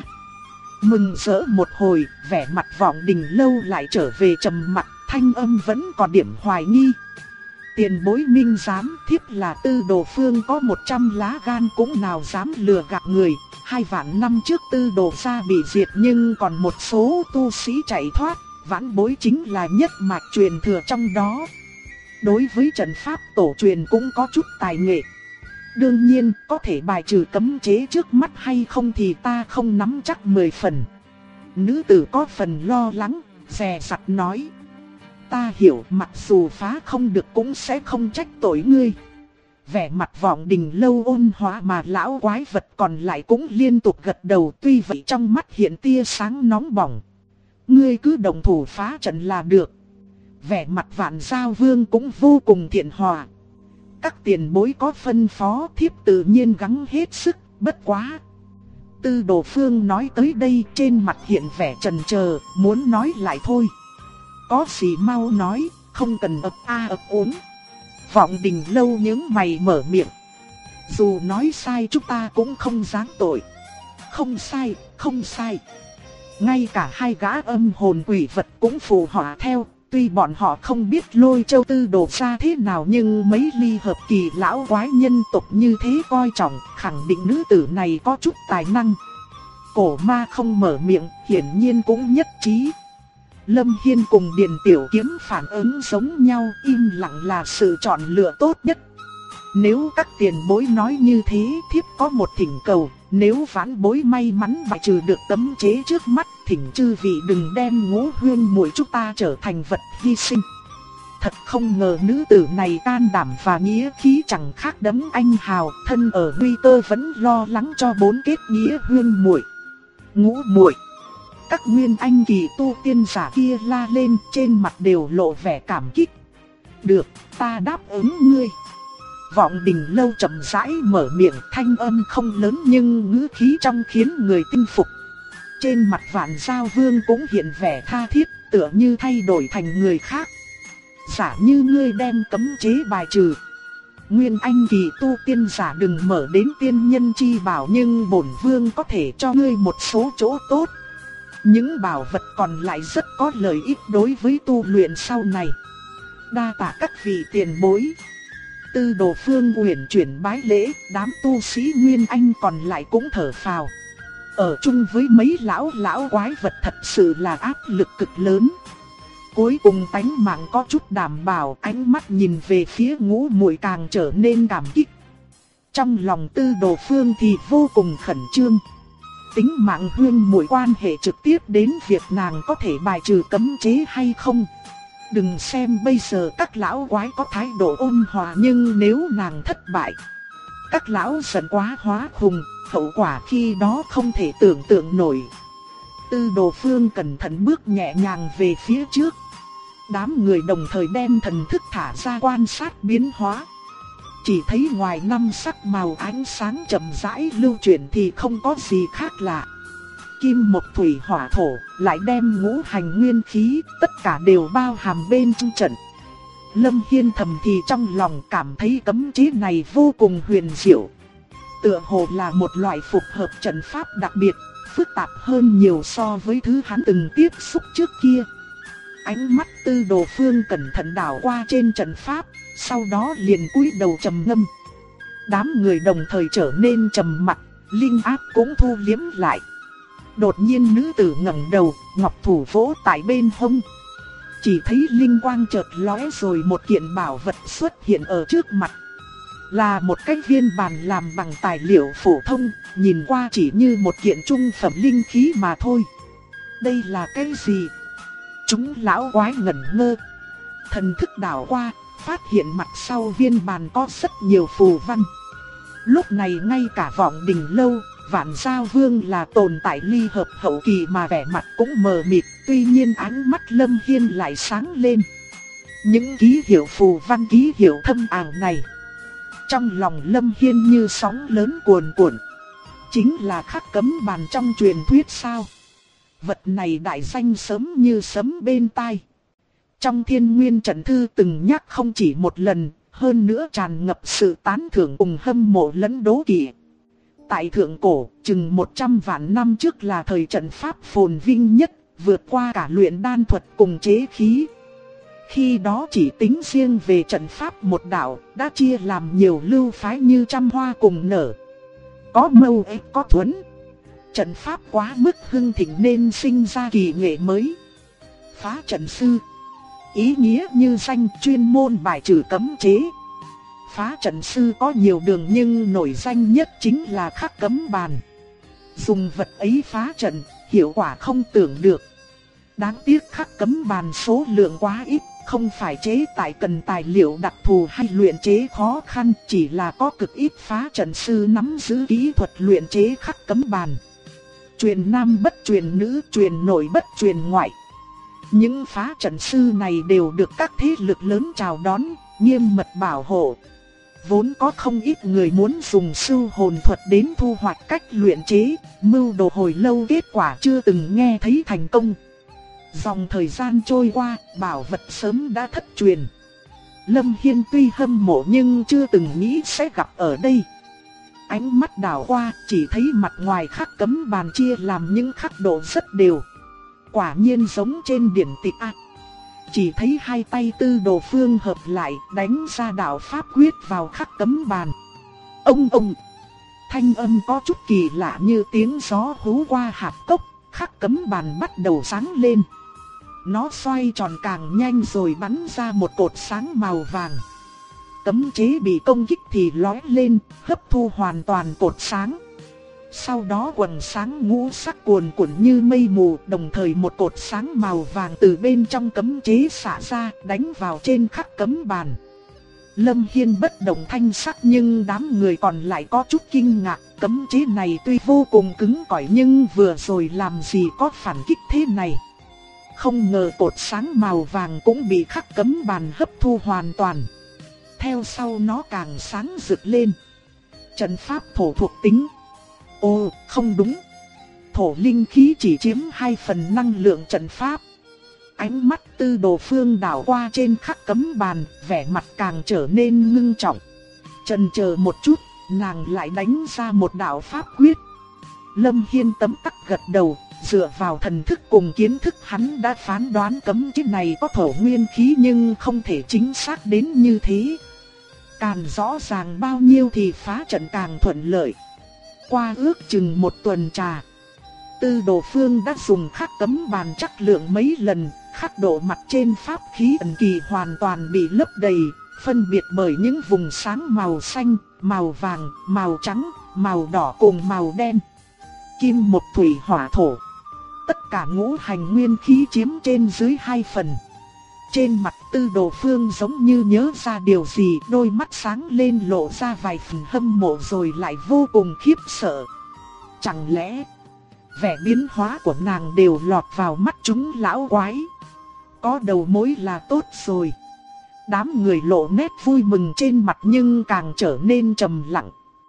Mừng rỡ một hồi, vẻ mặt Vọng Đình Lâu lại trở về trầm mặc, thanh âm vẫn còn điểm hoài nghi. Tiền bối minh giám, thiếp là Tư Đồ Phương có 100 lá gan cũng nào dám lừa gạt người. 2 vạn năm trước Tư Đồ gia bị diệt nhưng còn một số tu sĩ chạy thoát, vãn bối chính là nhất mạch truyền thừa trong đó. Đối với trận pháp tổ truyền cũng có chút tài nghệ. Đương nhiên, có thể bài trừ cấm chế trước mắt hay không thì ta không nắm chắc 10 phần. Nữ tử có phần lo lắng, dè dặt nói. Ta hiểu, mặc dù phá không được cũng sẽ không trách tội ngươi. Vẻ mặt Vọng Đình Lâu ôn hòa mà lão quái vật còn lại cũng liên tục gật đầu, tuy vậy trong mắt hiện tia sáng nóng bỏng. Ngươi cứ đồng thủ phá trận là được. Vẻ mặt Vạn Giao Vương cũng vô cùng thiện hòa. Các tiền bối có phân phó, thiếp tự nhiên gắng hết sức, bất quá. Tư Đồ Phương nói tới đây trên mặt hiện vẻ chần chờ, muốn nói lại thôi. Có gì mau nói, không cần ấp a ấp úng. Vọng Đình Lâu những mày mở miệng. Dù nói sai chúng ta cũng không giáng tội. Không sai, không sai. Ngay cả 2 gã âm hồn quỷ vật cũng phù họa theo. Tuy bọn họ không biết Lôi Châu Tư Đồ gia thế nào nhưng mấy ly hợp kỳ lão quái nhân tộc như thế coi trọng, khẳng định nữ tử này có chút tài năng. Cổ ma không mở miệng, hiển nhiên cũng nhất trí. Lâm Hiên cùng Điền Tiểu Kiếm phản ứng giống nhau, im lặng là sự chọn lựa tốt nhất. Nếu các tiền bối nói như thế, thiếp có một thỉnh cầu. Nếu vãn bối may mắn bài trừ được tấm chế trước mắt, thỉnh chư vị đừng đem Ngũ Huyên muội chúng ta trở thành vật hy sinh. Thật không ngờ nữ tử này can đảm và nghĩa khí chẳng khác đấng anh hào, thân ở nguy cơ vẫn lo lắng cho 4 kết nghĩa huyên muội. Ngũ muội. Các nguyên anh kỳ tu tiên giả kia la lên, trên mặt đều lộ vẻ cảm kích. Được, ta đáp ứng ngươi. Vọng Đình Lâu chậm rãi mở miệng, thanh âm không lớn nhưng ngữ khí trong khiến người tin phục. Trên mặt Vạn Giao Vương cũng hiện vẻ tha thiết, tựa như thay đổi thành người khác. Giả như ngươi đem cấm chế bài trừ, nguyên anh kỳ tu tiên giả đừng mở đến tiên nhân chi bảo, nhưng bổn vương có thể cho ngươi một số chỗ tốt. Những bảo vật còn lại rất có lợi ích đối với tu luyện sau này. Đa tạ các vị tiền bối. Tư Đồ Phương uyển chuyển bái lễ, đám tu sĩ nguyên anh còn lại cũng thở phào. Ở chung với mấy lão quái vật thật sự là áp lực cực lớn. Cuối cùng tánh mạng có chút đảm bảo, ánh mắt nhìn về phía Ngũ Muội càng trở nên cảm kích. Trong lòng Tư Đồ Phương thì vô cùng khẩn trương. Tính mạng huyên muội quan hệ trực tiếp đến việc nàng có thể bài trừ cấm chế hay không. Đừng xem bây giờ các lão quái có thái độ ôn hòa, nhưng nếu nàng thất bại, các lão giận quá hóa khùng, hậu quả khi đó không thể tưởng tượng nổi. Tư Đồ Phương cẩn thận bước nhẹ nhàng về phía trước. Đám người đồng thời đem thần thức thả ra quan sát biến hóa. Chỉ thấy ngoài năm sắc màu ánh sáng chậm rãi lưu chuyển thì không có gì khác lạ. Kim mộc thủy hỏa thổ lại đem ngũ hành nguyên khí tất cả đều bao hàm bên trong trận. Lâm Hiên thầm thì trong lòng cảm thấy cấm chế này vô cùng huyền diệu. Tựa hồ là một loại phục hợp trận pháp đặc biệt, phức tạp hơn nhiều so với thứ hắn từng tiếp xúc trước kia. Ánh mắt Tư Đồ Phương cẩn thận đảo qua trên trận pháp, sau đó liền cúi đầu trầm ngâm. Đám người đồng thời trở nên trầm mặc, linh áp cũng thu liếm lại. Đột nhiên nữ tử ngẩng đầu, ngọc thủ vỗ tại bên hông. Chỉ thấy linh quang chợt lóe rồi một kiện bảo vật xuất hiện ở trước mặt. Là một cái viên bàn làm bằng tài liệu phổ thông, nhìn qua chỉ như một kiện trung phẩm linh khí mà thôi. Đây là cái gì? Chúng lão quái ngẩn ngơ. Thần thức đảo qua, phát hiện mặt sau viên bàn có rất nhiều phù văn. Lúc này ngay cả Vọng Đình Lâu, Vạn Giao Vương là tồn tại ly hợp hậu kỳ mà vẻ mặt cũng mờ mịt, tuy nhiên ánh mắt Lâm Hiên lại sáng lên. Những ký hiệu phù văn ký hiệu thâm ảo này, trong lòng Lâm Hiên như sóng lớn cuồn cuộn. Chính là khắc cấm bàn trong truyền thuyết sao? Vật này đại danh sớm như sấm bên tai. Trong Thiên Nguyên Trận Thư từng nhắc không chỉ một lần, hơn nữa tràn ngập sự tán thưởng cùng hâm mộ lẫn đố kỵ. Tại thượng cổ, chừng 100 vạn năm trước là thời trận pháp phồn vinh nhất, vượt qua cả luyện đan thuật cùng chế khí. Khi đó chỉ tính riêng về trận pháp một đạo, đã chia làm nhiều lưu phái như trăm hoa cùng nở. Có mâu ếch có thuẫn. Trận pháp quá mức hưng thịnh nên sinh ra kỳ nghệ mới. Phá trận sư, ý nghĩa như danh, chuyên môn bài trừ cấm chế. Phá trận sư có nhiều đường nhưng nổi danh nhất chính là khắc cấm bàn. Dùng vật ấy phá trận, hiệu quả không tưởng được. Đáng tiếc khắc cấm bàn số lượng quá ít, không phải chế tại cần tài liệu đặc thù hay luyện chế khó khăn, chỉ là có cực ít phá trận sư nắm giữ kỹ thuật luyện chế khắc cấm bàn. Truyền nam bất truyền nữ, truyền nội bất truyền ngoại. Những phá trận sư này đều được các thế lực lớn chào đón, nghiêm mật bảo hộ. Vốn có không ít người muốn dùng sưu hồn thuật đến thu hoạch cách luyện chế, mưu đồ hồi lâu kết quả chưa từng nghe thấy thành công. Dòng thời gian trôi qua, bảo vật sớm đã thất truyền. Lâm Hiên tuy hâm mộ nhưng chưa từng nghĩ sẽ gặp ở đây. Ánh mắt đảo qua, chỉ thấy mặt ngoài khắc cấm bàn chia làm những khắc độ rất đều. Quả nhiên giống trên điển tịch A. Chỉ thấy hai tay Tư Đồ Phương hợp lại, đánh ra đạo pháp quyết vào khắc cấm bàn. Ông! Thanh âm có chút kỳ lạ như tiếng gió hú qua hạp cốc, khắc cấm bàn bắt đầu sáng lên. Nó xoay tròn càng nhanh rồi bắn ra một cột sáng màu vàng. Cấm chế bị công kích thì lóe lên, hấp thu hoàn toàn cột sáng. Sau đó quầng sáng ngũ sắc cuồn cuộn như mây mù, đồng thời một cột sáng màu vàng từ bên trong cấm chế xả ra, đánh vào trên khắc cấm bàn. Lâm Hiên bất động thanh sắc nhưng đám người còn lại có chút kinh ngạc, cấm chế này tuy vô cùng cứng cỏi nhưng vừa rồi làm gì có phản kích thế này. Không ngờ cột sáng màu vàng cũng bị khắc cấm bàn hấp thu hoàn toàn. Theo sau nó càng sáng rực lên. Trận pháp thổ thuộc tính. Ồ, không đúng. Thổ linh khí chỉ chiếm 2 phần năng lượng trận pháp. Ánh mắt Tư Đồ Phương đảo qua trên khắc cấm bàn, vẻ mặt càng trở nên ngưng trọng. Chần chờ một chút, nàng lại đánh ra một đạo pháp quyết. Lâm Hiên tấm tắc gật đầu, dựa vào thần thức cùng kiến thức hắn đã phán đoán cấm chế này có thổ nguyên khí nhưng không thể chính xác đến như thế. Càng rõ ràng bao nhiêu thì phá trận càng thuận lợi. Qua ước chừng 1 tuần trà, Tư Đồ Phương đã dùng khắc cấm bàn chắc lượng mấy lần, khắc khắc độ mặt trên pháp khí ẩn kỳ hoàn toàn bị lấp đầy, phân biệt bởi những vùng sáng màu xanh, màu vàng, màu trắng, màu đỏ cùng màu đen. Kim một thủy hỏa thổ. Tất cả ngũ hành nguyên khí chiếm trên dưới 2 phần. Trên mặt Tư Đồ Phương giống như nhớ ra điều gì, đôi mắt sáng lên lộ ra vài phần hâm mộ rồi lại vô cùng khiếp sợ. Chẳng lẽ vẻ biến hóa của nàng đều lọt vào mắt chúng lão quái? Có đầu mối là tốt rồi. Đám người lộ nét vui mừng trên mặt nhưng càng trở nên trầm lặng.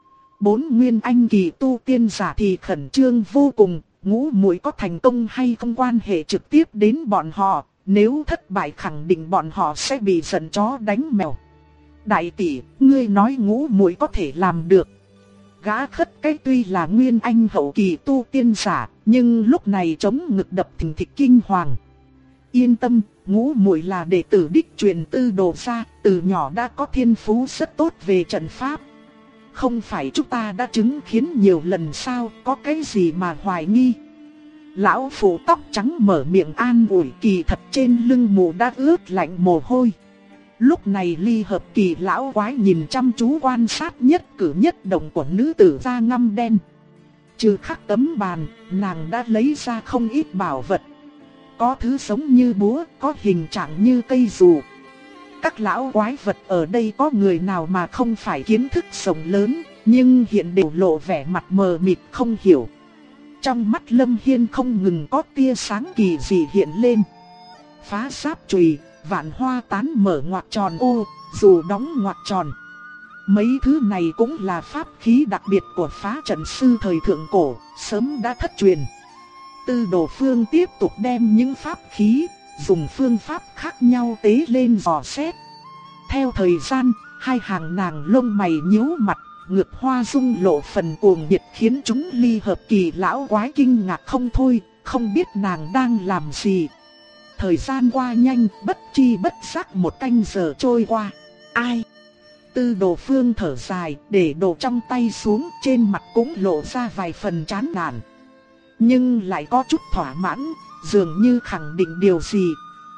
4 nguyên anh kỳ tu tiên giả thì khẩn trương vô cùng, Ngũ Muội có thành công hay không quan hệ trực tiếp đến bọn họ, nếu thất bại khẳng định bọn họ sẽ bị giận chó đánh mèo. Đại tỷ, ngươi nói Ngũ Muội có thể làm được. Gã khất cái tuy là nguyên anh hậu kỳ tu tiên giả, nhưng lúc này chống ngực đập thình thịch kinh hoàng. Yên tâm, Ngũ Muội là đệ tử đích truyền Tư Đồ gia, từ nhỏ đã có thiên phú rất tốt về trận pháp. Không phải chúng ta đã chứng kiến nhiều lần sao, có cái gì mà hoài nghi. Lão phụ tóc trắng mở miệng an ủi, kỳ thật trên lưng mù đã ướt lạnh mồ hôi. Lúc này Ly Hợp Kỳ lão quái nhìn chăm chú quan sát nhất cử nhất động của nữ tử da ngăm đen. Trừ khắc tấm bàn, nàng đã lấy ra không ít bảo vật. Có thứ giống như búa, có hình trạng như cây dù. Các lão quái vật ở đây có người nào mà không phải kiến thức rộng lớn, nhưng hiện đều lộ vẻ mặt mờ mịt không hiểu. Trong mắt Lâm Hiên không ngừng có tia sáng kỳ dị hiện lên. Phá giáp chùy, vạn hoa tán mở ngoặc tròn ô, dù đóng ngoặc tròn. Mấy thứ này cũng là pháp khí đặc biệt của phá trận sư thời thượng cổ, sớm đã thất truyền. Tư Đồ Phương tiếp tục đem những pháp khí, dùng phương pháp khác nhau tế lên dò xét. Theo thời gian, hai hàng nàng lông mày nhíu mặt, ngực hoa dung lộ phần cuồng nhiệt khiến chúng Ly Hợp Kỳ lão quái kinh ngạc không thôi, không biết nàng đang làm gì. Thời gian qua nhanh, bất chi bất giác 1 canh giờ trôi qua. Ai? Tư Đồ Phương thở dài, để đồ trong tay xuống, trên mặt cũng lộ ra vài phần chán nản. Nhưng lại có chút thỏa mãn, dường như khẳng định điều gì.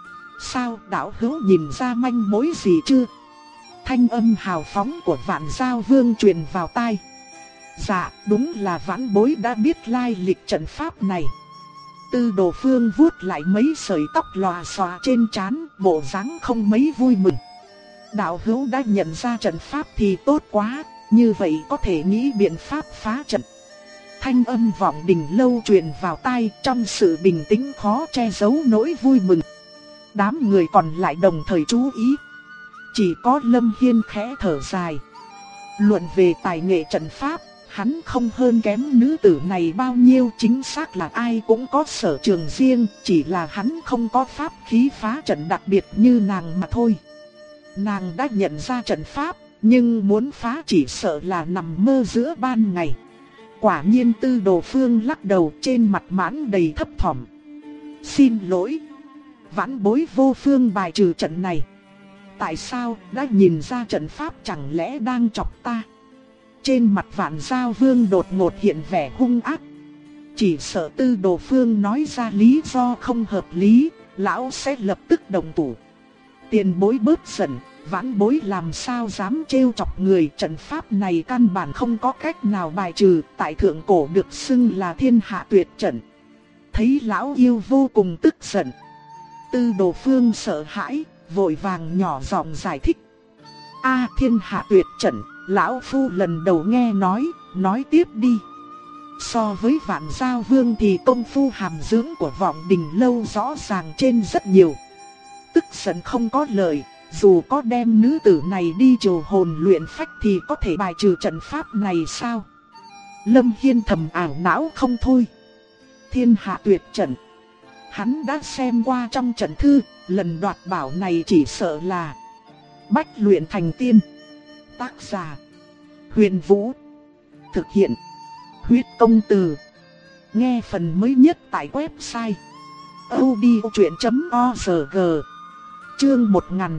Sao đạo hữu nhìn ra manh mối gì chưa? Thanh âm hào phóng của Vạn Giao Vương truyền vào tai. Dạ, đúng là vãn bối đã biết lai lịch trận pháp này. Tư Đồ Phương vuốt lại mấy sợi tóc lòa xòa trên trán, bộ dáng không mấy vui mừng. Đạo hữu đã nhận ra trận pháp thì tốt quá, như vậy có thể nghĩ biện pháp phá trận. Thanh âm vọng đình lâu truyền vào tai, trong sự bình tĩnh khó che giấu nỗi vui mừng. Đám người còn lại đồng thời chú ý. Chỉ có Lâm Hiên khẽ thở dài. Luận về tài nghệ trận pháp, hắn không hơn kém nữ tử này bao nhiêu, chính xác là ai cũng có sở trường riêng, chỉ là hắn không có pháp khí phá trận đặc biệt như nàng mà thôi. Nàng đã nhận ra trận pháp, nhưng muốn phá chỉ sợ là nằm mơ giữa ban ngày. Quả nhiên Tư Đồ Phương lắc đầu, trên mặt mãn đầy thấp thỏm. Xin lỗi, vãn bối vô phương bài trừ trận này. Tại sao đã nhìn ra trận pháp chẳng lẽ đang chọc ta? Trên mặt Vạn Giao Vương đột ngột hiện vẻ hung ác. Chỉ sợ Tư Đồ Phương nói ra lý do không hợp lý, lão sẽ lập tức động thủ. Tiền bối bớt giận, vãn bối làm sao dám trêu chọc người. Trận pháp này căn bản không có cách nào bài trừ, tại thượng cổ được xưng là thiên hạ tuyệt trận. Thấy lão yêu vô cùng tức giận, Tư Đồ Phương sợ hãi, vội vàng nhỏ giọng giải thích. Thiên hạ tuyệt trận, lão phu lần đầu nghe nói tiếp đi. So với Vạn Giao Vương thì công phu hàm dưỡng của Vọng Đình Lâu rõ ràng trên rất nhiều. Tức giận không có lợi, dù có đem nữ tử này đi trừ hồn luyện phách thì có thể bài trừ trận pháp này sao? Lâm Hiên thầm ảo não không thôi. Thiên hạ tuyệt trận, hắn đã xem qua trong trận thư, lần đoạt bảo này chỉ sợ là bách luyện thành tiên. Tác giả Huyền Vũ, thực hiện Huyết Công Từ. Nghe phần mới nhất tại website audiochuyện.org. Chương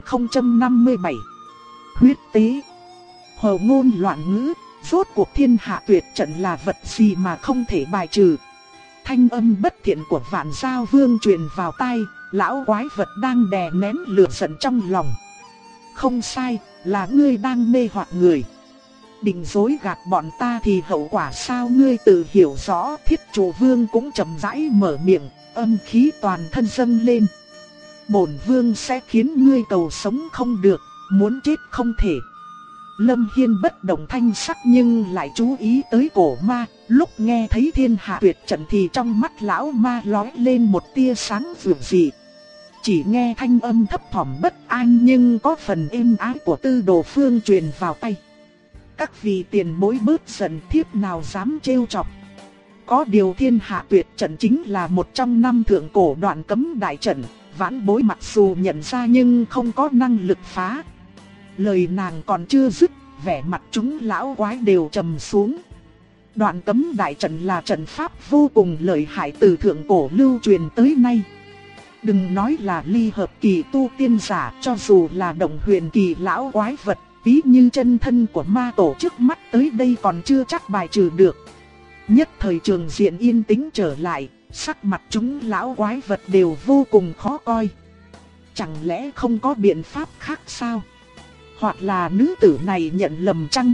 1057 Huyết tế. Hồ ngôn loạn ngữ, rốt cuộc thiên hạ tuyệt trận là vật gì mà không thể bài trừ? Thanh âm bất thiện của Vạn Giao Vương truyền vào tai, Lão quái vật đang đè nén lửa giận trong lòng. Không sai, là ngươi đang mê hoặc người. Định dối gạt bọn ta thì hậu quả sao ngươi tự hiểu rõ. Thiết Trụ Vương cũng chậm rãi mở miệng, âm khí toàn thân dâng lên. Bổn vương sẽ khiến ngươi cầu sống không được, muốn chết không thể. Lâm Hiên bất động thanh sắc nhưng lại chú ý tới cổ ma. Lúc nghe thấy thiên hạ tuyệt trận thì trong mắt lão ma lóe lên một tia sáng dịu dị. Chỉ nghe thanh âm thấp thỏm bất an nhưng có phần êm ái của Tư Đồ Phương truyền vào tai. Các vị tiền bối bớt giận, thiếp nào dám trêu chọc. Có điều thiên hạ tuyệt trận chính là một trong 5 thượng cổ đoạn cấm đại trận. Vãn bối mặc dù nhận ra nhưng không có năng lực phá. Lời nàng còn chưa dứt, vẻ mặt chúng lão quái đều trầm xuống. Đoạn cấm đại trận là trận pháp vô cùng lợi hại từ thượng cổ lưu truyền tới nay. Đừng nói là ly hợp kỳ tu tiên giả, cho dù là động huyền kỳ lão quái vật, ví như chân thân của ma tổ trước mắt tới đây còn chưa chắc bài trừ được. Nhất thời trường diện yên tĩnh trở lại, sắc mặt chúng lão quái vật đều vô cùng khó coi. Chẳng lẽ không có biện pháp khác sao? Hoặc là nữ tử này nhận lầm chăng?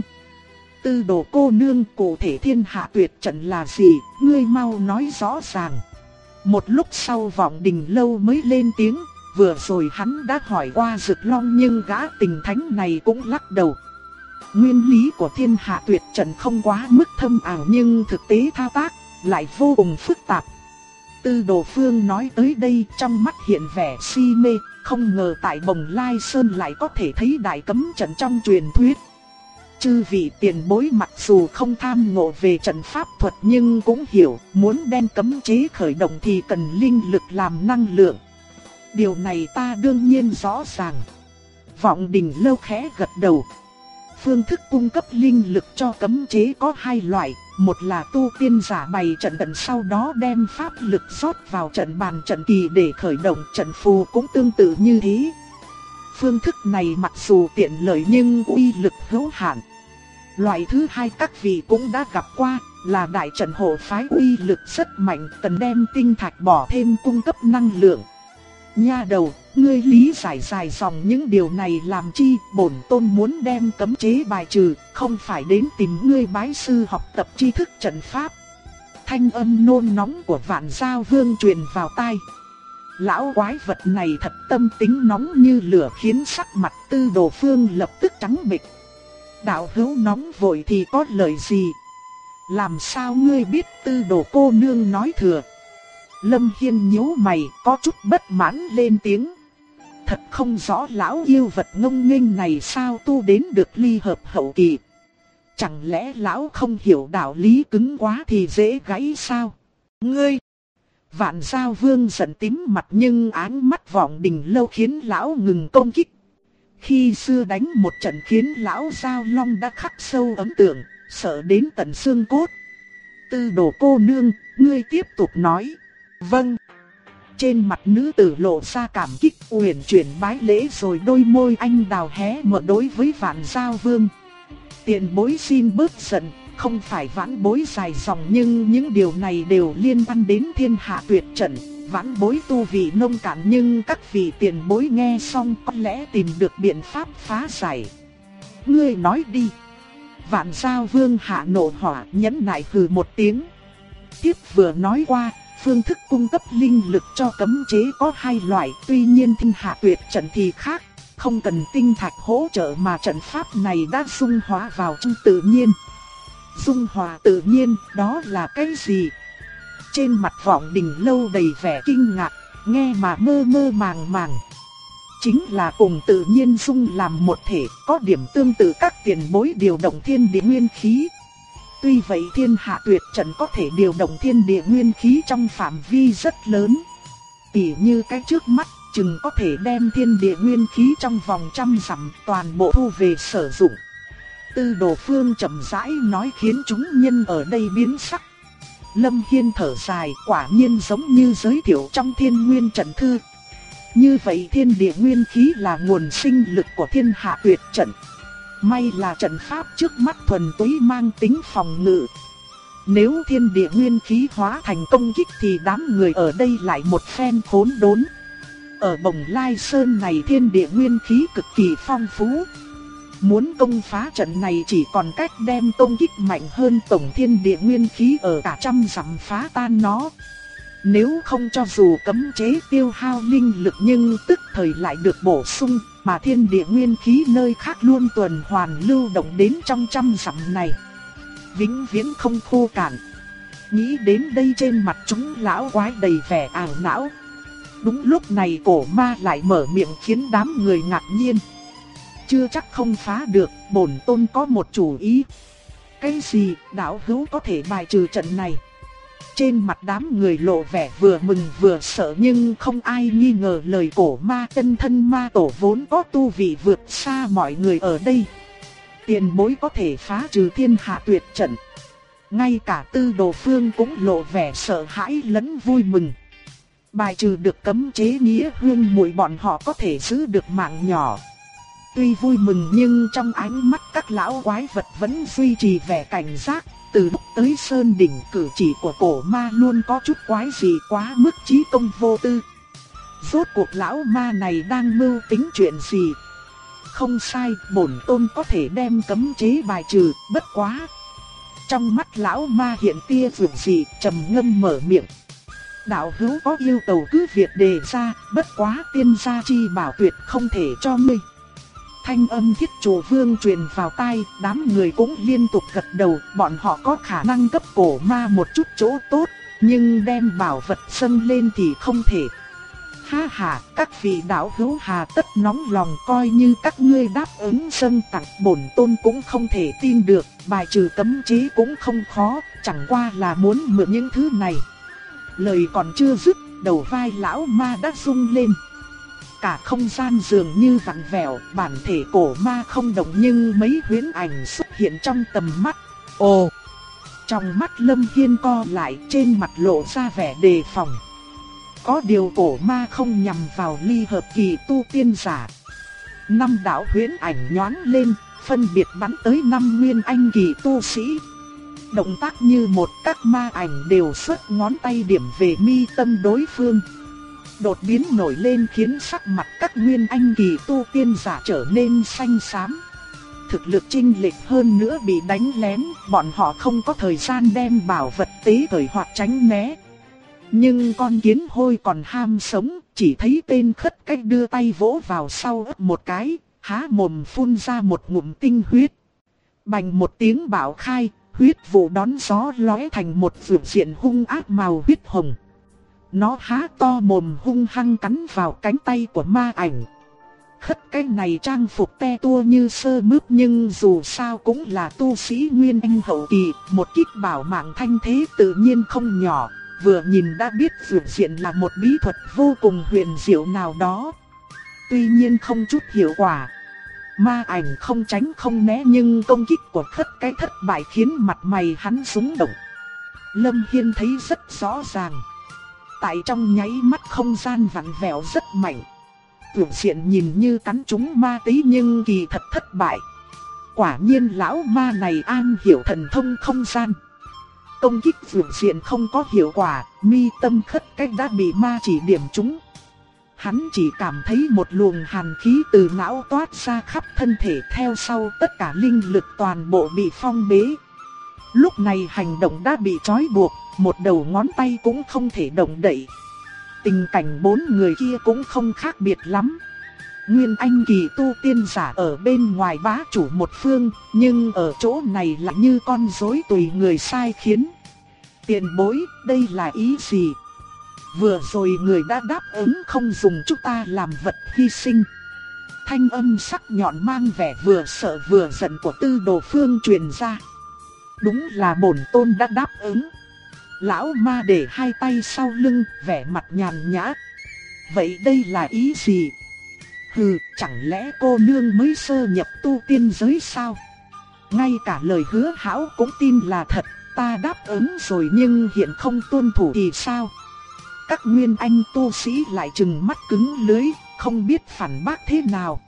Tư Đồ cô nương, cụ thể thiên hạ tuyệt trận là gì, ngươi mau nói rõ ràng. Một lúc sau Vọng Đình Lâu mới lên tiếng, vừa rồi hắn đã hỏi qua Dực Long nhưng gã tình thánh này cũng lắc đầu. Nguyên lý của thiên hạ tuyệt trận không quá mức thâm ảo nhưng thực tế thao tác lại vô cùng phức tạp. Tư Đồ Phương nói tới đây trong mắt hiện vẻ si mê, không ngờ tại Bồng Lai Sơn lại có thể thấy đại cấm trận trong truyền thuyết. Chư vị tiền bối mặc dù không tham ngộ về trận pháp thuật nhưng cũng hiểu muốn đem cấm chế khởi động thì cần linh lực làm năng lượng. Điều này ta đương nhiên rõ ràng. Vọng Đình Lâu khẽ gật đầu. Phương thức cung cấp linh lực cho cấm chế có 2 loại. Một là tu tiên giả bày trận trận sau đó đem pháp lực rót vào trận bàn trận kỳ để khởi động, trận phù cũng tương tự như thế. Phương thức này mặc dù tiện lợi nhưng uy lực hữu hạn. Loại thứ 2 các vị cũng đã gặp qua, là đại trận hộ phái uy lực rất mạnh, cần đem tinh thạch bỏ thêm cung cấp năng lượng. Nha đầu, ngươi lý giải dài dòng những điều này làm chi? Bổn tôn muốn đem cấm chế bài trừ, không phải đến tìm ngươi bái sư học tập tri thức trận pháp. Thanh âm nôn nóng của Vạn Giao Vương truyền vào tai. Lão quái vật này thật tâm tính nóng như lửa khiến sắc mặt Tư Đồ Phương lập tức trắng bệch. Đạo hữu nóng vội thì có lời gì? Làm sao ngươi biết? Tư Đồ cô nương nói thừa. Lâm Hiên nhíu mày, có chút bất mãn lên tiếng. Thật không rõ lão yêu vật ngông nghênh này sao tu đến được ly hợp hậu kỳ. Chẳng lẽ lão không hiểu đạo lý cứng quá thì dễ gãy sao? Ngươi! Vạn Giao Vương giận tím mặt nhưng áng mắt Vọng Đình Lâu khiến lão ngừng công kích. Khi xưa đánh một trận khiến lão Giao Long đã khắc sâu ấn tượng, sợ đến tận xương cốt. Tư Đồ cô nương, ngươi tiếp tục nói. Vâng. Trên mặt nữ tử lộ ra cảm kích, uyển chuyển bái lễ rồi đôi môi anh đào hé mở đối với Vạn Giao Vương. Tiền bối xin bớt giận, không phải vãn bối dài dòng nhưng những điều này đều liên quan đến thiên hạ tuyệt trận. Vãn bối tu vị nông cạn nhưng các vị tiền bối nghe xong có lẽ tìm được biện pháp phá giải. Ngươi nói đi. Vạn Giao Vương hạ nộ hỏa, nhẫn nại hừ một tiếng. Tiếp vừa nói qua, phương thức cung cấp linh lực cho cấm chế có 2 loại, tuy nhiên thiên hạ tuyệt trận thì khác, không cần tinh thạch hỗ trợ mà trận pháp này đã dung hóa vào trong tự nhiên. Dung hòa tự nhiên, đó là cái gì? Trên mặt Vọng Đình Lâu đầy vẻ kinh ngạc, nghe mà mơ mơ màng màng. Chính là cùng tự nhiên dung làm một thể, có điểm tương tự các tiền bối điều động thiên địa nguyên khí. Tuy vậy thiên hạ tuyệt trận có thể điều động thiên địa nguyên khí trong phạm vi rất lớn. Tỉ như cái trước mắt, chừng có thể đem thiên địa nguyên khí trong vòng 100 dặm toàn bộ thu về sử dụng. Tư Đồ Phương chậm rãi nói khiến chúng nhân ở đây biến sắc. Lâm Hiên thở dài, quả nhiên giống như giới thiệu trong Thiên Nguyên Trận Thư. Như vậy thiên địa nguyên khí là nguồn sinh lực của thiên hạ tuyệt trận. May là trận pháp trước mắt thuần túy mang tính phòng ngự. Nếu thiên địa nguyên khí hóa thành công kích thì đám người ở đây lại một phen khốn đốn. Ở Bồng Lai Sơn này thiên địa nguyên khí cực kỳ phong phú. Muốn công phá trận này chỉ còn cách đem công kích mạnh hơn tổng thiên địa nguyên khí ở cả trăm dặm phá tan nó. Nếu không cho dù cấm chế tiêu hao linh lực nhưng tức thời lại được bổ sung, mà thiên địa nguyên khí nơi khác luôn tuần hoàn lưu động đến trong trăm dặm này, vĩnh viễn không khô cạn. Nghĩ đến đây trên mặt chúng lão quái đầy vẻ ảo não. Đúng lúc này cổ ma lại mở miệng khiến đám người ngạc nhiên. Chưa chắc không phá được, bổn tôn có một chủ ý. Cái gì? Đạo hữu có thể bài trừ trận này? Trên mặt đám người lộ vẻ vừa mừng vừa sợ, nhưng không ai nghi ngờ lời cổ ma chân thân ma tổ vốn có tu vị vượt xa mọi người ở đây. Tiền bối có thể phá trừ thiên hạ tuyệt trận. Ngay cả Tư Đồ Phương cũng lộ vẻ sợ hãi lẫn vui mừng. Bài trừ được cấm chế nghĩa huynh muội bọn họ có thể giữ được mạng nhỏ. Tuy vui mừng nhưng trong ánh mắt các lão quái vật vẫn duy trì vẻ cảnh giác. Từ lúc tới sơn đỉnh, cử chỉ của cổ ma luôn có chút quái dị quá mức chí công vô tư. Rốt cuộc lão ma này đang mưu tính chuyện gì? Không sai, bổn tôn có thể đem cấm chế bài trừ, bất quá. Trong mắt lão ma hiện tia vượng dị, trầm ngâm mở miệng. Đạo hữu có yêu cầu cứ việc đề ra, bất quá tiên gia chi bảo tuyệt không thể cho ngươi. Thanh âm Thiết Trụ Vương truyền vào tai, đám người cũng liên tục gật đầu, bọn họ có khả năng cấp cổ ma một chút chỗ tốt, nhưng đem bảo vật dâng lên thì không thể. Ha ha, các vị đạo hữu hà tất nóng lòng, coi như các ngươi đáp ứng dâng tặng, bổn tôn cũng không thể tin được, bài trừ cấm chế cũng không khó, chẳng qua là muốn mượn những thứ này. Lời còn chưa dứt, đầu vai lão ma đã rung lên. Cả không gian dường như vặn vẹo, bản thể cổ ma không động nhưng mấy huyễn ảnh xuất hiện trong tầm mắt. Ồ! Trong mắt Lâm Hiên co lại, trên mặt lộ ra vẻ đề phòng. Có điều cổ ma không nhằm vào ly hợp kỳ tu tiên giả. 5 đạo huyễn ảnh nhoáng lên, phân biệt bắn tới 5 nguyên anh kỳ tu sĩ. Động tác như một, các ma ảnh đều xuất ngón tay điểm về mi tâm đối phương. Đột biến nổi lên khiến sắc mặt các nguyên anh kỳ tu tiên giả trở nên xanh xám. Thực lực chênh lệch hơn nữa bị đánh lén, bọn họ không có thời gian đem bảo vật tế thời hoặc tránh né. Nhưng con kiến hôi còn ham sống, chỉ thấy tên khất cách đưa tay vỗ vào sau ấp một cái, há mồm phun ra một ngụm tinh huyết. Bành một tiếng bạo khai, huyết vụ đón gió lóe thành một vượt diện hung ác màu huyết hồng. Nó há to mồm hung hăng cắn vào cánh tay của ma ảnh. Khất cái này trang phục te tua như sơ mướp nhưng dù sao cũng là tu sĩ nguyên anh hậu kỳ, một kích bảo mạng thanh thế tự nhiên không nhỏ, vừa nhìn đã biết vượt diện là một bí thuật vô cùng huyền diệu nào đó. Tuy nhiên không chút hiệu quả. Ma ảnh không tránh không né nhưng công kích của khất cái thất bại khiến mặt mày hắn rung động. Lâm Hiên thấy rất rõ ràng. Tại trong nháy mắt không gian vặn vẹo rất mạnh. Vượt diện nhìn như cắn trúng ma tí nhưng kỳ thật thất bại. Quả nhiên lão ma này an hiểu thần thông không gian. Công kích vượt diện không có hiệu quả, mi tâm khất cách đã bị ma chỉ điểm trúng. Hắn chỉ cảm thấy một luồng hàn khí từ não toát ra khắp thân thể, theo sau tất cả linh lực toàn bộ bị phong bế. Lúc này hành động đã bị trói buộc, một đầu ngón tay cũng không thể động đậy. Tình cảnh 4 người kia cũng không khác biệt lắm. Nguyên anh kỳ tu tiên giả ở bên ngoài bá chủ một phương, nhưng ở chỗ này lại như con rối tùy người sai khiến. Tiền bối, đây là ý gì? Vừa rồi người đã đáp ứng không dùng chúng ta làm vật hy sinh. Thanh âm sắc nhọn mang vẻ vừa sợ vừa giận của Tư Đồ Phương truyền ra. Đúng là bổn tôn đã đáp ứng. Lão ma để hai tay sau lưng, vẻ mặt nhàn nhã. Vậy đây là ý gì? Hừ, chẳng lẽ cô nương mới sơ nhập tu tiên giới sao? Ngay cả lời hứa hão cũng tin là thật, ta đáp ứng rồi nhưng hiện không tuân thủ thì sao? Các nguyên anh tu sĩ lại trừng mắt cứng lưỡi, không biết phản bác thế nào.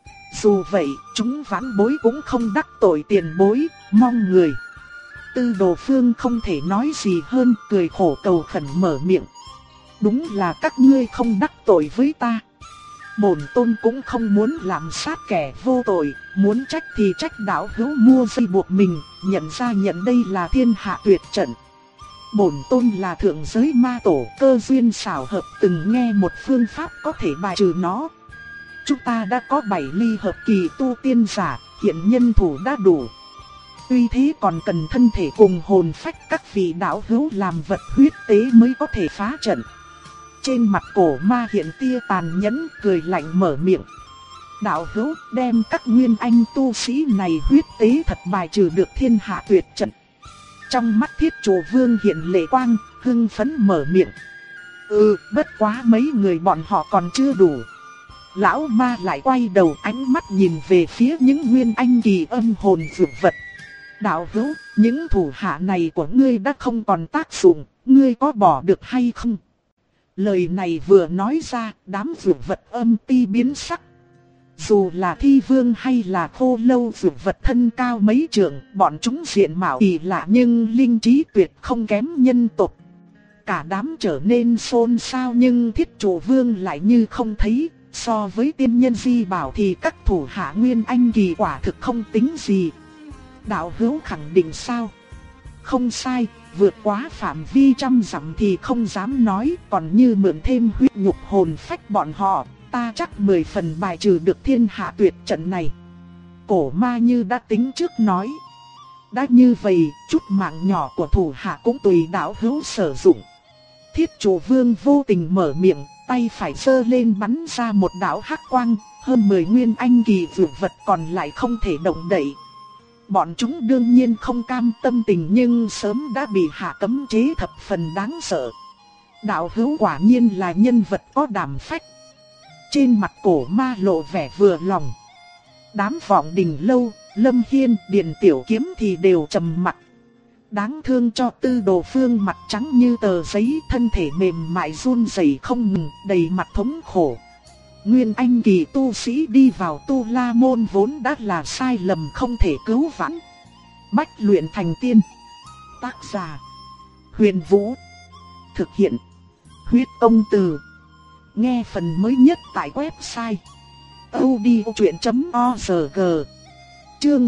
Dù vậy, chúng vãn bối cũng không đắc tội tiền bối, mong người. Tư Đồ Phương không thể nói gì hơn, cười khổ cầu khẩn mở miệng. Đúng là các ngươi không đắc tội với ta. Bổn tôn cũng không muốn làm sát kẻ vô tội, muốn trách thì trách đạo hữu mua dây buộc mình, nhận ra nhận đây là thiên hạ tuyệt trận. Bổn tôn là thượng giới ma tổ, cơ duyên xảo hợp từng nghe một phương pháp có thể bài trừ nó. Chúng ta đã có 7 ly hợp kỳ tu tiên giả, hiện nhân thủ đã đủ. Tuy thế còn cần thân thể cùng hồn phách các vị đạo hữu làm vật huyết tế mới có thể phá trận. Trên mặt cổ ma hiện tia tàn nhẫn, cười lạnh mở miệng. Đạo hữu đem các nguyên anh tu sĩ này huyết tế thật bài trừ được thiên hạ tuyệt trận. Trong mắt Thiết Trụ Vương hiện lệ quang, hưng phấn mở miệng. Bất quá mấy người bọn họ còn chưa đủ. Lão ma lại quay đầu ánh mắt nhìn về phía những nguyên anh kỳ âm hồn dược vật. Đạo hữu, những thủ hạ này của ngươi đã không còn tác dụng, ngươi có bỏ được hay không? Lời này vừa nói ra, đám dược vật âm ti biến sắc. Dù là thi vương hay là khô lâu dược vật thân cao mấy trượng, bọn chúng diện mạo kỳ lạ nhưng linh trí tuyệt không kém nhân tộc. Cả đám trở nên xôn xao nhưng Thiết Trụ Vương lại như không thấy. So với tiên nhân Di Bảo thì các thủ hạ nguyên anh kỳ quả thực không tính gì. Đạo hữu khẳng định sao? Không sai, vượt quá phạm vi trăm dặm thì không dám nói, còn như mượn thêm huyết nhục hồn phách bọn họ, ta chắc 10 phần bài trừ được thiên hạ tuyệt trận này. Cổ ma như đã tính trước nói. Đã như vậy, chút mạng nhỏ của thủ hạ cũng tùy đạo hữu sử dụng. Thiết Trụ Vương vô tình mở miệng, tay phải giơ lên bắn ra một đạo hắc quang, hơn 10 nguyên anh kỳ dược vật còn lại không thể động đậy. Bọn chúng đương nhiên không cam tâm tình nhưng sớm đã bị hạ cấm chế thập phần đáng sợ. Đạo hữu quả nhiên là nhân vật có đảm phách. Trên mặt cổ ma lộ vẻ vừa lòng. Đám Vọng Đình Lâu, Lâm Hiên, Điền Tiểu Kiếm thì đều trầm mặt. Đáng thương cho Tư Đồ Phương mặt trắng như tờ giấy, thân thể mềm mại run rẩy không ngừng, đầy mặt thống khổ. Nguyên anh kỳ tu sĩ đi vào Tu La Môn vốn đã là sai lầm không thể cứu vãn. Bách luyện thành tiên. Tác giả: Huyền Vũ. Thực hiện: Huyết Công Từ. Nghe phần mới nhất tại website audiochuyện.org. Chương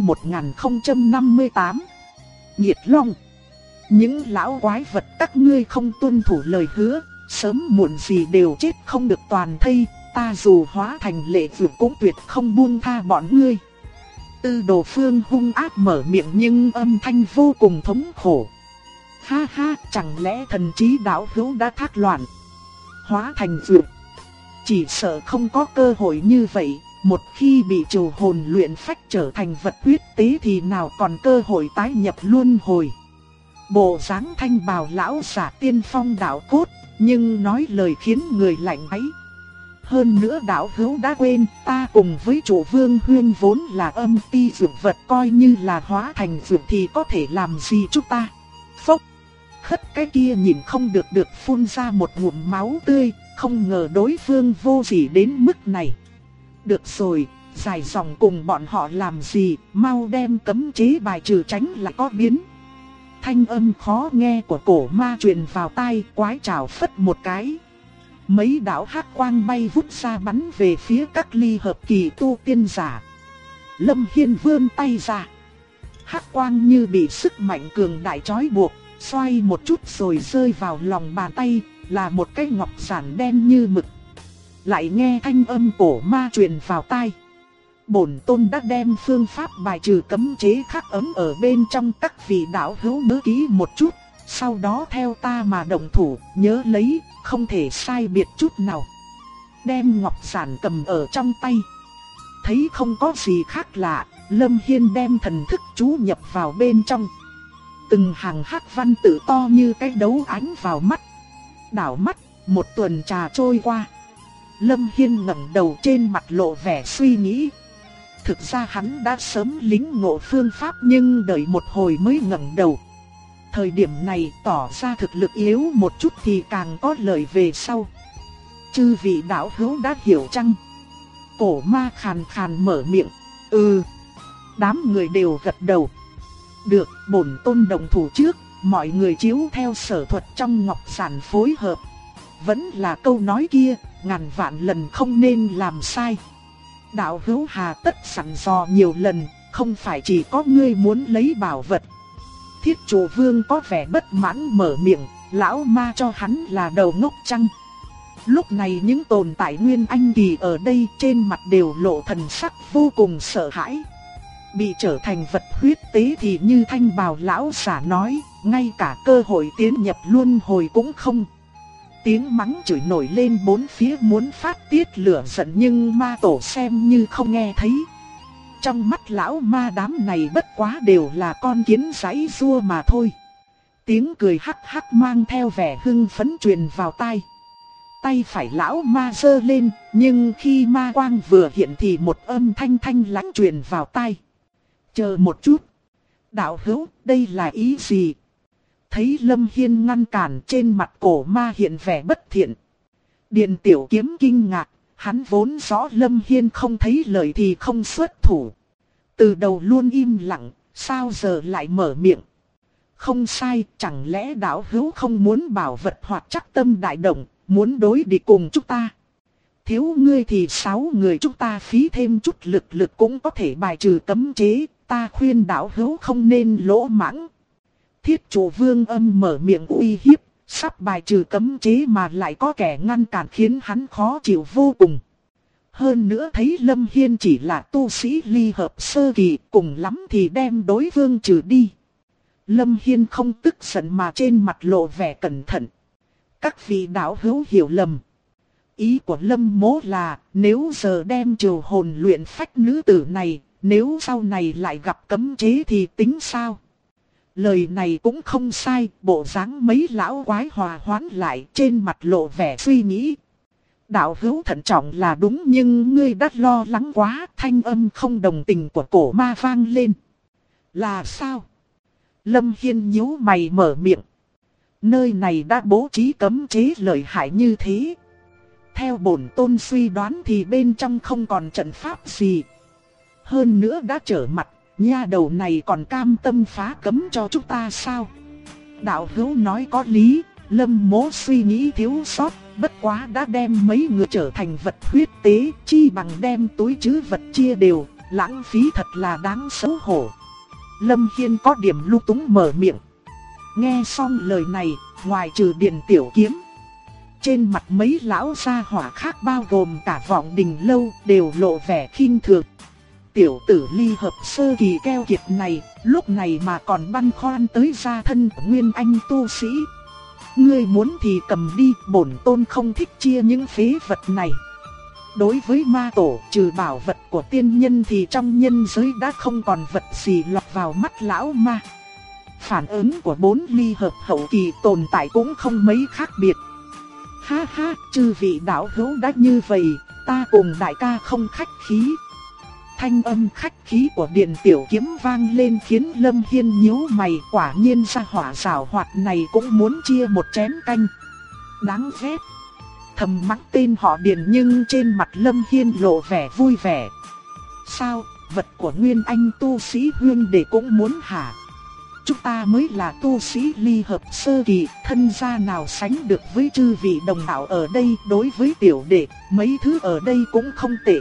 1058. Nhiệt Long. Những lão quái vật các ngươi không tuân thủ lời hứa, sớm muộn gì đều chết không được toàn thây, ta dù hóa thành lệ vượt cũng tuyệt không buông tha bọn ngươi. Tư Đồ Phương hung ác mở miệng nhưng âm thanh vô cùng thống khổ. Ha ha, chẳng lẽ thần trí đạo hữu đã thác loạn, hóa thành vượt? Chỉ sợ không có cơ hội như vậy, một khi bị trừ hồn luyện phách trở thành vật huyết tế thì nào còn cơ hội tái nhập luân hồi. Bộ dáng thanh bào lão giả tiên phong đạo cốt, nhưng nói lời khiến người lạnh gáy. Hơn nữa đạo hữu đã quên, ta cùng với chủ Vương Huyên vốn là âm ti dược vật, coi như là hóa thành dược thì có thể làm gì chúng ta. Phốc, khất cái kia nhìn không được phun ra một ngụm máu tươi, không ngờ đối phương vô sỉ đến mức này. Được rồi, dài dòng cùng bọn họ làm gì, mau đem cấm chế bài trừ tránh là có biến. Thanh âm khó nghe của cổ ma truyền vào tai, quái trảo phất một cái. Mấy đạo hắc quang bay vút ra bắn về phía các ly hợp kỳ tu tiên giả. Lâm Hiên vươn tay ra. Hắc quang như bị sức mạnh cường đại trói buộc, xoay một chút rồi rơi vào lòng bàn tay, là một cái ngọc giản đen như mực. Lại nghe thanh âm cổ ma truyền vào tai. Bổn tôn đã đem phương pháp bài trừ cấm chế khắc ấm ở bên trong, các vị đạo hữu nhớ kỹ một chút, sau đó theo ta mà động thủ, nhớ lấy, không thể sai biệt chút nào. Đem ngọc giản cầm ở trong tay. Thấy không có gì khác lạ, Lâm Hiên đem thần thức chú nhập vào bên trong. Từng hàng hắc văn tự to như cái đấu ánh vào mắt. Đảo mắt, một tuần trà trôi qua. Lâm Hiên ngẩng đầu, trên mặt lộ vẻ suy nghĩ. Thực ra hắn đã sớm lĩnh ngộ phương pháp nhưng đợi một hồi mới ngẩng đầu. Thời điểm này tỏ ra thực lực yếu một chút thì càng có lợi về sau. Chư vị đạo hữu đã hiểu chăng? Cổ ma khàn khàn mở miệng. Đám người đều gật đầu. Được, bổn tôn động thủ trước, mọi người chiếu theo sở thuật trong ngọc giản phối hợp. vẫn là câu nói kia, ngàn vạn lần không nên làm sai. Đạo hữu hà tất sẵn dò nhiều lần, không phải chỉ có ngươi muốn lấy bảo vật. Thiết Trụ Vương có vẻ bất mãn mở miệng, lão ma cho hắn là đầu ngốc chăng? Lúc này những tồn tại Nguyên Anh Kỳ ở đây trên mặt đều lộ thần sắc vô cùng sợ hãi. Bị trở thành vật huyết tế thì như Thanh Bào lão giả nói, ngay cả cơ hội tiến nhập luân hồi cũng không. Tiếng mắng chửi nổi lên bốn phía muốn phát tiết lửa giận nhưng ma tổ xem như không nghe thấy. Trong mắt lão ma đám này bất quá đều là con kiến giãy giụa mà thôi. Tiếng cười hắc hắc mang theo vẻ hưng phấn truyền vào tai. Tay phải lão ma giơ lên, nhưng khi ma quang vừa hiện thì một âm thanh thanh lãnh truyền vào tai. Chờ một chút. Đạo hữu, đây là ý gì? Thấy Lâm Hiên ngăn cản, trên mặt cổ ma hiện vẻ bất thiện. Điền Tiểu Kiếm kinh ngạc, hắn vốn rõ Lâm Hiên không thấy lời thì không xuất thủ. Từ đầu luôn im lặng, sao giờ lại mở miệng? Không sai, chẳng lẽ đạo hữu không muốn bảo vật hoặc chắc tâm đại động, muốn đối địch cùng chúng ta? Thiếu ngươi thì 6 người chúng ta phí thêm chút lực cũng có thể bài trừ cấm chế, ta khuyên đạo hữu không nên lỗ mãng. Thiết Trụ Vương âm mở miệng uy hiếp, sắp bài trừ cấm chế mà lại có kẻ ngăn cản khiến hắn khó chịu vô cùng. Hơn nữa thấy Lâm Hiên chỉ là tu sĩ ly hợp sơ kỳ, cùng lắm thì đem đối phương trừ đi. Lâm Hiên không tức giận mà trên mặt lộ vẻ cẩn thận. Các vị đạo hữu hiểu lầm. Ý của Lâm mỗ là nếu giờ đem trừ hồn luyện phách nữ tử này, nếu sau này lại gặp cấm chế thì tính sao? Lời này cũng không sai, bộ dáng mấy lão quái hòa hoãn lại trên mặt lộ vẻ suy nghĩ. Đạo hữu thận trọng là đúng nhưng ngươi đã lo lắng quá, thanh âm không đồng tình của cổ ma vang lên. Là sao? Lâm Hiên nhíu mày mở miệng. Nơi này đã bố trí cấm chế lợi hại như thế. Theo bổn tôn suy đoán thì bên trong không còn trận pháp gì. Hơn nữa đã trở mặt, nha đầu này còn cam tâm phá cấm cho chúng ta sao? Đạo hữu nói có lý, Lâm mỗ suy nghĩ thiếu sót, bất quá đã đem mấy người trở thành vật huyết tế, chi bằng đem túi trữ vật chia đều, lãng phí thật là đáng xấu hổ. Lâm Hiên có điểm lung túng mở miệng. Nghe xong lời này, ngoài trừ Điền Tiểu Kiếm, trên mặt mấy lão gia hỏa khác bao gồm cả Vọng Đình Lâu đều lộ vẻ khinh thường. Tiểu tử ly hợp sơ kỳ keo kiệt này, lúc này mà còn băn khoăn tới gia thân của Nguyên Anh tu sĩ. Ngươi muốn thì cầm đi, bổn tôn không thích chia những phế vật này. Đối với ma tổ, trừ bảo vật của tiên nhân thì trong nhân giới đã không còn vật gì lọt vào mắt lão ma. Phản ứng của 4 ly hợp hậu kỳ tồn tại cũng không mấy khác biệt. Ha ha, chư vị đạo hữu đã như vậy, ta cùng đại ca không khách khí. Thanh âm khách khí của Điền Tiểu Kiếm vang lên khiến Lâm Hiên nhíu mày, quả nhiên gia hỏa giảo hoạt này cũng muốn chia một chén canh. Đáng ghét. Thầm mắng tên họ Điền nhưng trên mặt Lâm Hiên lộ vẻ vui vẻ. Sao, vật của Nguyên Anh tu sĩ huyên đệ cũng muốn hả? Chúng ta mới là tu sĩ ly hợp sơ kỳ, thân gia nào sánh được với chư vị đồng đạo ở đây. Đối với tiểu đệ, mấy thứ ở đây cũng không tệ.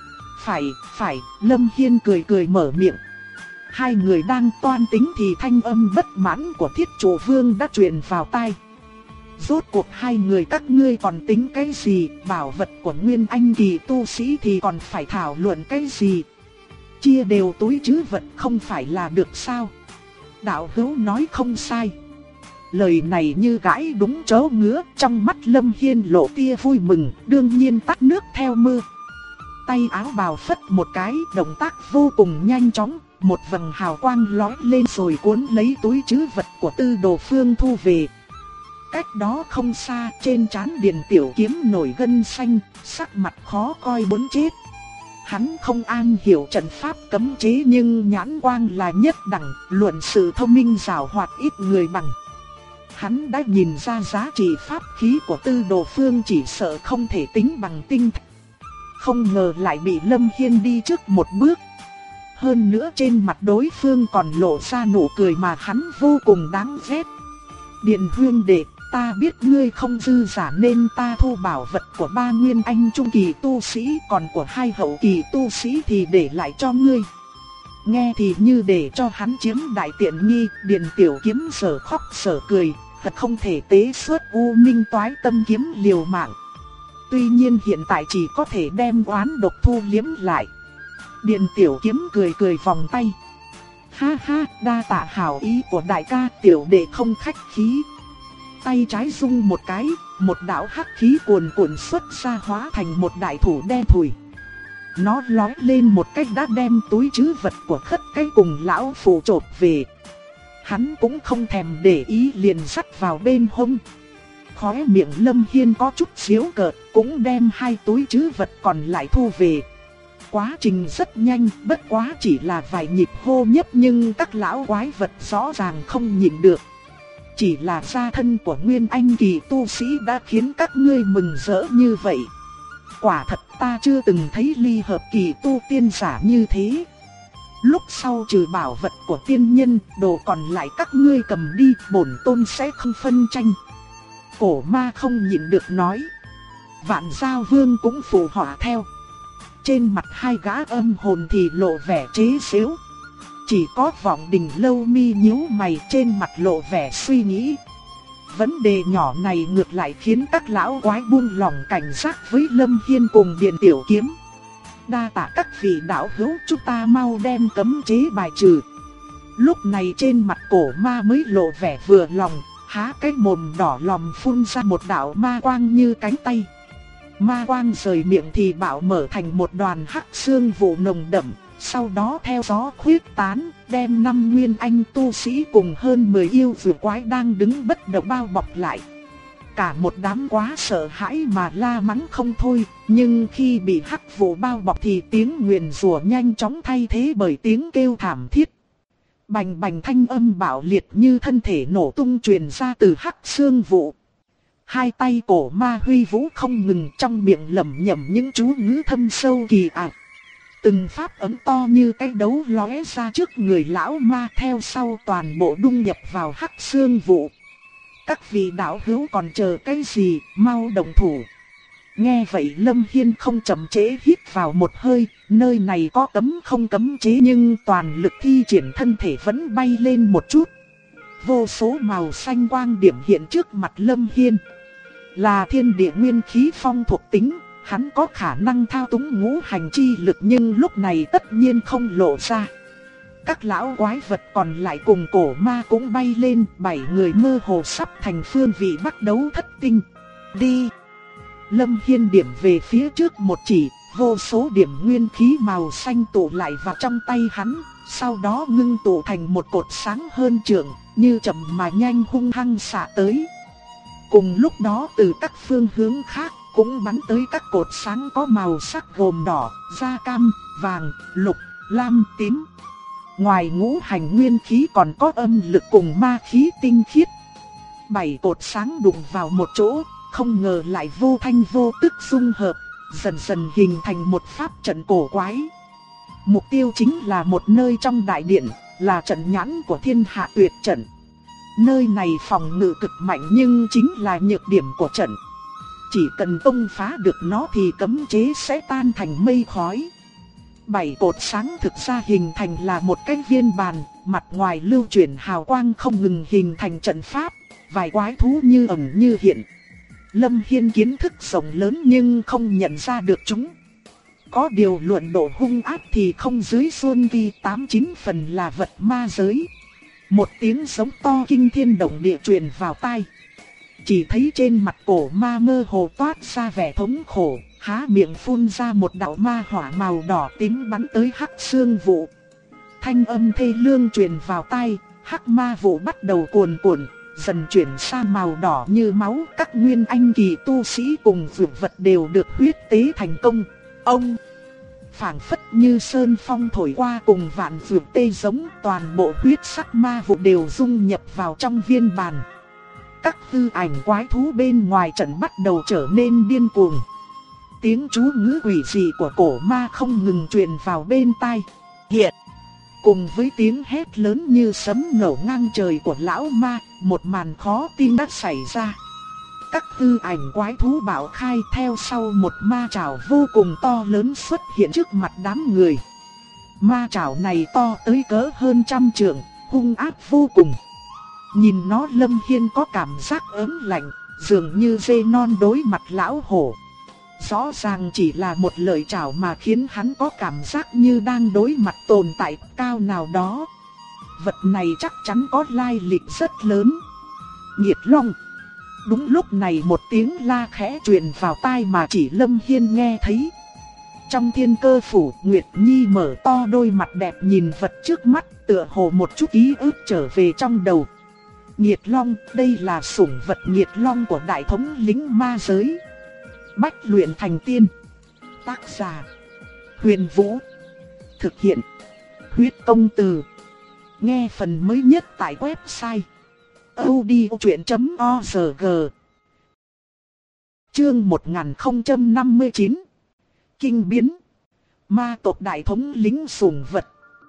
Phải, Lâm Hiên cười mở miệng. Hai người đang toan tính thì thanh âm bất mãn của Thiết Trụ Vương đã truyền vào tai. Rốt cuộc hai người các ngươi còn tính cái gì, bảo vật của Nguyên Anh kỳ tu sĩ thì còn phải thảo luận cái gì? Chia đều túi trữ vật không phải là được sao? Đạo hữu nói không sai. Lời này như gãi đúng chỗ ngứa, trong mắt Lâm Hiên lộ tia vui mừng, đương nhiên tắt nước theo mưa. Tay áo bào phất một cái, động tác vô cùng nhanh chóng, một vầng hào quang lóe lên rồi cuốn lấy túi trữ vật của Tư Đồ Phương thu về. Cách đó không xa, trên trán Điền Tiểu Kiếm nổi gân xanh, sắc mặt khó coi muốn chết. Hắn không an hiểu trận pháp cấm chế nhưng nhãn quang là nhất đẳng, luận sự thông minh giàu hoạt ít người bằng. Hắn đã nhìn ra giá trị pháp khí của Tư Đồ Phương chỉ sợ không thể tính bằng tinh thạch. Không ngờ lại bị Lâm Hiên đi trước một bước. Hơn nữa trên mặt đối phương còn lộ ra nụ cười mà hắn vô cùng đáng ghét. Điền huyên đệ, ta biết ngươi không dư giả nên ta thu bảo vật của 3 nguyên anh trung kỳ tu sĩ, còn của 2 hậu kỳ tu sĩ thì để lại cho ngươi. Nghe thì như để cho hắn chiếm đại tiện nghi. Điền Tiểu Kiếm sở khóc sở cười, thật không thể tế xuất U Minh Toái Tâm kiếm liều mạng. Tuy nhiên hiện tại chỉ có thể đem oán độc thu liếm lại. Điền Tiểu Kiếm cười cười vòng tay. Ha ha, đa tạ hảo ý của đại ca, tiểu đệ không khách khí. Tay trái rung một cái, một đạo hắc khí cuồn cuộn xuất ra hóa thành một đại thủ đen thùi. Nó lói lên một cách đã đem túi trữ vật của Khất Cái cùng lão phù trộm về. Hắn cũng không thèm để ý, liền dắt vào bên hông. Khóe miệng Lâm Hiên có chút giễu cợt, cũng đem 2 túi trữ vật còn lại thu về. Quá trình rất nhanh, bất quá chỉ là vài nhịp hô nhấp, nhưng các lão quái vật rõ ràng không nhịn được. Chỉ là gia thân của Nguyên Anh kỳ tu sĩ đã khiến các ngươi mừng rỡ như vậy. Quả thật ta chưa từng thấy ly hợp kỳ tu tiên giả như thế. Lúc sau trừ bảo vật của tiên nhân, đồ còn lại các ngươi cầm đi, bổn tôn sẽ không phân tranh. Cổ ma không nhịn được nói. Vạn Giao Vương cũng phụ họa theo. Trên mặt 2 gã âm hồn thì lộ vẻ chế giễu. Chỉ có Vọng Đình Lâu mi nhíu mày, trên mặt lộ vẻ suy nghĩ. Vấn đề nhỏ này ngược lại khiến các lão quái buông lòng cảnh giác với Lâm Hiên cùng Điền Tiểu Kiếm. Đa tạ các vị đạo hữu, chúng ta mau đem cấm chế bài trừ. Lúc này trên mặt cổ ma mới lộ vẻ vừa lòng, há cái mồm đỏ lòm phun ra một đạo ma quang như cánh tay. Ma quang rời miệng thì bạo mở thành một đoàn hắc xương vụ nồng đậm, sau đó theo gió khuyết tán, đem 5 nguyên anh tu sĩ cùng hơn 10 yêu dữ quái đang đứng bất động bao bọc lại. Cả một đám quá sợ hãi mà la mắng không thôi, nhưng khi bị hắc vụ bao bọc thì tiếng nguyền rủa nhanh chóng thay thế bởi tiếng kêu thảm thiết. Bành bành thanh âm bạo liệt như thân thể nổ tung truyền ra từ hắc xương vụ. 2 tay cổ ma huy vũ không ngừng, trong miệng lẩm nhẩm những chú ngữ thâm sâu kỳ ảo. Từng pháp ấm to như cái đấu lóe ra trước người lão ma, theo sau toàn bộ đung nhập vào hắc xương vụ. Các vị đạo hữu còn chờ cái gì, mau động thủ. Nghe vậy Lâm Hiên không chậm trễ hít vào một hơi, nơi này có cấm không cấm chế nhưng toàn lực thi triển thân thể vẫn bay lên một chút. Vô số màu xanh quang điểm hiện trước mặt Lâm Hiên. Là thiên địa nguyên khí phong thuộc tính, hắn có khả năng thao túng ngũ hành chi lực nhưng lúc này tất nhiên không lộ ra. Các lão quái vật còn lại cùng cổ ma cũng bay lên, 7 người mơ hồ sắp thành phương vị bắt đấu thất tinh. Đi! Lâm Hiên điểm về phía trước một chỉ, vô số điểm nguyên khí màu xanh tụ lại vào trong tay hắn, sau đó ngưng tụ thành một cột sáng hơn trượng, như chậm mà nhanh hung hăng xạ tới. Cùng lúc đó từ các phương hướng khác cũng bắn tới các cột sáng có màu sắc gồm đỏ, da cam, vàng, lục, lam, tím. Ngoài ngũ hành nguyên khí còn có âm lực cùng ma khí tinh khiết. 7 cột sáng đụng vào một chỗ, không ngờ lại vô thanh vô tức dung hợp, dần dần hình thành một pháp trận cổ quái. Mục tiêu chính là một nơi trong đại điện, là trận nhãn của Thiên Hạ Tuyệt Trận. Nơi này phòng ngự cực mạnh nhưng chính là nhược điểm của trận. Chỉ cần công phá được nó thì cấm chế sẽ tan thành mây khói. 7 cột sáng thực ra hình thành là một cái viên bàn, mặt ngoài lưu chuyển hào quang không ngừng hình thành trận pháp, vài quái thú như ẩn như hiện. Lâm Hiên kiến thức rộng lớn nhưng không nhận ra được chúng. Có điều luận độ hung ác thì không dưới Xuân Vi 8-9 phần là vật ma giới. Một tiếng giống to kinh thiên động địa truyền vào tai. Chỉ thấy trên mặt cổ ma mơ hồ toát ra vẻ thống khổ, há miệng phun ra một đạo ma hỏa màu đỏ tím bắn tới hắc xương vụ. Thanh âm thê lương truyền vào tai, hắc ma vụ bắt đầu cuồn cuộn, dần chuyển sang màu đỏ như máu. Các nguyên anh kỳ tu sĩ cùng dược vật đều được huyết tế thành công. Ông phảng phất như sơn phong thổi qua cùng vạn dược tê giống, toàn bộ huyết sắc ma vụ đều dung nhập vào trong viên bàn. Các hư ảnh quái thú bên ngoài trận bắt đầu trở nên điên cuồng. Tiếng chú ngữ quỷ dị của cổ ma không ngừng truyền vào bên tai. Hiện cùng với tiếng hét lớn như sấm nổ ngang trời của lão ma, một màn khó tin đã xảy ra. Các hư ảnh quái thú bạo khai, theo sau một ma trảo vô cùng to lớn xuất hiện trước mặt đám người. Ma trảo này to tới cỡ hơn 100 trượng, hung ác vô cùng. Nhìn nó Lâm Hiên có cảm giác ớn lạnh, dường như dê non đối mặt lão hổ. Rõ ràng chỉ là một lời chào mà khiến hắn có cảm giác như đang đối mặt tồn tại cao nào đó. Vật này chắc chắn có lai lịch rất lớn. Nhiệt Long. Đúng lúc này một tiếng la khẽ truyền vào tai mà chỉ Lâm Hiên nghe thấy. Trong thiên cơ phủ, Nguyệt Nhi mở to đôi mặt đẹp nhìn vật trước mắt, tựa hồ một chút ký ức trở về trong đầu. Nhiệt Long, đây là sủng vật Nhiệt Long của đại thống lĩnh ma giới. Bách luyện thành tiên. Tác giả: Huyền Vũ. Thực hiện: Huyết Công Từ. Nghe phần mới nhất tại website audiochuyện.org. Chương 1059. Kinh biến. Ma tộc đại thống lĩnh sủng vật.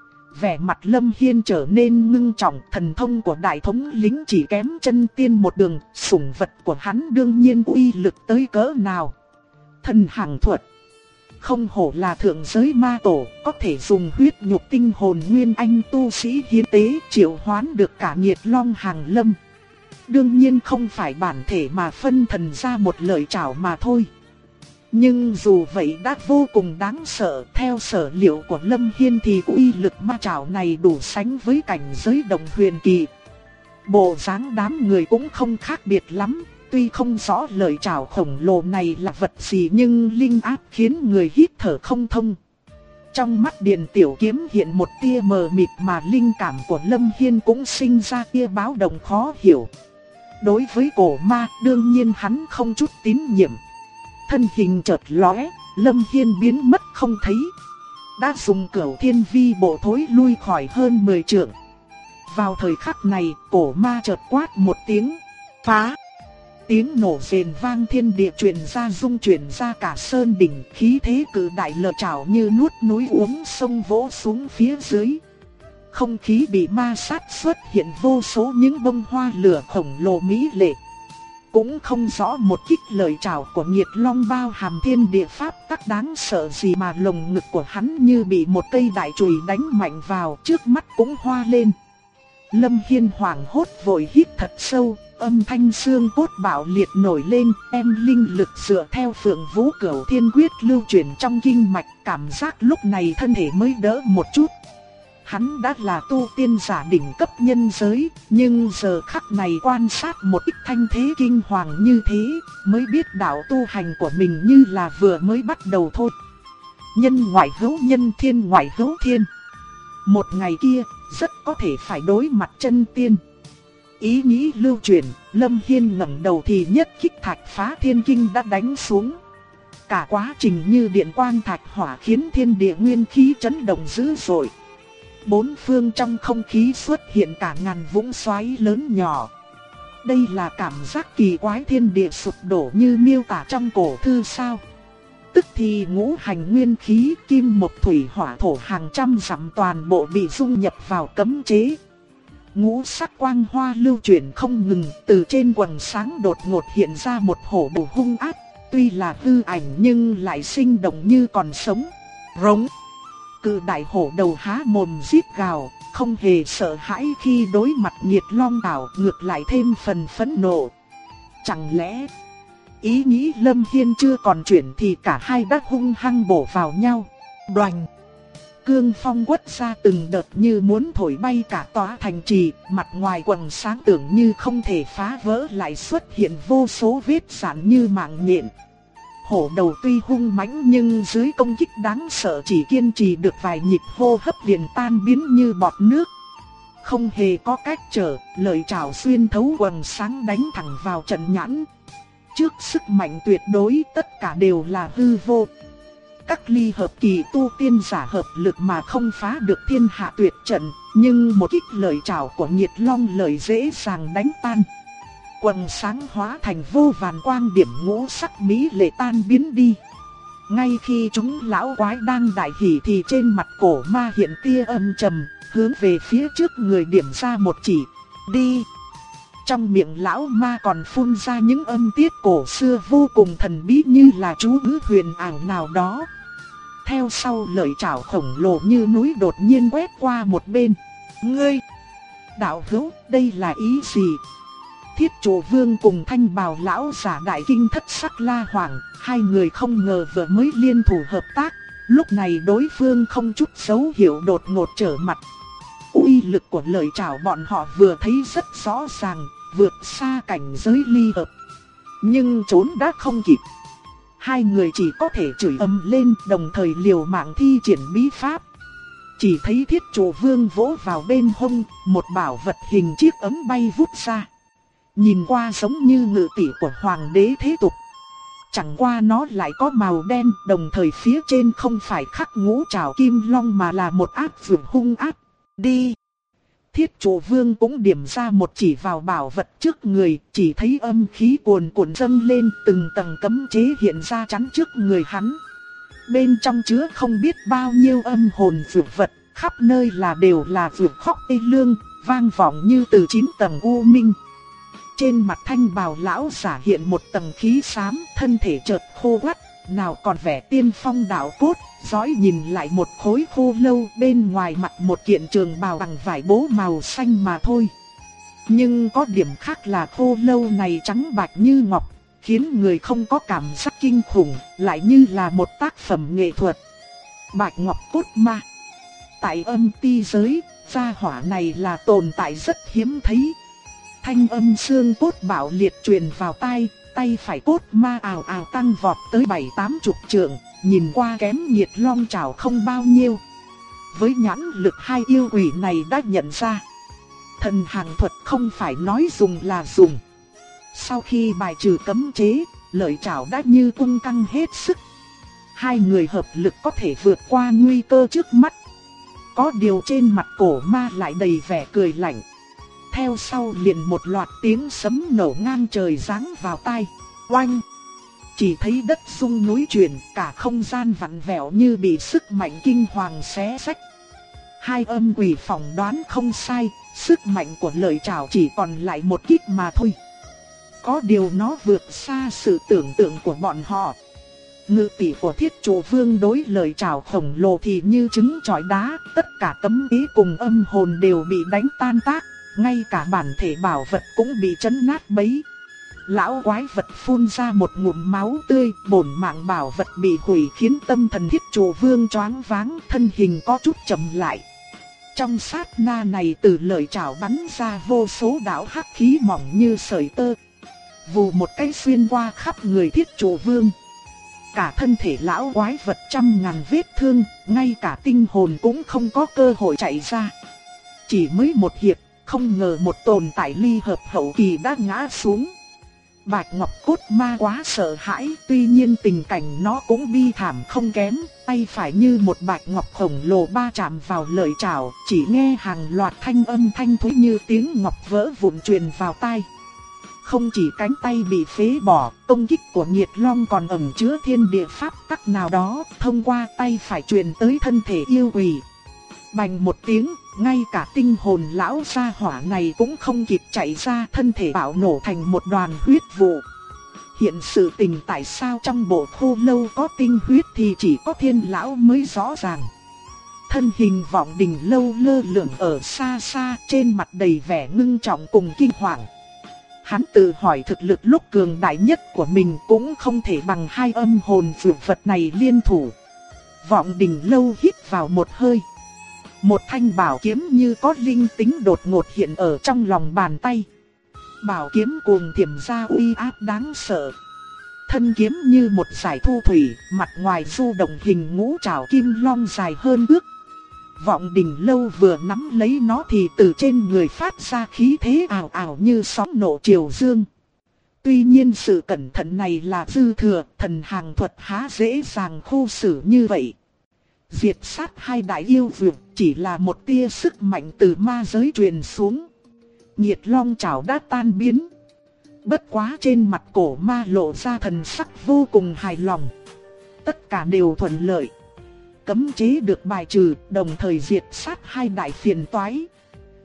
Vẻ mặt Lâm Hiên trở nên ngưng trọng, thần thông của đại thống lĩnh chỉ kém chân tiên một đường, sủng vật của hắn đương nhiên uy lực tới cỡ nào. Thần hàng thuật. Không hổ là thượng giới ma tổ, có thể dùng huyết nhục tinh hồn nguyên anh tu sĩ hiến tế triệu hoán được cả Nhiệt Long hàng lâm. Đương nhiên không phải bản thể mà phân thần ra một lời chào mà thôi. Nhưng dù vậy đã vô cùng đáng sợ, theo sở liệu của Lâm Hiên thì uy lực ma trảo này đủ sánh với cảnh giới đồng huyền kỳ. Bộ dáng đám người cũng không khác biệt lắm, tuy không rõ lời chào khổng lồ này là vật gì nhưng linh áp khiến người hít thở không thông. Trong mắt Điền Tiểu Kiếm hiện một tia mờ mịt mà linh cảm của Lâm Hiên cũng sinh ra tia báo động khó hiểu. Đối với cổ ma đương nhiên hắn không chút tín nhiệm. Thân hình chợt lóe, Lâm Hiên biến mất không thấy. Đã dùng Cửu Thiên Vi bộ thối lui khỏi hơn 10 trượng. Vào thời khắc này, cổ ma chợt quát một tiếng, phá. Tiếng nổ rền vang thiên địa truyền ra, rung chuyển ra cả sơn đỉnh, khí thế cự đại lở trào như nuốt núi uống sông vỗ xuống phía dưới. Không khí bị ma sát, xuất hiện vô số những bông hoa lửa khổng lồ mỹ lệ. Cũng không rõ một kích lời chào của Nhiệt Long bao hàm thiên địa pháp tắc đáng sợ gì mà lồng ngực của hắn như bị một cây đại chùy đánh mạnh vào, trước mắt cũng hoa lên. Lâm Hiên hoảng hốt vội hít thật sâu, âm thanh xương cốt bạo liệt nổi lên, em linh lực dựa theo Phượng Vũ Cửu Thiên Quyết lưu chuyển trong kinh mạch, cảm giác lúc này thân thể mới đỡ một chút. Hắn đã là tu tiên giả đỉnh cấp nhân giới, nhưng giờ khắc này quan sát một ít thanh thế kinh hoàng như thế, mới biết đạo tu hành của mình như là vừa mới bắt đầu thôi. Nhân ngoại hữu nhân, thiên ngoại hữu thiên. Một ngày kia, rất có thể phải đối mặt chân tiên. Ý nghĩ lưu truyền, Lâm Hiên ngẩng đầu thì nhất kích thạch phá thiên kinh đã đánh xuống. Cả quá trình như điện quang thạch hỏa khiến thiên địa nguyên khí chấn động dữ dội. Bốn phương trong không khí xuất hiện cả ngàn vũng xoáy lớn nhỏ. Đây là cảm giác kỳ quái thiên địa sụp đổ như miêu tả trong cổ thư sao. Tức thì ngũ hành nguyên khí kim mộc thủy hỏa thổ hàng trăm dặm toàn bộ bị dung nhập vào cấm chế. Ngũ sắc quang hoa lưu chuyển không ngừng, từ trên quần sáng đột ngột hiện ra một hổ bầu hung ác, tuy là hư ảnh nhưng lại sinh động như còn sống. Rống. Cự đại hổ đầu há mồm rít gào, không hề sợ hãi khi đối mặt Nhiệt Long đảo, ngược lại thêm phần phẫn nộ. Chẳng lẽ ý nghĩ Lâm Hiên chưa còn chuyển thì cả hai đã hung hăng bổ vào nhau. Đoành. Cương phong quất ra từng đợt như muốn thổi bay cả tòa thành trì, mặt ngoài quần sáng tưởng như không thể phá vỡ lại xuất hiện vô số vết rạn như mạng nhện. Hổ đầu tuy hung mãnh nhưng dưới công kích đáng sợ chỉ kiên trì được vài nhịp hô hấp liền tan biến như bọt nước. Không hề có cách trở, lợi chảo xuyên thấu quần sáng đánh thẳng vào trận nhãn. Trước sức mạnh tuyệt đối tất cả đều là hư vô. Các ly hợp kỳ tu tiên giả hợp lực mà không phá được thiên hạ tuyệt trận, nhưng một kích lợi chảo của Nhiệt Long lợi dễ dàng đánh tan. Quần sáng hóa thành vô vàn quang điểm ngũ sắc mỹ lệ tan biến đi. Ngay khi chúng lão quái đang đại hỉ thì trên mặt cổ ma hiện tia âm trầm, hướng về phía trước người điểm ra một chỉ, đi. Trong miệng lão ma còn phun ra những âm tiết cổ xưa vô cùng thần bí như là chú ngữ huyền ảo nào đó. Theo sau lợi chảo khổng lồ như núi đột nhiên quét qua một bên. Ngươi! Đạo hữu, đây là ý gì? Thiết Trụ Vương cùng Thanh Bào lão giả đại kinh thất sắc la hoảng, hai người không ngờ vừa mới liên thủ hợp tác, lúc này đối phương không chút dấu hiệu đột ngột trở mặt. Uy lực của lợi chảo bọn họ vừa thấy rất rõ ràng, vượt xa cảnh giới ly hợp. Nhưng trốn đã không kịp. Hai người chỉ có thể chửi ầm lên, đồng thời liều mạng thi triển bí pháp. Chỉ thấy Thiết Trụ Vương vỗ vào bên hông, một bảo vật hình chiếc ấm bay vút ra. Nhìn qua giống như ngự tỷ của hoàng đế thế tục. Chẳng qua nó lại có màu đen, đồng thời phía trên không phải khắc ngũ trảo kim long mà là một ác vượt hung ác. Đi! Thiết Trụ Vương cũng điểm ra một chỉ vào bảo vật trước người, chỉ thấy âm khí cuồn cuộn dâng lên, từng tầng cấm chế hiện ra chắn trước người hắn. Bên trong chứa không biết bao nhiêu âm hồn vượt vật, khắp nơi đều là vượt khóc tê lương, vang vọng như từ 9 tầng u minh. Trên mặt Thanh Bào lão giả hiện một tầng khí xám, thân thể chợt khô quắt, nào còn vẻ tiên phong đạo cốt, dõi nhìn lại một khối khô lâu bên ngoài mặc một kiện trường bào bằng vải bố màu xanh mà thôi. Nhưng có điểm khác là khô lâu này trắng bạch như ngọc, khiến người không có cảm giác kinh khủng, lại như là một tác phẩm nghệ thuật. Bạch Ngọc Cốt Ma. Tại âm ti giới, gia hỏa này là tồn tại rất hiếm thấy. Thanh âm xương cốt bạo liệt truyền vào tai, tay phải cốt ma ào ào tăng vọt tới 7-80 trượng, nhìn qua kém Nhiệt Long Trảo không bao nhiêu. Với nhãn lực hai yêu quỷ này đã nhận ra, thần hàng thuật không phải nói dùng là dùng. Sau khi bài trừ cấm chế, lợi chảo đã như cung căng hết sức. Hai người hợp lực có thể vượt qua nguy cơ trước mắt. Có điều trên mặt cổ ma lại đầy vẻ cười lạnh. Theo sau liền một loạt tiếng sấm nổ ngang trời giáng vào tai. Oanh! Chỉ thấy đất rung núi chuyển, cả không gian vặn vẹo như bị sức mạnh kinh hoàng xé rách. Hai âm quỷ phỏng đoán không sai, sức mạnh của lợi chảo chỉ còn lại một kích mà thôi. Có điều nó vượt xa sự tưởng tượng của bọn họ. Ngự tỷ của Thiết Trụ Vương đối lợi chảo khổng lồ thì như trứng chọi đá, tất cả cấm ý cùng âm hồn đều bị đánh tan tác, ngay cả bản thể bảo vật cũng bị chấn nát bấy. Lão quái vật phun ra một ngụm máu tươi, bổn mạng bảo vật bị hủy khiến tâm thần Thiết Trụ Vương choáng váng, thân hình có chút chậm lại. Trong sát na này từ lợi chảo bắn ra vô số đạo hắc khí mỏng như sợi tơ, vù một cái xuyên qua khắp người Thiết Trụ Vương. Cả thân thể lão quái vật trăm ngàn vết thương, ngay cả tinh hồn cũng không có cơ hội chạy ra. Chỉ mới một hiệp, không ngờ một tồn tại ly hợp hậu kỳ đã ngã xuống. Bạch Ngọc Cốt Ma quá sợ hãi, tuy nhiên tình cảnh nó cũng bi thảm không kém, tay phải như một bạch ngọc khổng lồ ba chạm vào lợi chảo, chỉ nghe hàng loạt thanh âm thanh thúy như tiếng ngọc vỡ vụn truyền vào tai. Không chỉ cánh tay bị phế bỏ, công kích của Nhiệt Long còn ẩn chứa thiên địa pháp tắc nào đó, thông qua tay phải truyền tới thân thể yêu quỷ. Bành một tiếng, ngay cả tinh hồn lão gia hỏa này cũng không kịp chạy ra, thân thể bạo nổ thành một đoàn huyết vụ. Hiện sự tình tại sao trong bộ khô lâu có tinh huyết thì chỉ có Thiên lão mới rõ ràng. Thân hình Vọng Đình Lâu lơ lửng ở xa xa, trên mặt đầy vẻ ngưng trọng cùng kinh hoàng. Hắn tự hỏi thực lực lúc cường đại nhất của mình cũng không thể bằng hai âm hồn dược vật này liên thủ. Vọng Đình Lâu hít vào một hơi. Một thanh bảo kiếm như có linh tính đột ngột hiện ở trong lòng bàn tay. Bảo kiếm cuồng thiểm ra uy áp đáng sợ. Thân kiếm như một dải thu thủy, mặt ngoài du động hình ngũ trảo kim long dài hơn ước. Vọng Đình Lâu vừa nắm lấy nó thì từ trên người phát ra khí thế ảo ảo như sóng nổ triều dương. Tuy nhiên sự cẩn thận này là dư thừa, thần hàng thuật há dễ dàng khu xử như vậy. Diệt sát hai đại yêu vượt chỉ là một tia sức mạnh từ ma giới truyền xuống. Nhiệt Long Trảo đã tan biến. Bất quá trên mặt cổ ma lộ ra thần sắc vô cùng hài lòng. Tất cả đều thuận lợi. Cấm chế được bài trừ, đồng thời diệt sát hai đại phiền toái.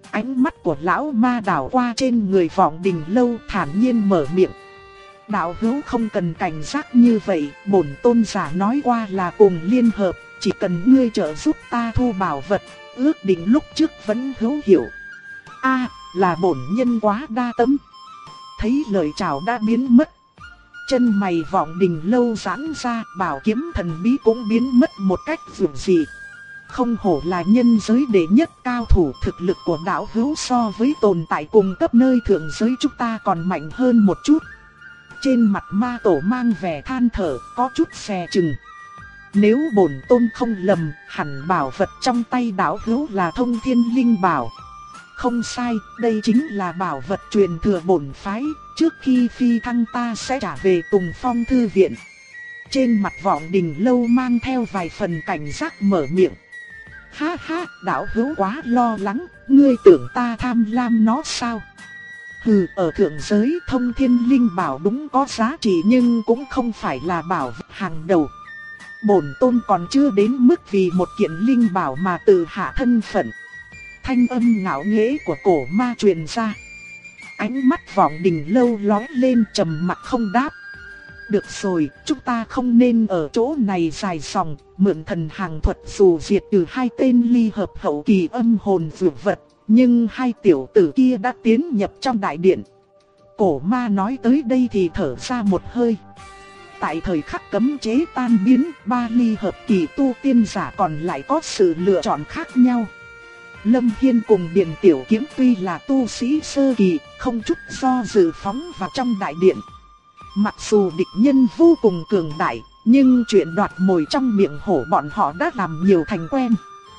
Ánh mắt của lão ma đảo qua trên người Vọng Đình Lâu, thản nhiên mở miệng. Đạo hữu không cần cảnh giác như vậy, bổn tôn giả nói qua là cùng liên hợp, chỉ cần ngươi trợ giúp ta thu bảo vật, ước định lúc trước vẫn hữu hiệu. Là bổn nhân quá đa tâm. Thấy lời chào đã biến mất, chân mày Vọng Đình Lâu giãn ra, bảo kiếm thần bí cũng biến mất một cách dường dị. Không hổ là nhân giới đệ nhất cao thủ, thực lực của đạo hữu so với tồn tại cùng cấp nơi thượng giới chúng ta còn mạnh hơn một chút. Trên mặt ma tổ mang vẻ than thở, có chút dè chừng. Nếu bổn tôn không lầm, hẳn bảo vật trong tay đạo hữu là Thông Thiên Linh Bảo. Không sai, đây chính là bảo vật truyền thừa bổn phái, trước khi phi thăng ta sẽ trả về Tùng Phong Thư Viện. Trên mặt Vọng Đình Lâu mang theo vài phần cảnh giác mở miệng. Ha ha, đạo hữu quá lo lắng, ngươi tưởng ta tham lam nó sao? Hừ, ở thượng giới Thông Thiên Linh Bảo đúng có giá trị nhưng cũng không phải là bảo vật hàng đầu. Bổn tôn còn chưa đến mức vì một kiện linh bảo mà tự hạ thân phận. Thanh âm ngạo nghễ của cổ ma truyền ra. Ánh mắt Vọng Đình Lâu lóe lên, trầm mặc không đáp. Được rồi, chúng ta không nên ở chỗ này dài dòng, mượn thần hàng thuật dù diệt trừ hai tên ly hợp hậu kỳ âm hồn dược vật, nhưng hai tiểu tử kia đã tiến nhập trong đại điện. Cổ ma nói tới đây thì thở ra một hơi. Tại thời khắc cấm chế tan biến, ba ly hợp kỳ tu tiên giả còn lại có sự lựa chọn khác nhau. Lâm Hiên cùng Điền Tiểu Kiếm tuy là tu sĩ sơ kỳ, không chút do dự phóng vào trong đại điện. Mặc dù địch nhân vô cùng cường đại, nhưng chuyện đoạt mồi trong miệng hổ bọn họ đã làm nhiều thành quen.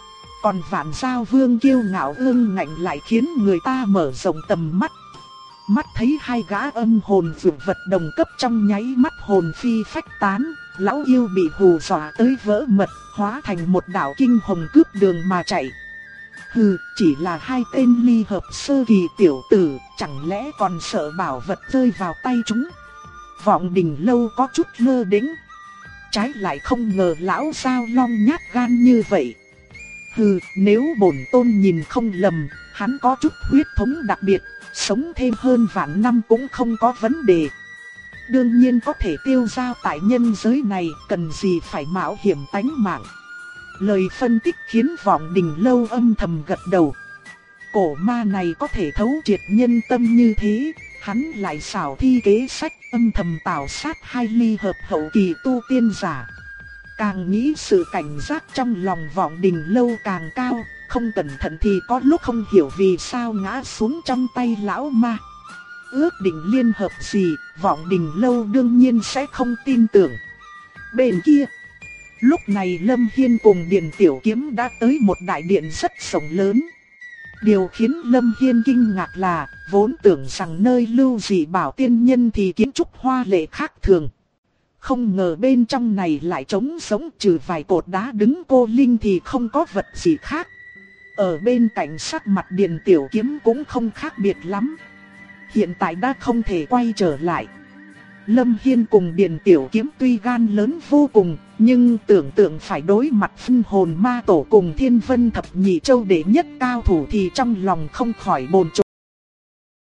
Còn Vạn Giao Vương kiêu ngạo ương ngạnh lại khiến người ta mở rộng tầm mắt. Mắt thấy hai gã âm hồn dược vật đồng cấp trong nháy mắt hồn phi phách tán, lão yêu bị hù dọa tới vỡ mật, hóa thành một đạo kinh hồng cướp đường mà chạy. Hừ, chỉ là hai tên ly hợp sơ kỳ tiểu tử, chẳng lẽ còn sợ bảo vật rơi vào tay chúng? Vọng Đình Lâu có chút lơ đễnh. Trái lại không ngờ lão Giao Long nhát gan như vậy. Hừ, nếu bổn tôn nhìn không lầm, hắn có chút huyết thống đặc biệt, sống thêm hơn vạn năm cũng không có vấn đề. Đương nhiên có thể tiêu dao tại nhân giới này, cần gì phải mạo hiểm tánh mạng. Lời phân tích khiến Vọng Đình Lâu âm thầm gật đầu. Cổ ma này có thể thấu triệt nhân tâm như thế, hắn lại xảo thi kế sách âm thầm tảo sát hai ly hợp hậu kỳ tu tiên giả. Càng nghĩ sự cảnh giác trong lòng Vọng Đình Lâu càng cao, không cẩn thận thì có lúc không hiểu vì sao ngã xuống trong tay lão ma. Ước định liên hợp gì, Vọng Đình Lâu đương nhiên sẽ không tin tưởng. Bên kia, lúc này Lâm Hiên cùng Điền Tiểu Kiếm đã tới một đại điện rất rộng lớn. Điều khiến Lâm Hiên kinh ngạc là, vốn tưởng rằng nơi lưu dị bảo tiên nhân thì kiến trúc hoa lệ khác thường. Không ngờ bên trong này lại trống rỗng, trừ vài cột đá đứng cô linh thì không có vật gì khác. Ở bên cạnh sắc mặt Điền Tiểu Kiếm cũng không khác biệt lắm. Hiện tại đã không thể quay trở lại. Lâm Hiên cùng Điền Tiểu Kiếm tuy gan lớn vô cùng, nhưng tưởng tượng phải đối mặt phân hồn ma tổ cùng Thiên Vân Thập Nhị Châu đệ nhất cao thủ thì trong lòng không khỏi bồn chồn.